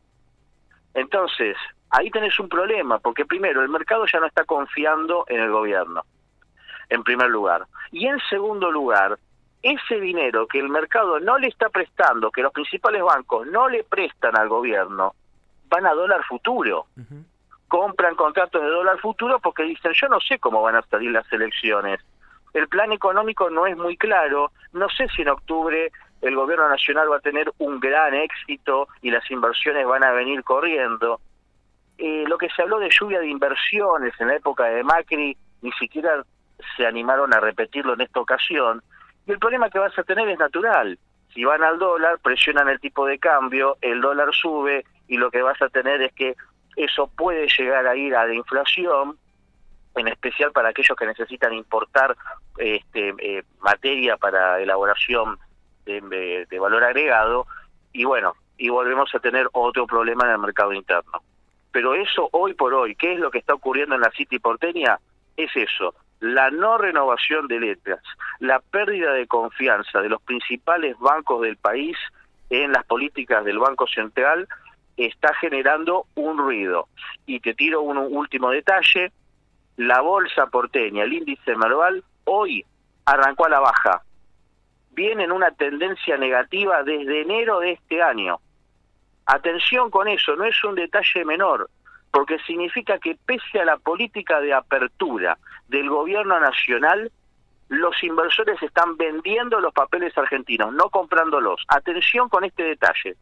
Entonces, ahí tenés un problema, porque primero, el mercado ya no está confiando en el gobierno, en primer lugar. Y en segundo lugar, ese dinero que el mercado no le está prestando, que los principales bancos no le prestan al gobierno, van a dólar futuro. Uh-huh. Compran contratos de dólar futuro porque dicen, yo no sé cómo van a salir las elecciones. El plan económico no es muy claro, no sé si en octubre el gobierno nacional va a tener un gran éxito y las inversiones van a venir corriendo. Eh, lo que se habló de lluvia de inversiones en la época de Macri, ni siquiera se animaron a repetirlo en esta ocasión. Y el problema que vas a tener es natural. Si van al dólar, presionan el tipo de cambio, el dólar sube y lo que vas a tener es que eso puede llegar a ir a la inflación, en especial para aquellos que necesitan importar este, eh, materia para elaboración de, de, de valor agregado, y bueno, y volvemos a tener otro problema en el mercado interno. Pero eso hoy por hoy, ¿qué es lo que está ocurriendo en la City porteña? Es eso, la no renovación de letras, la pérdida de confianza de los principales bancos del país en las políticas del Banco Central está generando un ruido. Y te tiro un último detalle, la bolsa porteña, el índice Merval, hoy arrancó a la baja. viene en una tendencia negativa desde enero de este año. Atención con eso, no es un detalle menor, porque significa que pese a la política de apertura del gobierno nacional, los inversores están vendiendo los papeles argentinos, no comprándolos. Atención con este detalle.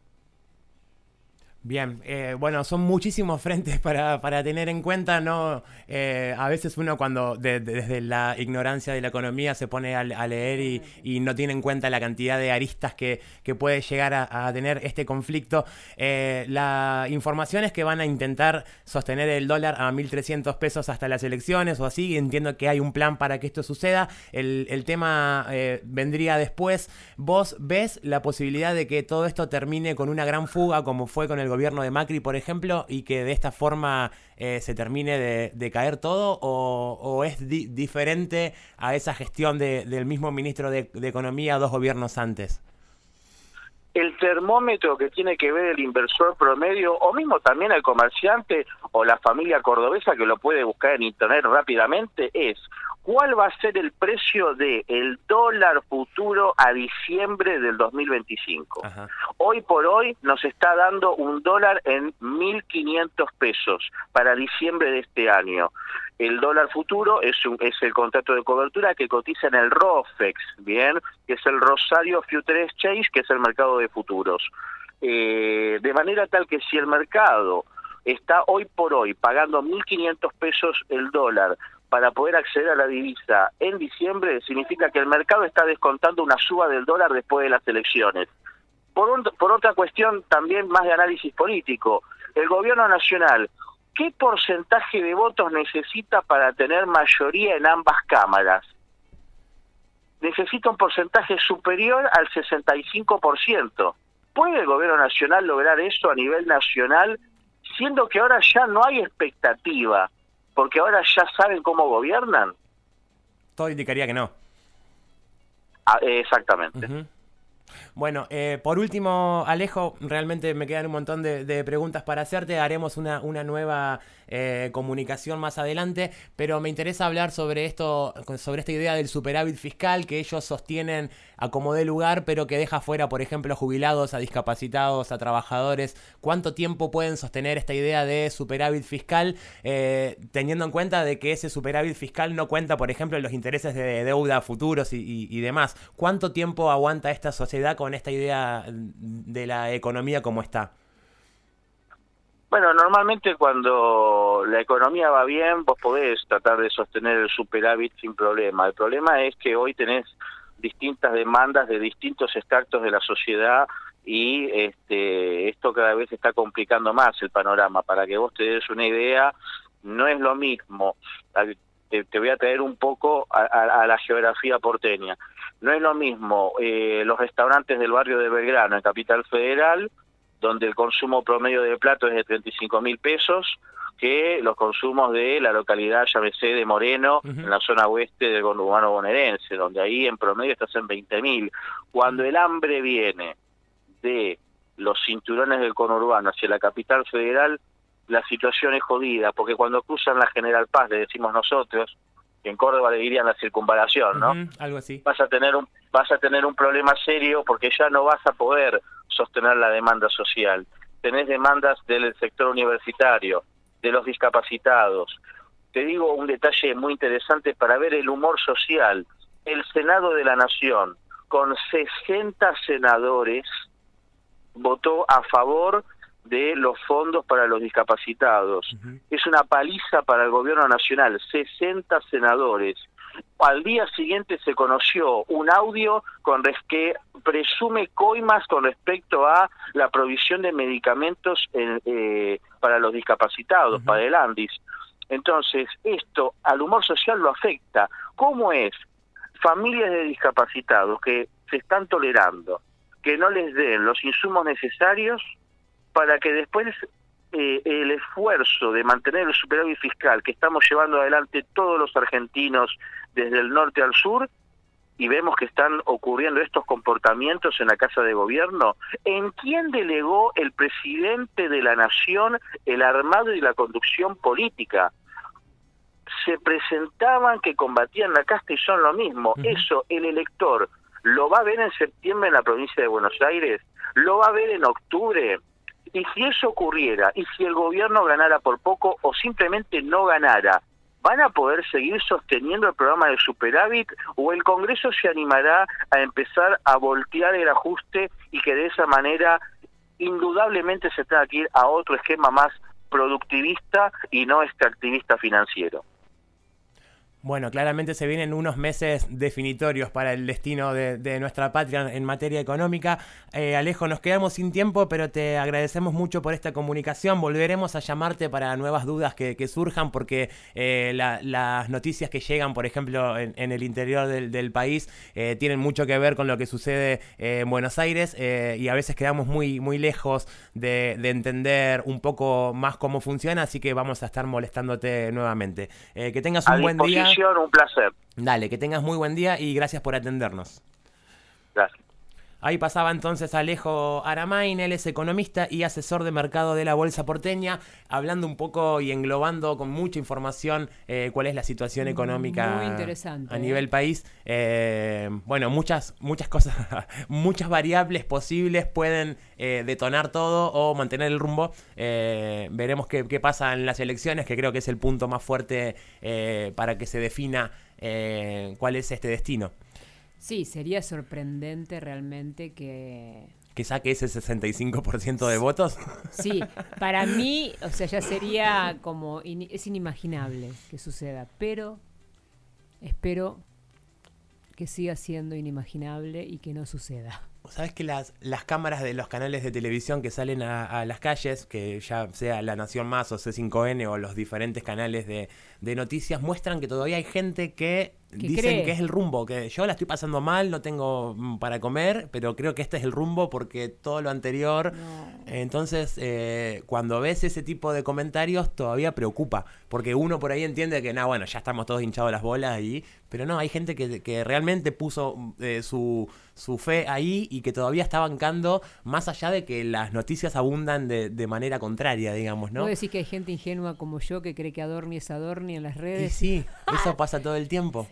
Bien, eh, bueno, son muchísimos frentes para, para tener en cuenta, ¿no? Eh, a veces uno cuando de, de, desde la ignorancia de la economía se pone a, a leer y, y no tiene en cuenta la cantidad de aristas que, que puede llegar a, a tener este conflicto. Eh, la información es que van a intentar sostener el dólar a mil trescientos pesos hasta las elecciones o así. Entiendo que hay un plan para que esto suceda. El, el tema eh, vendría después. ¿Vos ves la posibilidad de que todo esto termine con una gran fuga como fue con el gobierno de Macri, por ejemplo, y que de esta forma eh, se termine de, de caer todo, o, o es di diferente a esa gestión de, del mismo ministro de, de Economía dos gobiernos antes? El termómetro que tiene que ver el inversor promedio, o mismo también el comerciante o la familia cordobesa que lo puede buscar en internet rápidamente, es ¿cuál va a ser el precio del dólar futuro a diciembre del dos mil veinticinco? Ajá. Hoy por hoy nos está dando un dólar en mil quinientos pesos para diciembre de este año. El dólar futuro es, un, es el contrato de cobertura que cotiza en el ROFEX, ¿bien? Que es el Rosario Future Exchange, que es el mercado de futuros. Eh, de manera tal que si el mercado está hoy por hoy pagando mil quinientos pesos el dólar para poder acceder a la divisa en diciembre, significa que el mercado está descontando una suba del dólar después de las elecciones. Por, un, por otra cuestión también más de análisis político, el gobierno nacional, ¿qué porcentaje de votos necesita para tener mayoría en ambas cámaras? Necesita un porcentaje superior al sesenta y cinco por ciento. ¿Puede el gobierno nacional lograr eso a nivel nacional, siendo que ahora ya no hay expectativa, porque ahora ya saben cómo gobiernan? Todo indicaría que no. Ah, exactamente. Uh-huh. Bueno, eh, por último, Alejo, realmente me quedan un montón de, de preguntas para hacerte. Haremos una, una nueva eh, comunicación más adelante, pero me interesa hablar sobre esto, sobre esta idea del superávit fiscal que ellos sostienen a como dé lugar, pero que deja fuera, por ejemplo, a jubilados, a discapacitados, a trabajadores. ¿Cuánto tiempo pueden sostener esta idea de superávit fiscal, eh, teniendo en cuenta de que ese superávit fiscal no cuenta, por ejemplo, en los intereses de deuda futuros y, y, y demás? ¿Cuánto tiempo aguanta esta sociedad con esta idea de la economía como está? Bueno, normalmente cuando la economía va bien, vos podés tratar de sostener el superávit sin problema. El problema es que hoy tenés distintas demandas de distintos estratos de la sociedad y este, esto cada vez está complicando más el panorama. Para que vos te des una idea, no es lo mismo. Te, te voy a traer un poco a, a, a la geografía porteña. No es lo mismo eh, los restaurantes del barrio de Belgrano, en Capital Federal, donde el consumo promedio de plato es de treinta y cinco mil pesos, que los consumos de la localidad, llámese de Moreno, uh-huh. en la zona oeste del conurbano bonaerense, donde ahí en promedio estás en veinte mil. Cuando el hambre viene de los cinturones del conurbano hacia la Capital Federal, la situación es jodida, porque cuando cruzan la General Paz, le decimos nosotros, que en Córdoba le dirían la circunvalación, ¿no? Uh-huh, algo así. Vas a tener un vas a tener un problema serio porque ya no vas a poder sostener la demanda social. Tenés demandas del sector universitario, de los discapacitados. Te digo un detalle muy interesante para ver el humor social. El Senado de la Nación, con sesenta senadores, votó a favor de los fondos para los discapacitados. Uh-huh. Es una paliza para el gobierno nacional, sesenta senadores. Al día siguiente se conoció un audio con res que presume coimas con respecto a la provisión de medicamentos en, eh, para los discapacitados, uh-huh. para el ANDIS. Entonces, esto al humor social lo afecta. ¿Cómo es? Familias de discapacitados que se están tolerando, que no les den los insumos necesarios para que después eh, el esfuerzo de mantener el superávit fiscal que estamos llevando adelante todos los argentinos desde el norte al sur, y vemos que están ocurriendo estos comportamientos en la Casa de Gobierno. ¿En quién delegó el presidente de la Nación el armado y la conducción política? Se presentaban que combatían la casta y son lo mismo. Uh-huh. Eso, el elector ¿Lo va a ver en septiembre en la provincia de Buenos Aires? ¿Lo va a ver en octubre? Y si eso ocurriera, y si el gobierno ganara por poco o simplemente no ganara, ¿van a poder seguir sosteniendo el programa de superávit o el Congreso se animará a empezar a voltear el ajuste y que de esa manera indudablemente se tenga que ir a otro esquema más productivista y no extractivista financiero? Bueno, claramente se vienen unos meses definitorios para el destino de, de nuestra patria en materia económica. Eh, Alejo, nos quedamos sin tiempo, pero te agradecemos mucho por esta comunicación. Volveremos a llamarte para nuevas dudas que, que surjan, porque eh, la, las noticias que llegan, por ejemplo, en, en el interior del, del país, eh, tienen mucho que ver con lo que sucede eh, en Buenos Aires, eh, y a veces quedamos muy, muy lejos de, de entender un poco más cómo funciona, así que vamos a estar molestándote nuevamente. Eh, que tengas un buen día. Un placer. Dale, que tengas muy buen día y gracias por atendernos. Gracias. Ahí pasaba entonces Alejo Aramain, él es economista y asesor de mercado de la Bolsa Porteña, hablando un poco y englobando con mucha información eh, cuál es la situación económica Muy interesante, a ¿eh? nivel país. Eh, bueno, muchas, muchas cosas, muchas variables posibles pueden eh, detonar todo o mantener el rumbo. Eh, veremos qué, qué pasa en las elecciones, que creo que es el punto más fuerte eh, para que se defina eh, cuál es este destino. Sí, sería sorprendente realmente que... ¿Que saque ese sesenta y cinco por ciento de votos? Sí, para mí, o sea, ya sería como... In, es inimaginable que suceda, pero espero que siga siendo inimaginable y que no suceda. ¿Sabes que las, las cámaras de los canales de televisión que salen a, a las calles, que ya sea La Nación Más o C cinco N o los diferentes canales de, de noticias, muestran que todavía hay gente que dicen cree? que es el rumbo, que yo la estoy pasando mal, no tengo para comer, pero creo que este es el rumbo porque todo lo anterior... No. Entonces, eh, cuando ves ese tipo de comentarios, todavía preocupa, porque uno por ahí entiende que, no, bueno, ya estamos todos hinchados las bolas, y, pero no, hay gente que, que realmente puso eh, su, su fe ahí y que todavía está bancando, más allá de que las noticias abundan de, de manera contraria, digamos, ¿no? ¿Vos decís que hay gente ingenua como yo que cree que Adorni es Adorni en las redes? Y sí, eso pasa todo el tiempo.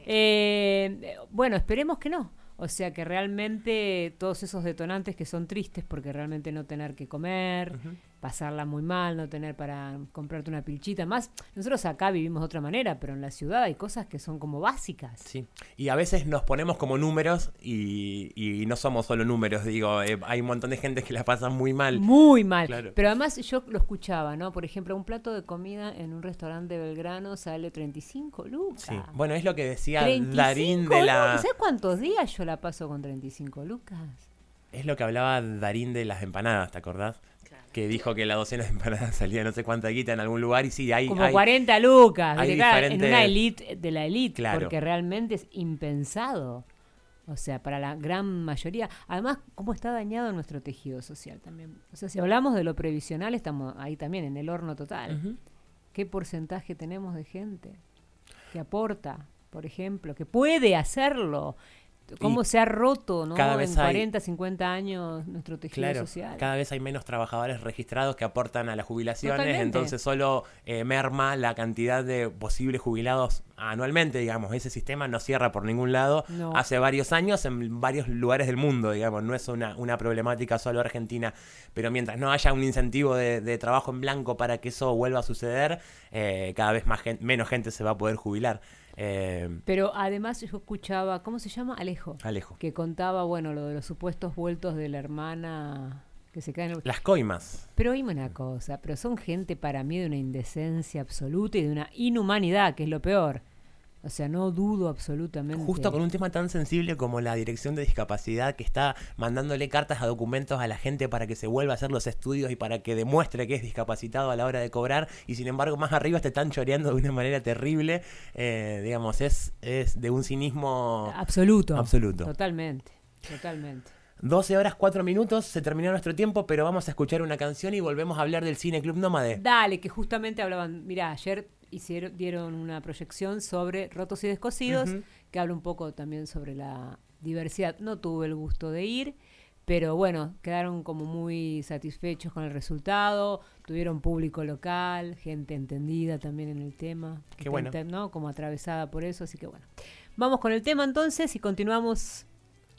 Eh, bueno, esperemos que no. O sea, que realmente todos esos detonantes que son tristes, porque realmente no tener que comer, uh-huh. pasarla muy mal, no tener para comprarte una pilchita. Más, nosotros acá vivimos de otra manera, pero en la ciudad hay cosas que son como básicas. Sí, y a veces nos ponemos como números y, y no somos solo números, digo, eh, hay un montón de gente que la pasa muy mal. Muy mal, claro. Pero además yo lo escuchaba, ¿no? Por ejemplo, un plato de comida en un restaurante de Belgrano sale treinta y cinco lucas. Sí, bueno, es lo que decía Darín de la... ¿Sabes cuántos días yo la paso con treinta y cinco lucas? Es lo que hablaba Darín de las empanadas, ¿te acordás? Claro. Que dijo que la docena de empanadas salía no sé cuánta guita en algún lugar y sí, hay... Como hay, cuarenta lucas, hay claro, diferente... en una elite de la elite, claro. Porque realmente es impensado. O sea, para la gran mayoría. Además, cómo está dañado nuestro tejido social también. O sea, si hablamos de lo previsional, estamos ahí también, en el horno total. Uh-huh. ¿Qué porcentaje tenemos de gente que aporta, por ejemplo, que puede hacerlo? ¿Cómo y se ha roto, ¿no? Cada vez en cuarenta, hay, cincuenta años nuestro tejido claro, social? Cada vez hay menos trabajadores registrados que aportan a las jubilaciones. Totalmente. Entonces solo eh, merma la cantidad de posibles jubilados anualmente, digamos. Ese sistema no cierra por ningún lado. No. Hace varios años en varios lugares del mundo, digamos. No es una, una problemática solo argentina. Pero mientras no haya un incentivo de, de trabajo en blanco para que eso vuelva a suceder, eh, cada vez más gente, menos gente se va a poder jubilar. Eh, Pero además yo escuchaba, ¿cómo se llama? Alejo. Alejo. Que contaba, bueno, lo de los supuestos vueltos de la hermana que se caen. Las coimas. Pero oíme una cosa, pero son gente para mí de una indecencia absoluta y de una inhumanidad, que es lo peor. O sea, no dudo absolutamente. Justo con un tema tan sensible como la Dirección de Discapacidad, que está mandándole cartas a documentos a la gente para que se vuelva a hacer los estudios y para que demuestre que es discapacitado a la hora de cobrar, y sin embargo más arriba te están choreando de una manera terrible. Eh, digamos, es, es de un cinismo absoluto. Absoluto. Totalmente, totalmente. doce horas, cuatro minutos, se terminó nuestro tiempo, pero vamos a escuchar una canción y volvemos a hablar del Cine Club Nómade. Dale, que justamente hablaban, mirá, ayer hicieron, dieron una proyección sobre Rotos y Descosidos, uh-huh. que habla un poco también sobre la diversidad. No tuve el gusto de ir, pero bueno, quedaron como muy satisfechos con el resultado, tuvieron público local, gente entendida también en el tema. Qué bueno. Ent- ¿no? Como atravesada por eso, así que bueno. Vamos con el tema entonces y continuamos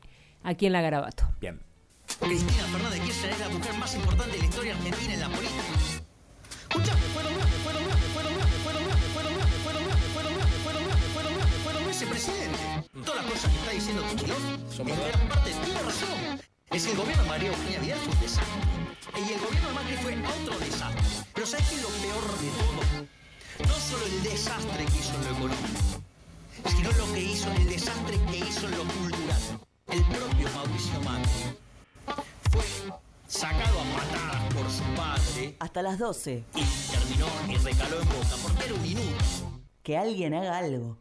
aquí en La Garabato. Bien. Cristina Fernández de Kirchner es la mujer más importante de la historia argentina en la política. Escuchame, fueron grandes, fueron grandes, fueron grandes, fueron grandes, fueron grandes, fueron grandes, fueron grandes, fueron grandes, fueron grandes, fueron ese presidente. Todas las cosas que está diciendo Kicillof, en gran parte tiene razón. Es que el gobierno de María Eugenia Vidal fue un desastre. Y el gobierno de Macri fue otro desastre. Pero ¿sabes qué es lo peor de todo? No solo el desastre que hizo en lo económico, sino lo que hizo, el desastre que hizo en lo cultural. El propio Mauricio Macri fue sacado a patadas por su padre. Hasta las doce. Y terminó y recaló en Boca porque era un inútil. Que alguien haga algo.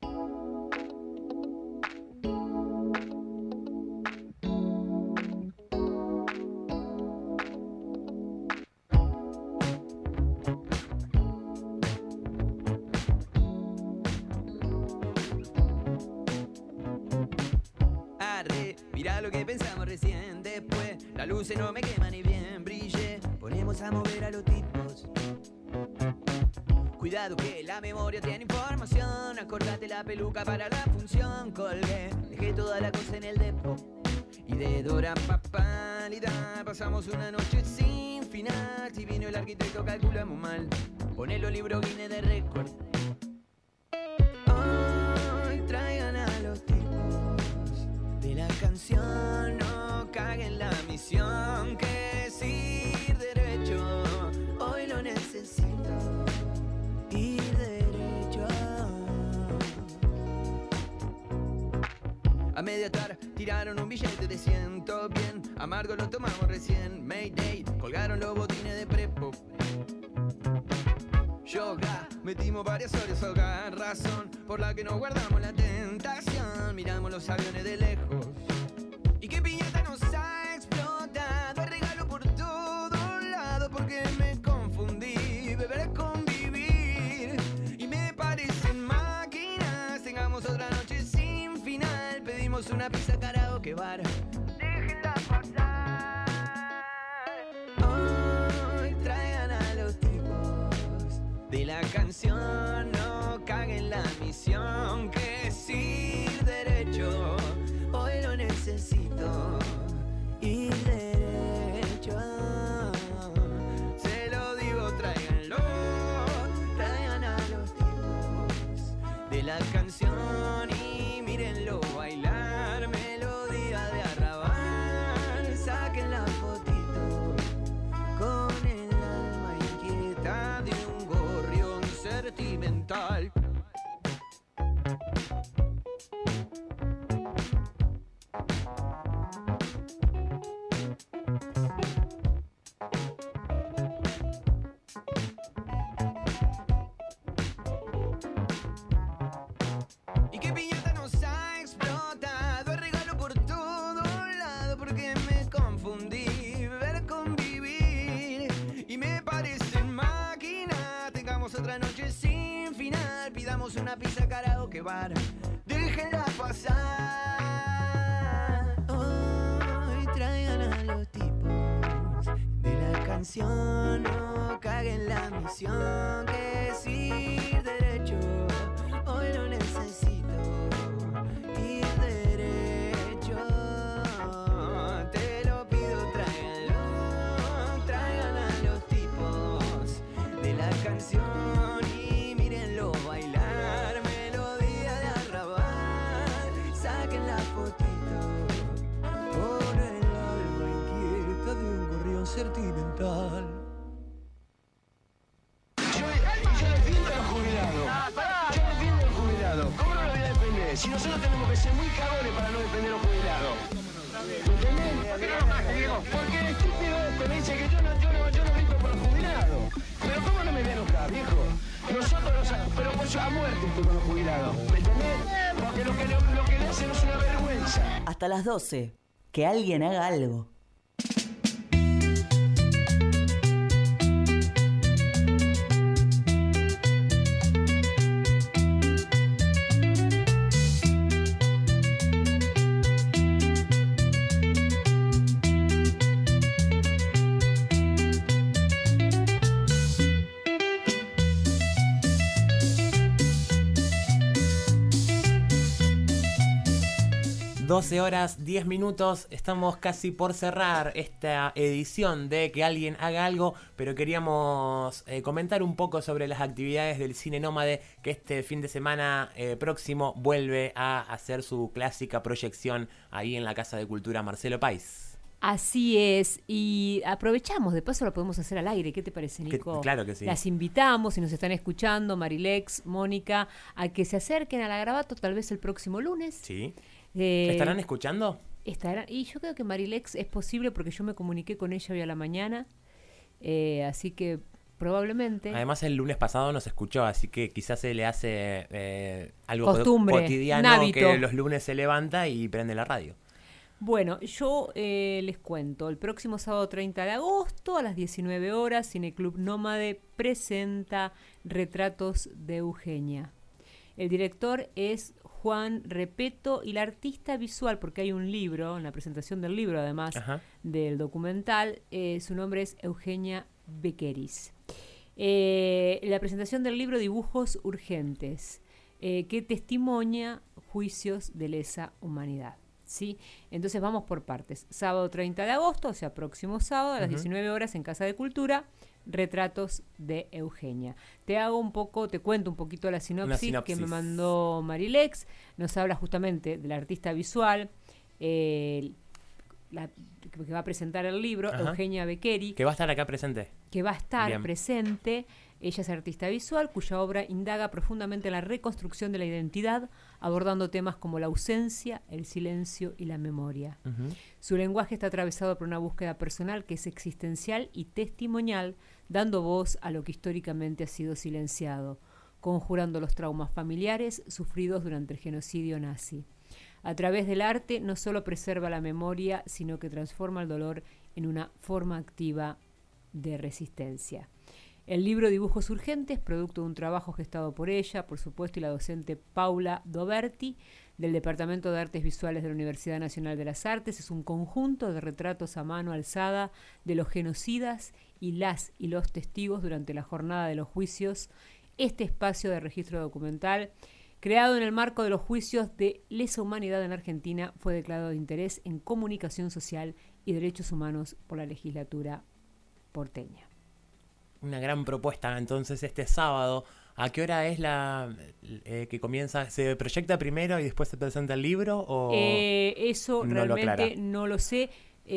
Mirá lo que pensamos recién, después las luces no me queman ni bien brille. Ponemos a mover a los tipos. Cuidado que la memoria tiene información. Acordate la peluca para la función. Colgué, dejé toda la cosa en el depo. Y de Dora Papalidad pasamos una noche sin final. Si vino el arquitecto calculamos mal. Poné los libros Guinness de récord. Hoy traigan a los tipos de la canción, no caguen la misión, que es ir derecho, hoy lo necesito, ir derecho. A media tarde tiraron un billete de ciento, bien, amargo lo tomamos recién, Mayday, colgaron los botines de prepo. Yoga, metimos varias horas hogar, razón por la que no guardamos la tentación. Miramos los aviones de lejos. ¿Y qué piñata nos ha explotado? El regalo por todos lados porque me confundí. Beber es convivir y me parecen máquinas. Tengamos otra noche sin final. Pedimos una pizza karaoke bar. Déjenla pasar. Hoy traigan a los tipos de la canción, no caguen la misión, que es ir derecho, hoy lo necesito, ir derecho. Se lo digo, tráiganlo, traigan a los tipos de la canción y mírenlo bailar, melodía de arrabal, saquen la fotito con el alma inquieta de un gorrión sentimental. ¿Y qué piñata nos ha explotado? El regalo por todo lado porque me confundí. Beber, convivir y me parecen máquinas. Tengamos otra noche sin final. Pidamos una pizza karaoke bar. Déjenla pasar. Hoy traigan a los tipos de la canción, no caguen la misión, que es ir derecho, hoy lo necesito, ir derecho. Te lo pido, tráiganlo, traigan a los tipos de la canción y mírenlo bailar, melodía de arrabal, saquen la fotito por el alma inquieta de un gorrión sentimental. Yo defiendo a los jubilados. Yo defiendo a los jubilados. ¿Cómo no lo voy a defender? Si nosotros tenemos que ser muy cagones para no defender a los jubilados. ¿Entendés? ¿Por qué no más, Diego? Porque el estúpido este me dice que yo no, yo no, yo no grito por los jubilados. Pero ¿cómo no me voy a enojar, viejo? Nosotros los, pero pues yo a muerte estoy con los jubilados. ¿Me entendés? Porque lo que, lo, lo que le hacen es una vergüenza. Hasta las doce. Que alguien haga algo. doce horas, diez minutos. Estamos casi por cerrar esta edición de Que Alguien Haga Algo, pero queríamos eh, comentar un poco sobre las actividades del Cine Nómade, que este fin de semana eh, próximo vuelve a hacer su clásica proyección ahí en la Casa de Cultura Marcelo Páez. Así es, y aprovechamos, de paso lo podemos hacer al aire, ¿qué te parece, Nico? Que, claro que sí. Las invitamos, si nos están escuchando, Marilex, Mónica, a que se acerquen a la Garabato tal vez el próximo lunes. Sí. Eh, ¿Estarán escuchando? Estarán, y yo creo que Marilex es posible porque yo me comuniqué con ella hoy a la mañana, eh, así que probablemente. Además el lunes pasado nos escuchó, así que quizás se le hace eh, algo Costumbre, cotidiano que los lunes se levanta y prende la radio. Bueno, yo eh, les cuento, el próximo sábado treinta de agosto a las diecinueve horas, Cineclub Nómade presenta Retratos de Eugenia. El director es Juan Repeto y la artista visual, porque hay un libro, en la presentación del libro además, Ajá. del documental, eh, su nombre es Eugenia Bequeris. Eh, la presentación del libro Dibujos Urgentes, eh, que testimonia juicios de lesa humanidad. ¿Sí? Entonces vamos por partes. Sábado treinta de agosto, o sea, próximo sábado, a las uh-huh. diecinueve horas en Casa de Cultura, Retratos de Eugenia. Te hago un poco, te cuento un poquito la sinopsis, sinopsis. que me mandó Marilex. Nos habla justamente del artista visual, eh, la, que va a presentar el libro, Ajá. Eugenia Bequeris. Que va a estar acá presente. Que va a estar Bien. presente. Ella es artista visual, cuya obra indaga profundamente en la reconstrucción de la identidad, abordando temas como la ausencia, el silencio y la memoria. Uh-huh. Su lenguaje está atravesado por una búsqueda personal que es existencial y testimonial, dando voz a lo que históricamente ha sido silenciado, conjurando los traumas familiares sufridos durante el genocidio nazi. A través del arte no solo preserva la memoria, sino que transforma el dolor en una forma activa de resistencia. El libro Dibujos Urgentes, producto de un trabajo gestado por ella, por supuesto, y la docente Paula Doberti, del Departamento de Artes Visuales de la Universidad Nacional de las Artes, es un conjunto de retratos a mano alzada de los genocidas y las y los testigos durante la jornada de los juicios. Este espacio de registro documental, creado en el marco de los juicios de lesa humanidad en Argentina, fue declarado de interés en comunicación social y derechos humanos por la legislatura porteña. Una gran propuesta, entonces, este sábado. ¿A qué hora es la eh, que comienza? ¿Se proyecta primero y después se presenta el libro? O eh, eso no realmente lo no lo sé.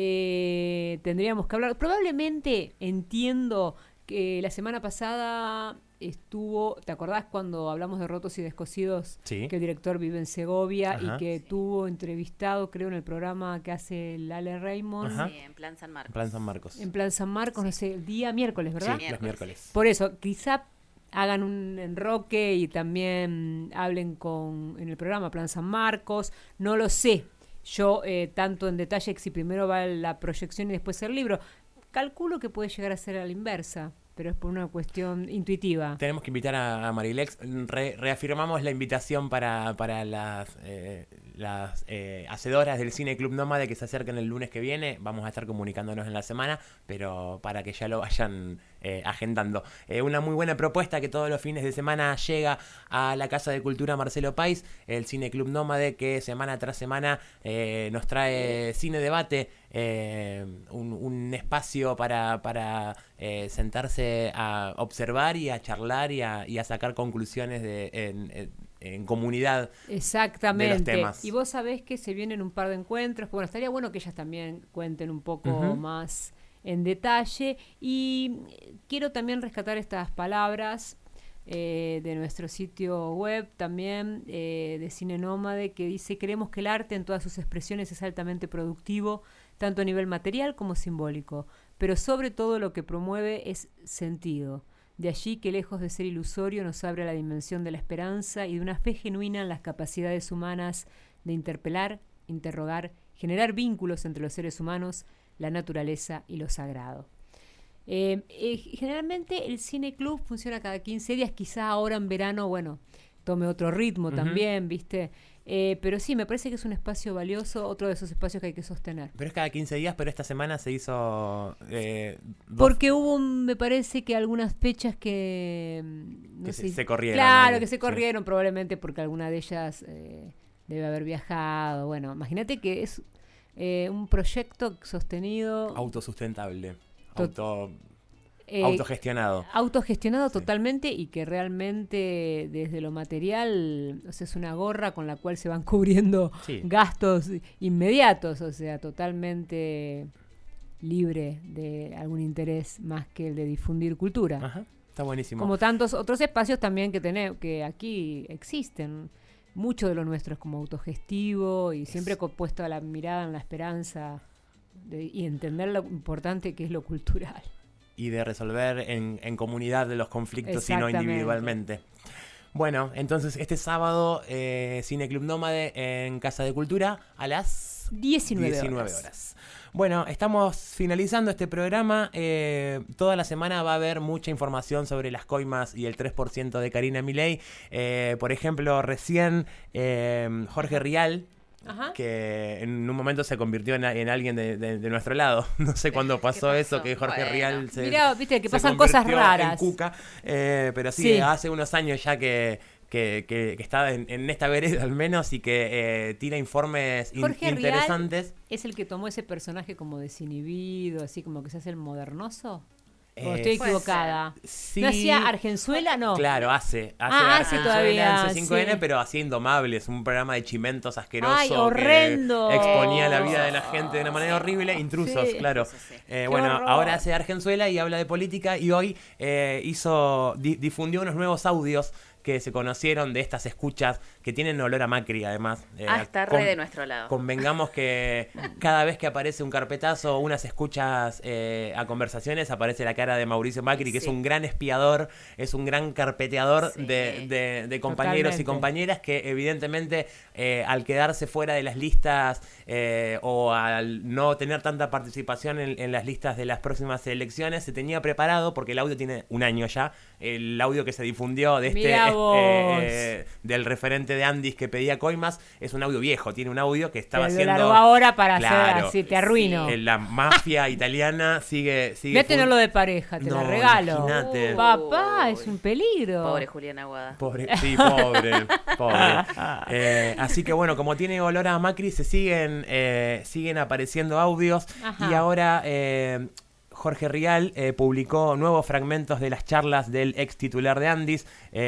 Eh, tendríamos que hablar. Probablemente entiendo que la semana pasada estuvo, ¿te acordás cuando hablamos de Rotos y Descosidos? Sí. Que el director vive en Segovia. Ajá. Y que sí. tuvo entrevistado, creo, en el programa que hace Lale Raymond. Ajá. Sí, en Plan San Marcos. En Plan San Marcos. En Plan San Marcos, sí. no sé, el día miércoles, ¿verdad? Sí, miércoles. los miércoles. Por eso, quizá hagan un enroque y también hablen con en el programa Plan San Marcos. No lo sé yo eh, tanto en detalle, que si primero va la proyección y después el libro. Calculo que puede llegar a ser a la inversa, pero es por una cuestión intuitiva. Tenemos que invitar a, a Marilex. Re, reafirmamos la invitación para, para las, eh, las eh, hacedoras del Cine Club Nómade que se acerquen el lunes que viene. Vamos a estar comunicándonos en la semana, pero para que ya lo vayan eh, agendando. Eh, una muy buena propuesta que todos los fines de semana llega a la Casa de Cultura Marcelo Páez, el Cine Club Nómade, que semana tras semana eh, nos trae cine debate, eh, un, un espacio para, para eh, sentarse a observar y a charlar y a, y a sacar conclusiones de, en, en, en comunidad. Exactamente. De los temas. Y vos sabés que se vienen un par de encuentros. Bueno, estaría bueno que ellas también cuenten un poco uh-huh. más en detalle. Y quiero también rescatar estas palabras eh, de nuestro sitio web también, eh, de Cine Nómade, que dice: creemos que el arte en todas sus expresiones es altamente productivo, tanto a nivel material como simbólico, pero sobre todo lo que promueve es sentido. De allí que, lejos de ser ilusorio, nos abre a la dimensión de la esperanza y de una fe genuina en las capacidades humanas de interpelar, interrogar, generar vínculos entre los seres humanos, la naturaleza y lo sagrado. Eh, eh, generalmente el Cine Club funciona cada quince días, quizá ahora en verano, bueno, tome otro ritmo uh-huh. también, ¿viste? Eh, pero sí, me parece que es un espacio valioso, otro de esos espacios que hay que sostener. Pero es cada quince días, pero esta semana se hizo... Eh, dos... Porque hubo, me parece que algunas fechas que... No que sé, se, se corrieron. Claro, ¿no? que se corrieron, sí. Probablemente porque alguna de ellas... Eh, debe haber viajado. Bueno, imagínate que es eh, un proyecto sostenido. Autosustentable. To- Auto, eh, autogestionado. Autogestionado sí. totalmente y que realmente desde lo material, o sea, es una gorra con la cual se van cubriendo sí. gastos inmediatos, o sea, totalmente libre de algún interés más que el de difundir cultura. Ajá, está buenísimo. Como tantos otros espacios también que tenemos, que aquí existen. Mucho de lo nuestro es como autogestivo y siempre puesto a la mirada en la esperanza de, y entender lo importante que es lo cultural. Y de resolver en, en comunidad de los conflictos y no individualmente. Bueno, entonces este sábado eh, Cine Club Nómade en Casa de Cultura a las diecinueve horas. horas. Bueno, estamos finalizando este programa. Eh, toda la semana va a haber mucha información sobre las coimas y el tres por ciento de Karina Milei. Eh, por ejemplo, recién eh, Jorge Rial, Ajá. que en un momento se convirtió en, en alguien de, de, de nuestro lado. No sé cuándo pasó, pasó? eso, que Jorge bueno. Rial se Mirá, viste que pasan cosas raras. En Cuca, eh, pero sí, sí, hace unos años ya que... Que, que, que está en, en esta vereda al menos y que eh, tira informes in, Jorge interesantes. Rial es el que tomó ese personaje como desinhibido, así como que se hace el modernoso. Eh, ¿O estoy equivocada? Sí. ¿No hacía Argenzuela? No. Claro, hace. hace ah, hace todavía. En C cinco N, sí. pero hacía Indomables, un programa de chimentos asqueroso. Ay, horrendo. Que exponía la vida de la gente de una manera horrible. Intrusos, sí. claro. Sí, sí, sí. Eh, bueno, horror. ahora hace Argenzuela y habla de política y hoy eh, hizo di, difundió unos nuevos audios que se conocieron de estas escuchas que tienen olor a Macri, además. Eh, ah, está con, re de nuestro lado. Convengamos que cada vez que aparece un carpetazo o unas escuchas eh, a conversaciones, aparece la cara de Mauricio Macri, sí. que es un gran espiador, es un gran carpeteador sí. de, de, de compañeros Totalmente. y compañeras que evidentemente eh, al quedarse fuera de las listas eh, o al no tener tanta participación en, en las listas de las próximas elecciones, se tenía preparado, porque el audio tiene un año ya, el audio que se difundió de este... Eh, eh, del referente de Andis que pedía coimas, es un audio viejo, tiene un audio que estaba te haciendo... Te lo ahora para claro, hacer así, te arruino. Sí. La mafia italiana sigue... sigue Voy a tenerlo de pareja, te no, la regalo. Imagínate. Uh, papá, es un peligro. Pobre Juliana Aguada. Pobre, sí, pobre, pobre. Eh, así que bueno, como tiene olor a Macri, se siguen, eh, siguen apareciendo audios. Ajá. Y ahora... Eh, Jorge Rial eh, publicó nuevos fragmentos de las charlas del ex titular de Andis,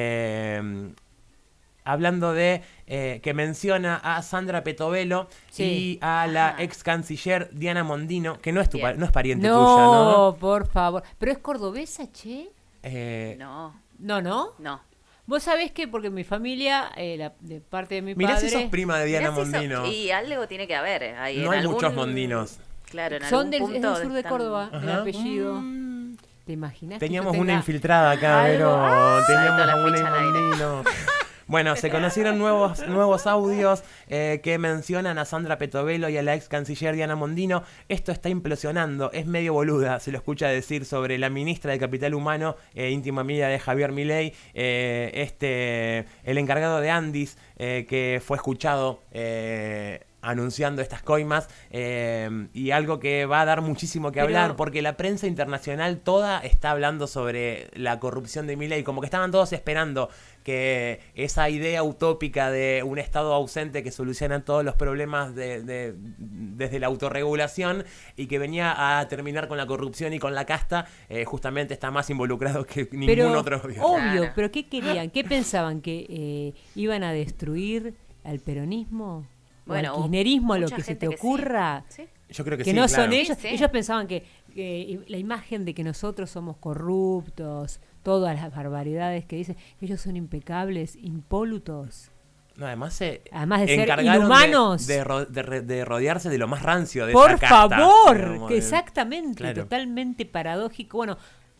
eh, hablando de eh, que menciona a Sandra Petovelo sí. y a la Ajá. ex canciller Diana Mondino, que no es tu pa- no es pariente no, tuya, ¿no? No, por favor. ¿Pero es cordobesa, che? Eh, no. ¿No, no? No. Vos sabés que porque mi familia, eh, la, de parte de mi Mirá padre... si sos prima de Diana si Mondino. Sos, y algo tiene que haber. Ahí no en hay algún... muchos Mondinos. Claro, en Son del, punto es del sur de están... Córdoba, Ajá. el apellido. Mm. ¿Te imaginas? Teníamos que una infiltrada acá, pero ah, teníamos a una Mondino. Bueno, se conocieron nuevos, nuevos audios eh, que mencionan a Sandra Petovelo y a la ex canciller Diana Mondino. Esto está implosionando, es medio boluda, se lo escucha decir sobre la ministra de Capital Humano, eh, íntima amiga de Javier Milei, eh, este, el encargado de Andis, eh, que fue escuchado... Eh, anunciando estas coimas eh, y algo que va a dar muchísimo que Pero... hablar porque la prensa internacional toda está hablando sobre la corrupción de Milei, como que estaban todos esperando que esa idea utópica de un Estado ausente que soluciona todos los problemas de, de, desde la autorregulación y que venía a terminar con la corrupción y con la casta, eh, justamente está más involucrado que ningún pero, otro gobierno. Obvio, claro. ¿Pero qué querían? ¿Qué pensaban? ¿Que eh, iban a destruir al peronismo? Bueno, o al kirchnerismo, lo que se te ocurra, sí. ¿Sí? Yo creo que, que sí, no claro. son ellos. Sí, sí. Ellos pensaban que eh, la imagen de que nosotros somos corruptos, todas las barbaridades que dicen, ellos son impecables, impolutos. No, además se además de ser inhumanos, de, de, ro, de, de rodearse de lo más rancio de por esa casta, favor, digamos, que exactamente, claro. totalmente paradójico. Bueno,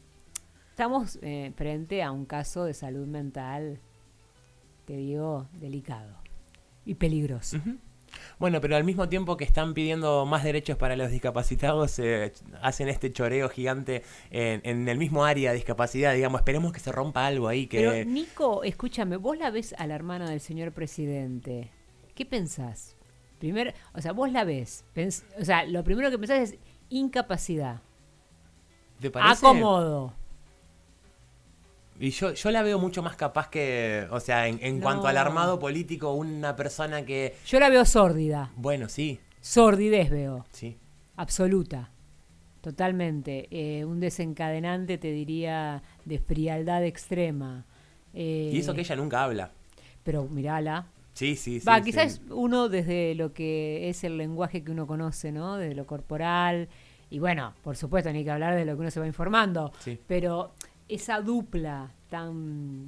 estamos eh, frente a un caso de salud mental, te digo, delicado y peligroso. Uh-huh. Bueno, pero al mismo tiempo que están pidiendo más derechos para los discapacitados, eh, hacen este choreo gigante en, en el mismo área de discapacidad, digamos, esperemos que se rompa algo ahí. Que... Pero Nico, escúchame, vos la ves a la hermana del señor presidente, ¿qué pensás? Primero, o sea, vos la ves, pens- o sea, lo primero que pensás es incapacidad. ¿Te parece? Acomodo. Y yo, yo la veo mucho más capaz que, o sea, en, en No. cuanto al armado político, una persona que... Yo la veo sórdida. Bueno, sí. Sordidez veo. Sí. Absoluta. Totalmente. Eh, un desencadenante, te diría, de frialdad extrema. Eh, Y eso que ella nunca habla. Pero mirala. Sí, sí, sí. Va, sí. quizás uno desde lo que es el lenguaje que uno conoce, ¿no? Desde lo corporal. Y bueno, por supuesto, ni que hablar de lo que uno se va informando. Sí. Pero esa dupla tan,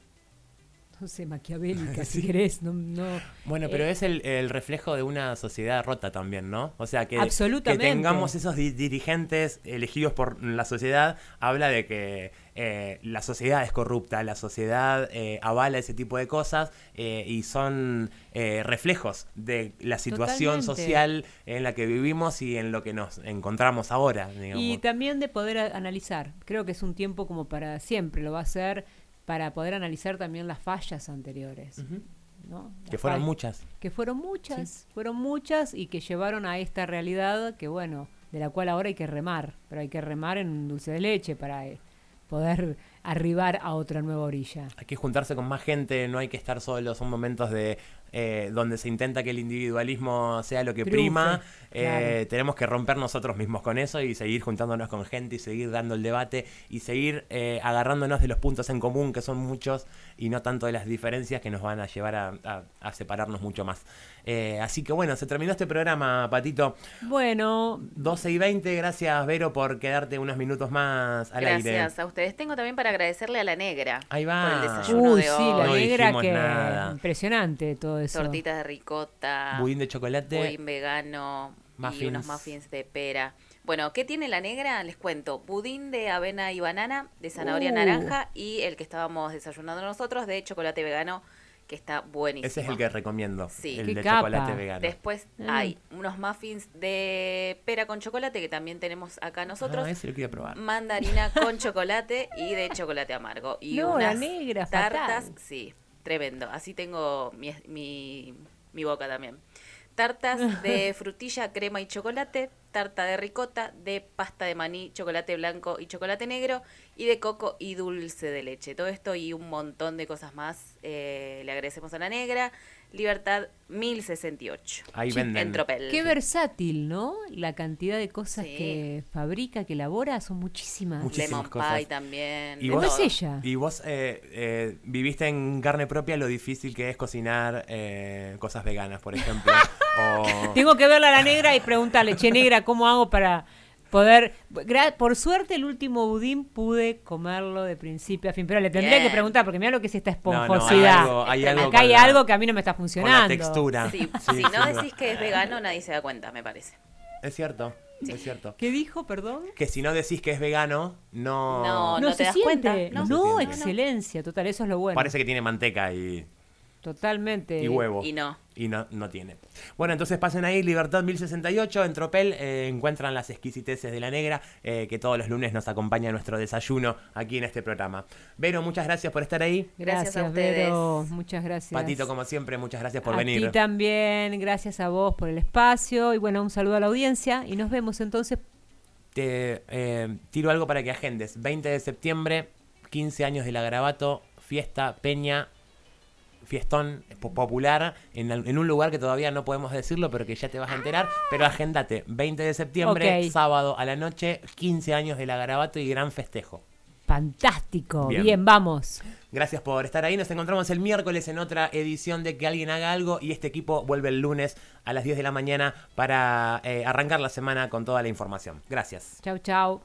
no sé, maquiavélica, si Sí. querés, no... no Bueno, pero eh, es el, el reflejo de una sociedad rota también, ¿no? O sea, que, Absolutamente. que tengamos esos di- dirigentes elegidos por la sociedad, habla de que eh, la sociedad es corrupta, la sociedad eh, avala ese tipo de cosas eh, y son eh, reflejos de la situación Totalmente. social en la que vivimos y en lo que nos encontramos ahora, digamos. Y también de poder a- analizar. Creo que es un tiempo como para siempre, lo va a ser para poder analizar también las fallas anteriores. ¿no? Las Que fueron fall- muchas. Que fueron muchas, fueron muchas y que llevaron a esta realidad que, bueno, de la cual ahora hay que remar, pero hay que remar en un dulce de leche para eh, poder arribar a otra nueva orilla. Hay que juntarse con más gente, no hay que estar solos, son momentos de eh, donde se intenta que el individualismo sea lo que Triunfe, prima. Eh, claro. Tenemos que romper nosotros mismos con eso y seguir juntándonos con gente y seguir dando el debate y seguir eh, agarrándonos de los puntos en común, que son muchos, y no tanto de las diferencias que nos van a llevar a, a- a separarnos mucho más. Eh, así que bueno, se terminó este programa, Patito. Bueno, doce y veinte, gracias Vero por quedarte unos minutos más al aire. Gracias a ustedes. Tengo también para agradecerle a la negra Ahí va. por el desayuno uy, de sí, hoy. la No negra dijimos que nada. impresionante todo eso. Tortitas de ricota, Budín de chocolate. budín vegano y muffins. unos muffins de pera. Bueno, ¿qué tiene la negra? Les cuento. Budín de avena y banana, de zanahoria Uh. naranja y el que estábamos desayunando nosotros de chocolate vegano, que está buenísimo. Ese es el que recomiendo, Sí. el Qué de capa. chocolate vegano. Después Mm. hay unos muffins de pera con chocolate que también tenemos acá nosotros. Ah, ese lo quería probar. Mandarina con chocolate y de chocolate amargo. Y No, la unas negra, tartas, fatal. sí, tremendo. Así tengo mi, mi, mi boca también. Tartas de frutilla, crema y chocolate, tarta de ricota, de pasta de maní, chocolate blanco y chocolate negro, y de coco y dulce de leche. Todo esto y un montón de cosas más. Eh, le agradecemos a la negra. Libertad mil sesenta y ocho. Ahí Sí, venden. en Tropel. Qué versátil, ¿no? La cantidad de cosas Sí. que fabrica, que elabora, son muchísimas. Muchísimas Lemon cosas. pie también. Y de vos, ¿Cómo todo. es ella? y vos eh, eh, viviste en carne propia lo difícil que es cocinar eh, cosas veganas, por ejemplo. o... Tengo que verla a la negra y preguntarle, che, negra, ¿cómo hago para poder...? Gra- Por suerte, el último budín pude comerlo de principio a fin, pero le tendría Bien. que preguntar, porque mira lo que es esta No, no, hay esponjosidad. algo- hay algo Acá con hay la- algo que a mí no me está con funcionando. la textura. Sí, Sí, si sin no duda. decís que es vegano, nadie se da cuenta, me parece. Es cierto, es cierto. ¿Qué dijo, perdón? Que si no decís que es vegano, no... No, No, te se das siente. cuenta, No, no. se siente. excelencia, total, eso es lo bueno. Parece que tiene manteca y, Totalmente. y huevo. Y no. Y no, no tiene. Bueno, entonces pasen ahí, Libertad mil sesenta y ocho, en Tropel, eh, encuentran las exquisiteces de la negra, eh, que todos los lunes nos acompaña en nuestro desayuno aquí en este programa. Vero, muchas gracias por estar ahí. Gracias a Gracias, ustedes. Vero. Muchas gracias. Patito, como siempre, muchas gracias por a venir. ti también, gracias a vos por el espacio y bueno, un saludo a la audiencia y nos vemos entonces. Te eh, tiro algo para que agendes. veinte de septiembre, quince años de la Garabato, fiesta, peña, fiestón po- popular, en, al- en un lugar que todavía no podemos decirlo, pero que ya te vas a enterar. Pero agendate, veinte de septiembre, Ok. sábado a la noche, quince años de la Garabato y gran festejo. Fantástico, Bien. bien, vamos. Gracias por estar ahí. Nos encontramos el miércoles en otra edición de Que Alguien Haga Algo. Y este equipo vuelve el lunes a las diez de la mañana para eh, arrancar la semana con toda la información. Gracias. Chau, chau.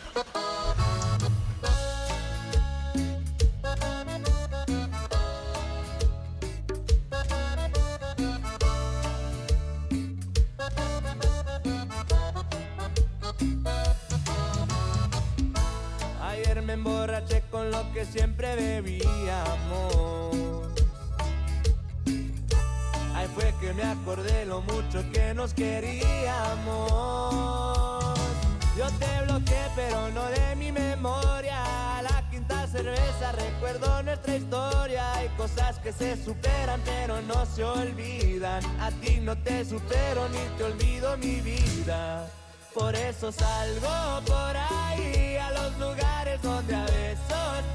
Ayer me emborraché con lo que siempre bebíamos. Ahí fue que me acordé lo mucho que nos queríamos. Yo te bloqueé pero no de mi memoria. La quinta cerveza recuerdo nuestra historia. Hay cosas que se superan pero no se olvidan. A ti no te supero ni te olvido mi vida. Por eso salgo por ahí a los lugares donde a besos te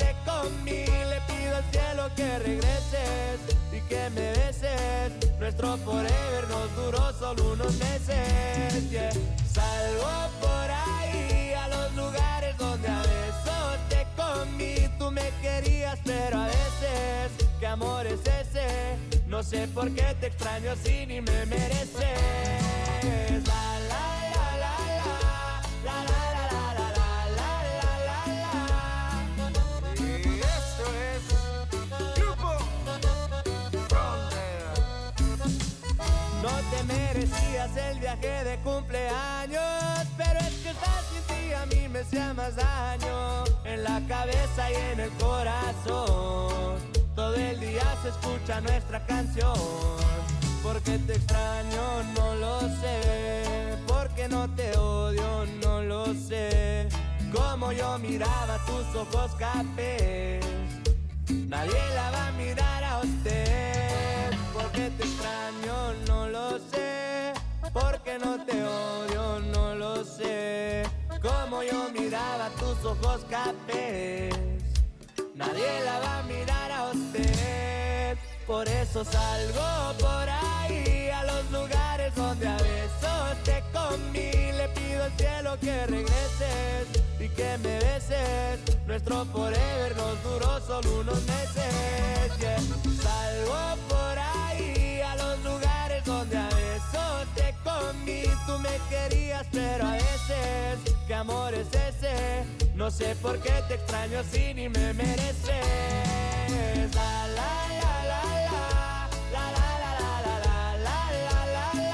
comí. Le pido al cielo que regreses y que me beses. Nuestro forever nos duró solo unos meses. Yeah. Salgo por ahí a los lugares donde a besos te comí. Tú me querías, pero a veces, ¿qué amor es ese? No sé por qué te extraño así ni me mereces. La la la la la la la la la la la la la. Y eso es Grupo Frontera. No te merecías el viaje de cumpleaños, pero es que estar sin ti a mí me hacía más daño. En la cabeza y en el corazón todo el día se escucha nuestra canción. Porque te extraño, no lo sé. Porque no te odio, no lo sé. Como yo miraba tus ojos cafés, nadie la va a mirar a usted. Porque te extraño, no lo sé. Porque no te odio, no lo sé. Como yo miraba tus ojos cafés, nadie la va a mirar a usted. Por eso salgo por ahí a los lugares donde a besos te comí. Le pido al cielo que regreses y que me beses. Nuestro forever nos duró solo unos meses. Yeah. Salgo por ahí a los lugares donde a besos te comí. Tú me querías, pero a veces, ¿qué amor es ese? No sé por qué te extraño así ni me mereces. La la la la la la la la la la la la la.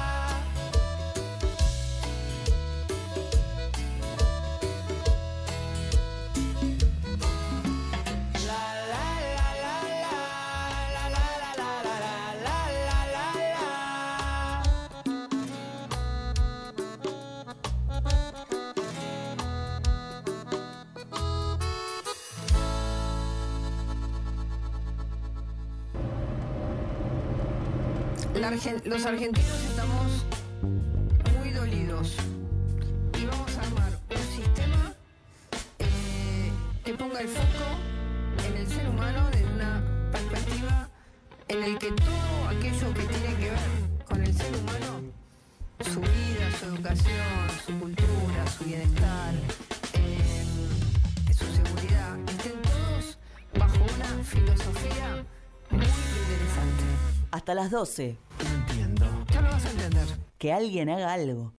La Argen- los argentinos estamos muy dolidos y vamos a armar un sistema eh, que ponga el foco en el ser humano desde una perspectiva en el que todo aquello que tiene que ver con el ser humano, su vida, su educación, su cultura, su bienestar, eh, su seguridad, estén todos bajo una filosofía muy interesante. Hasta las doce. Ya lo vas a entender. Que alguien haga algo.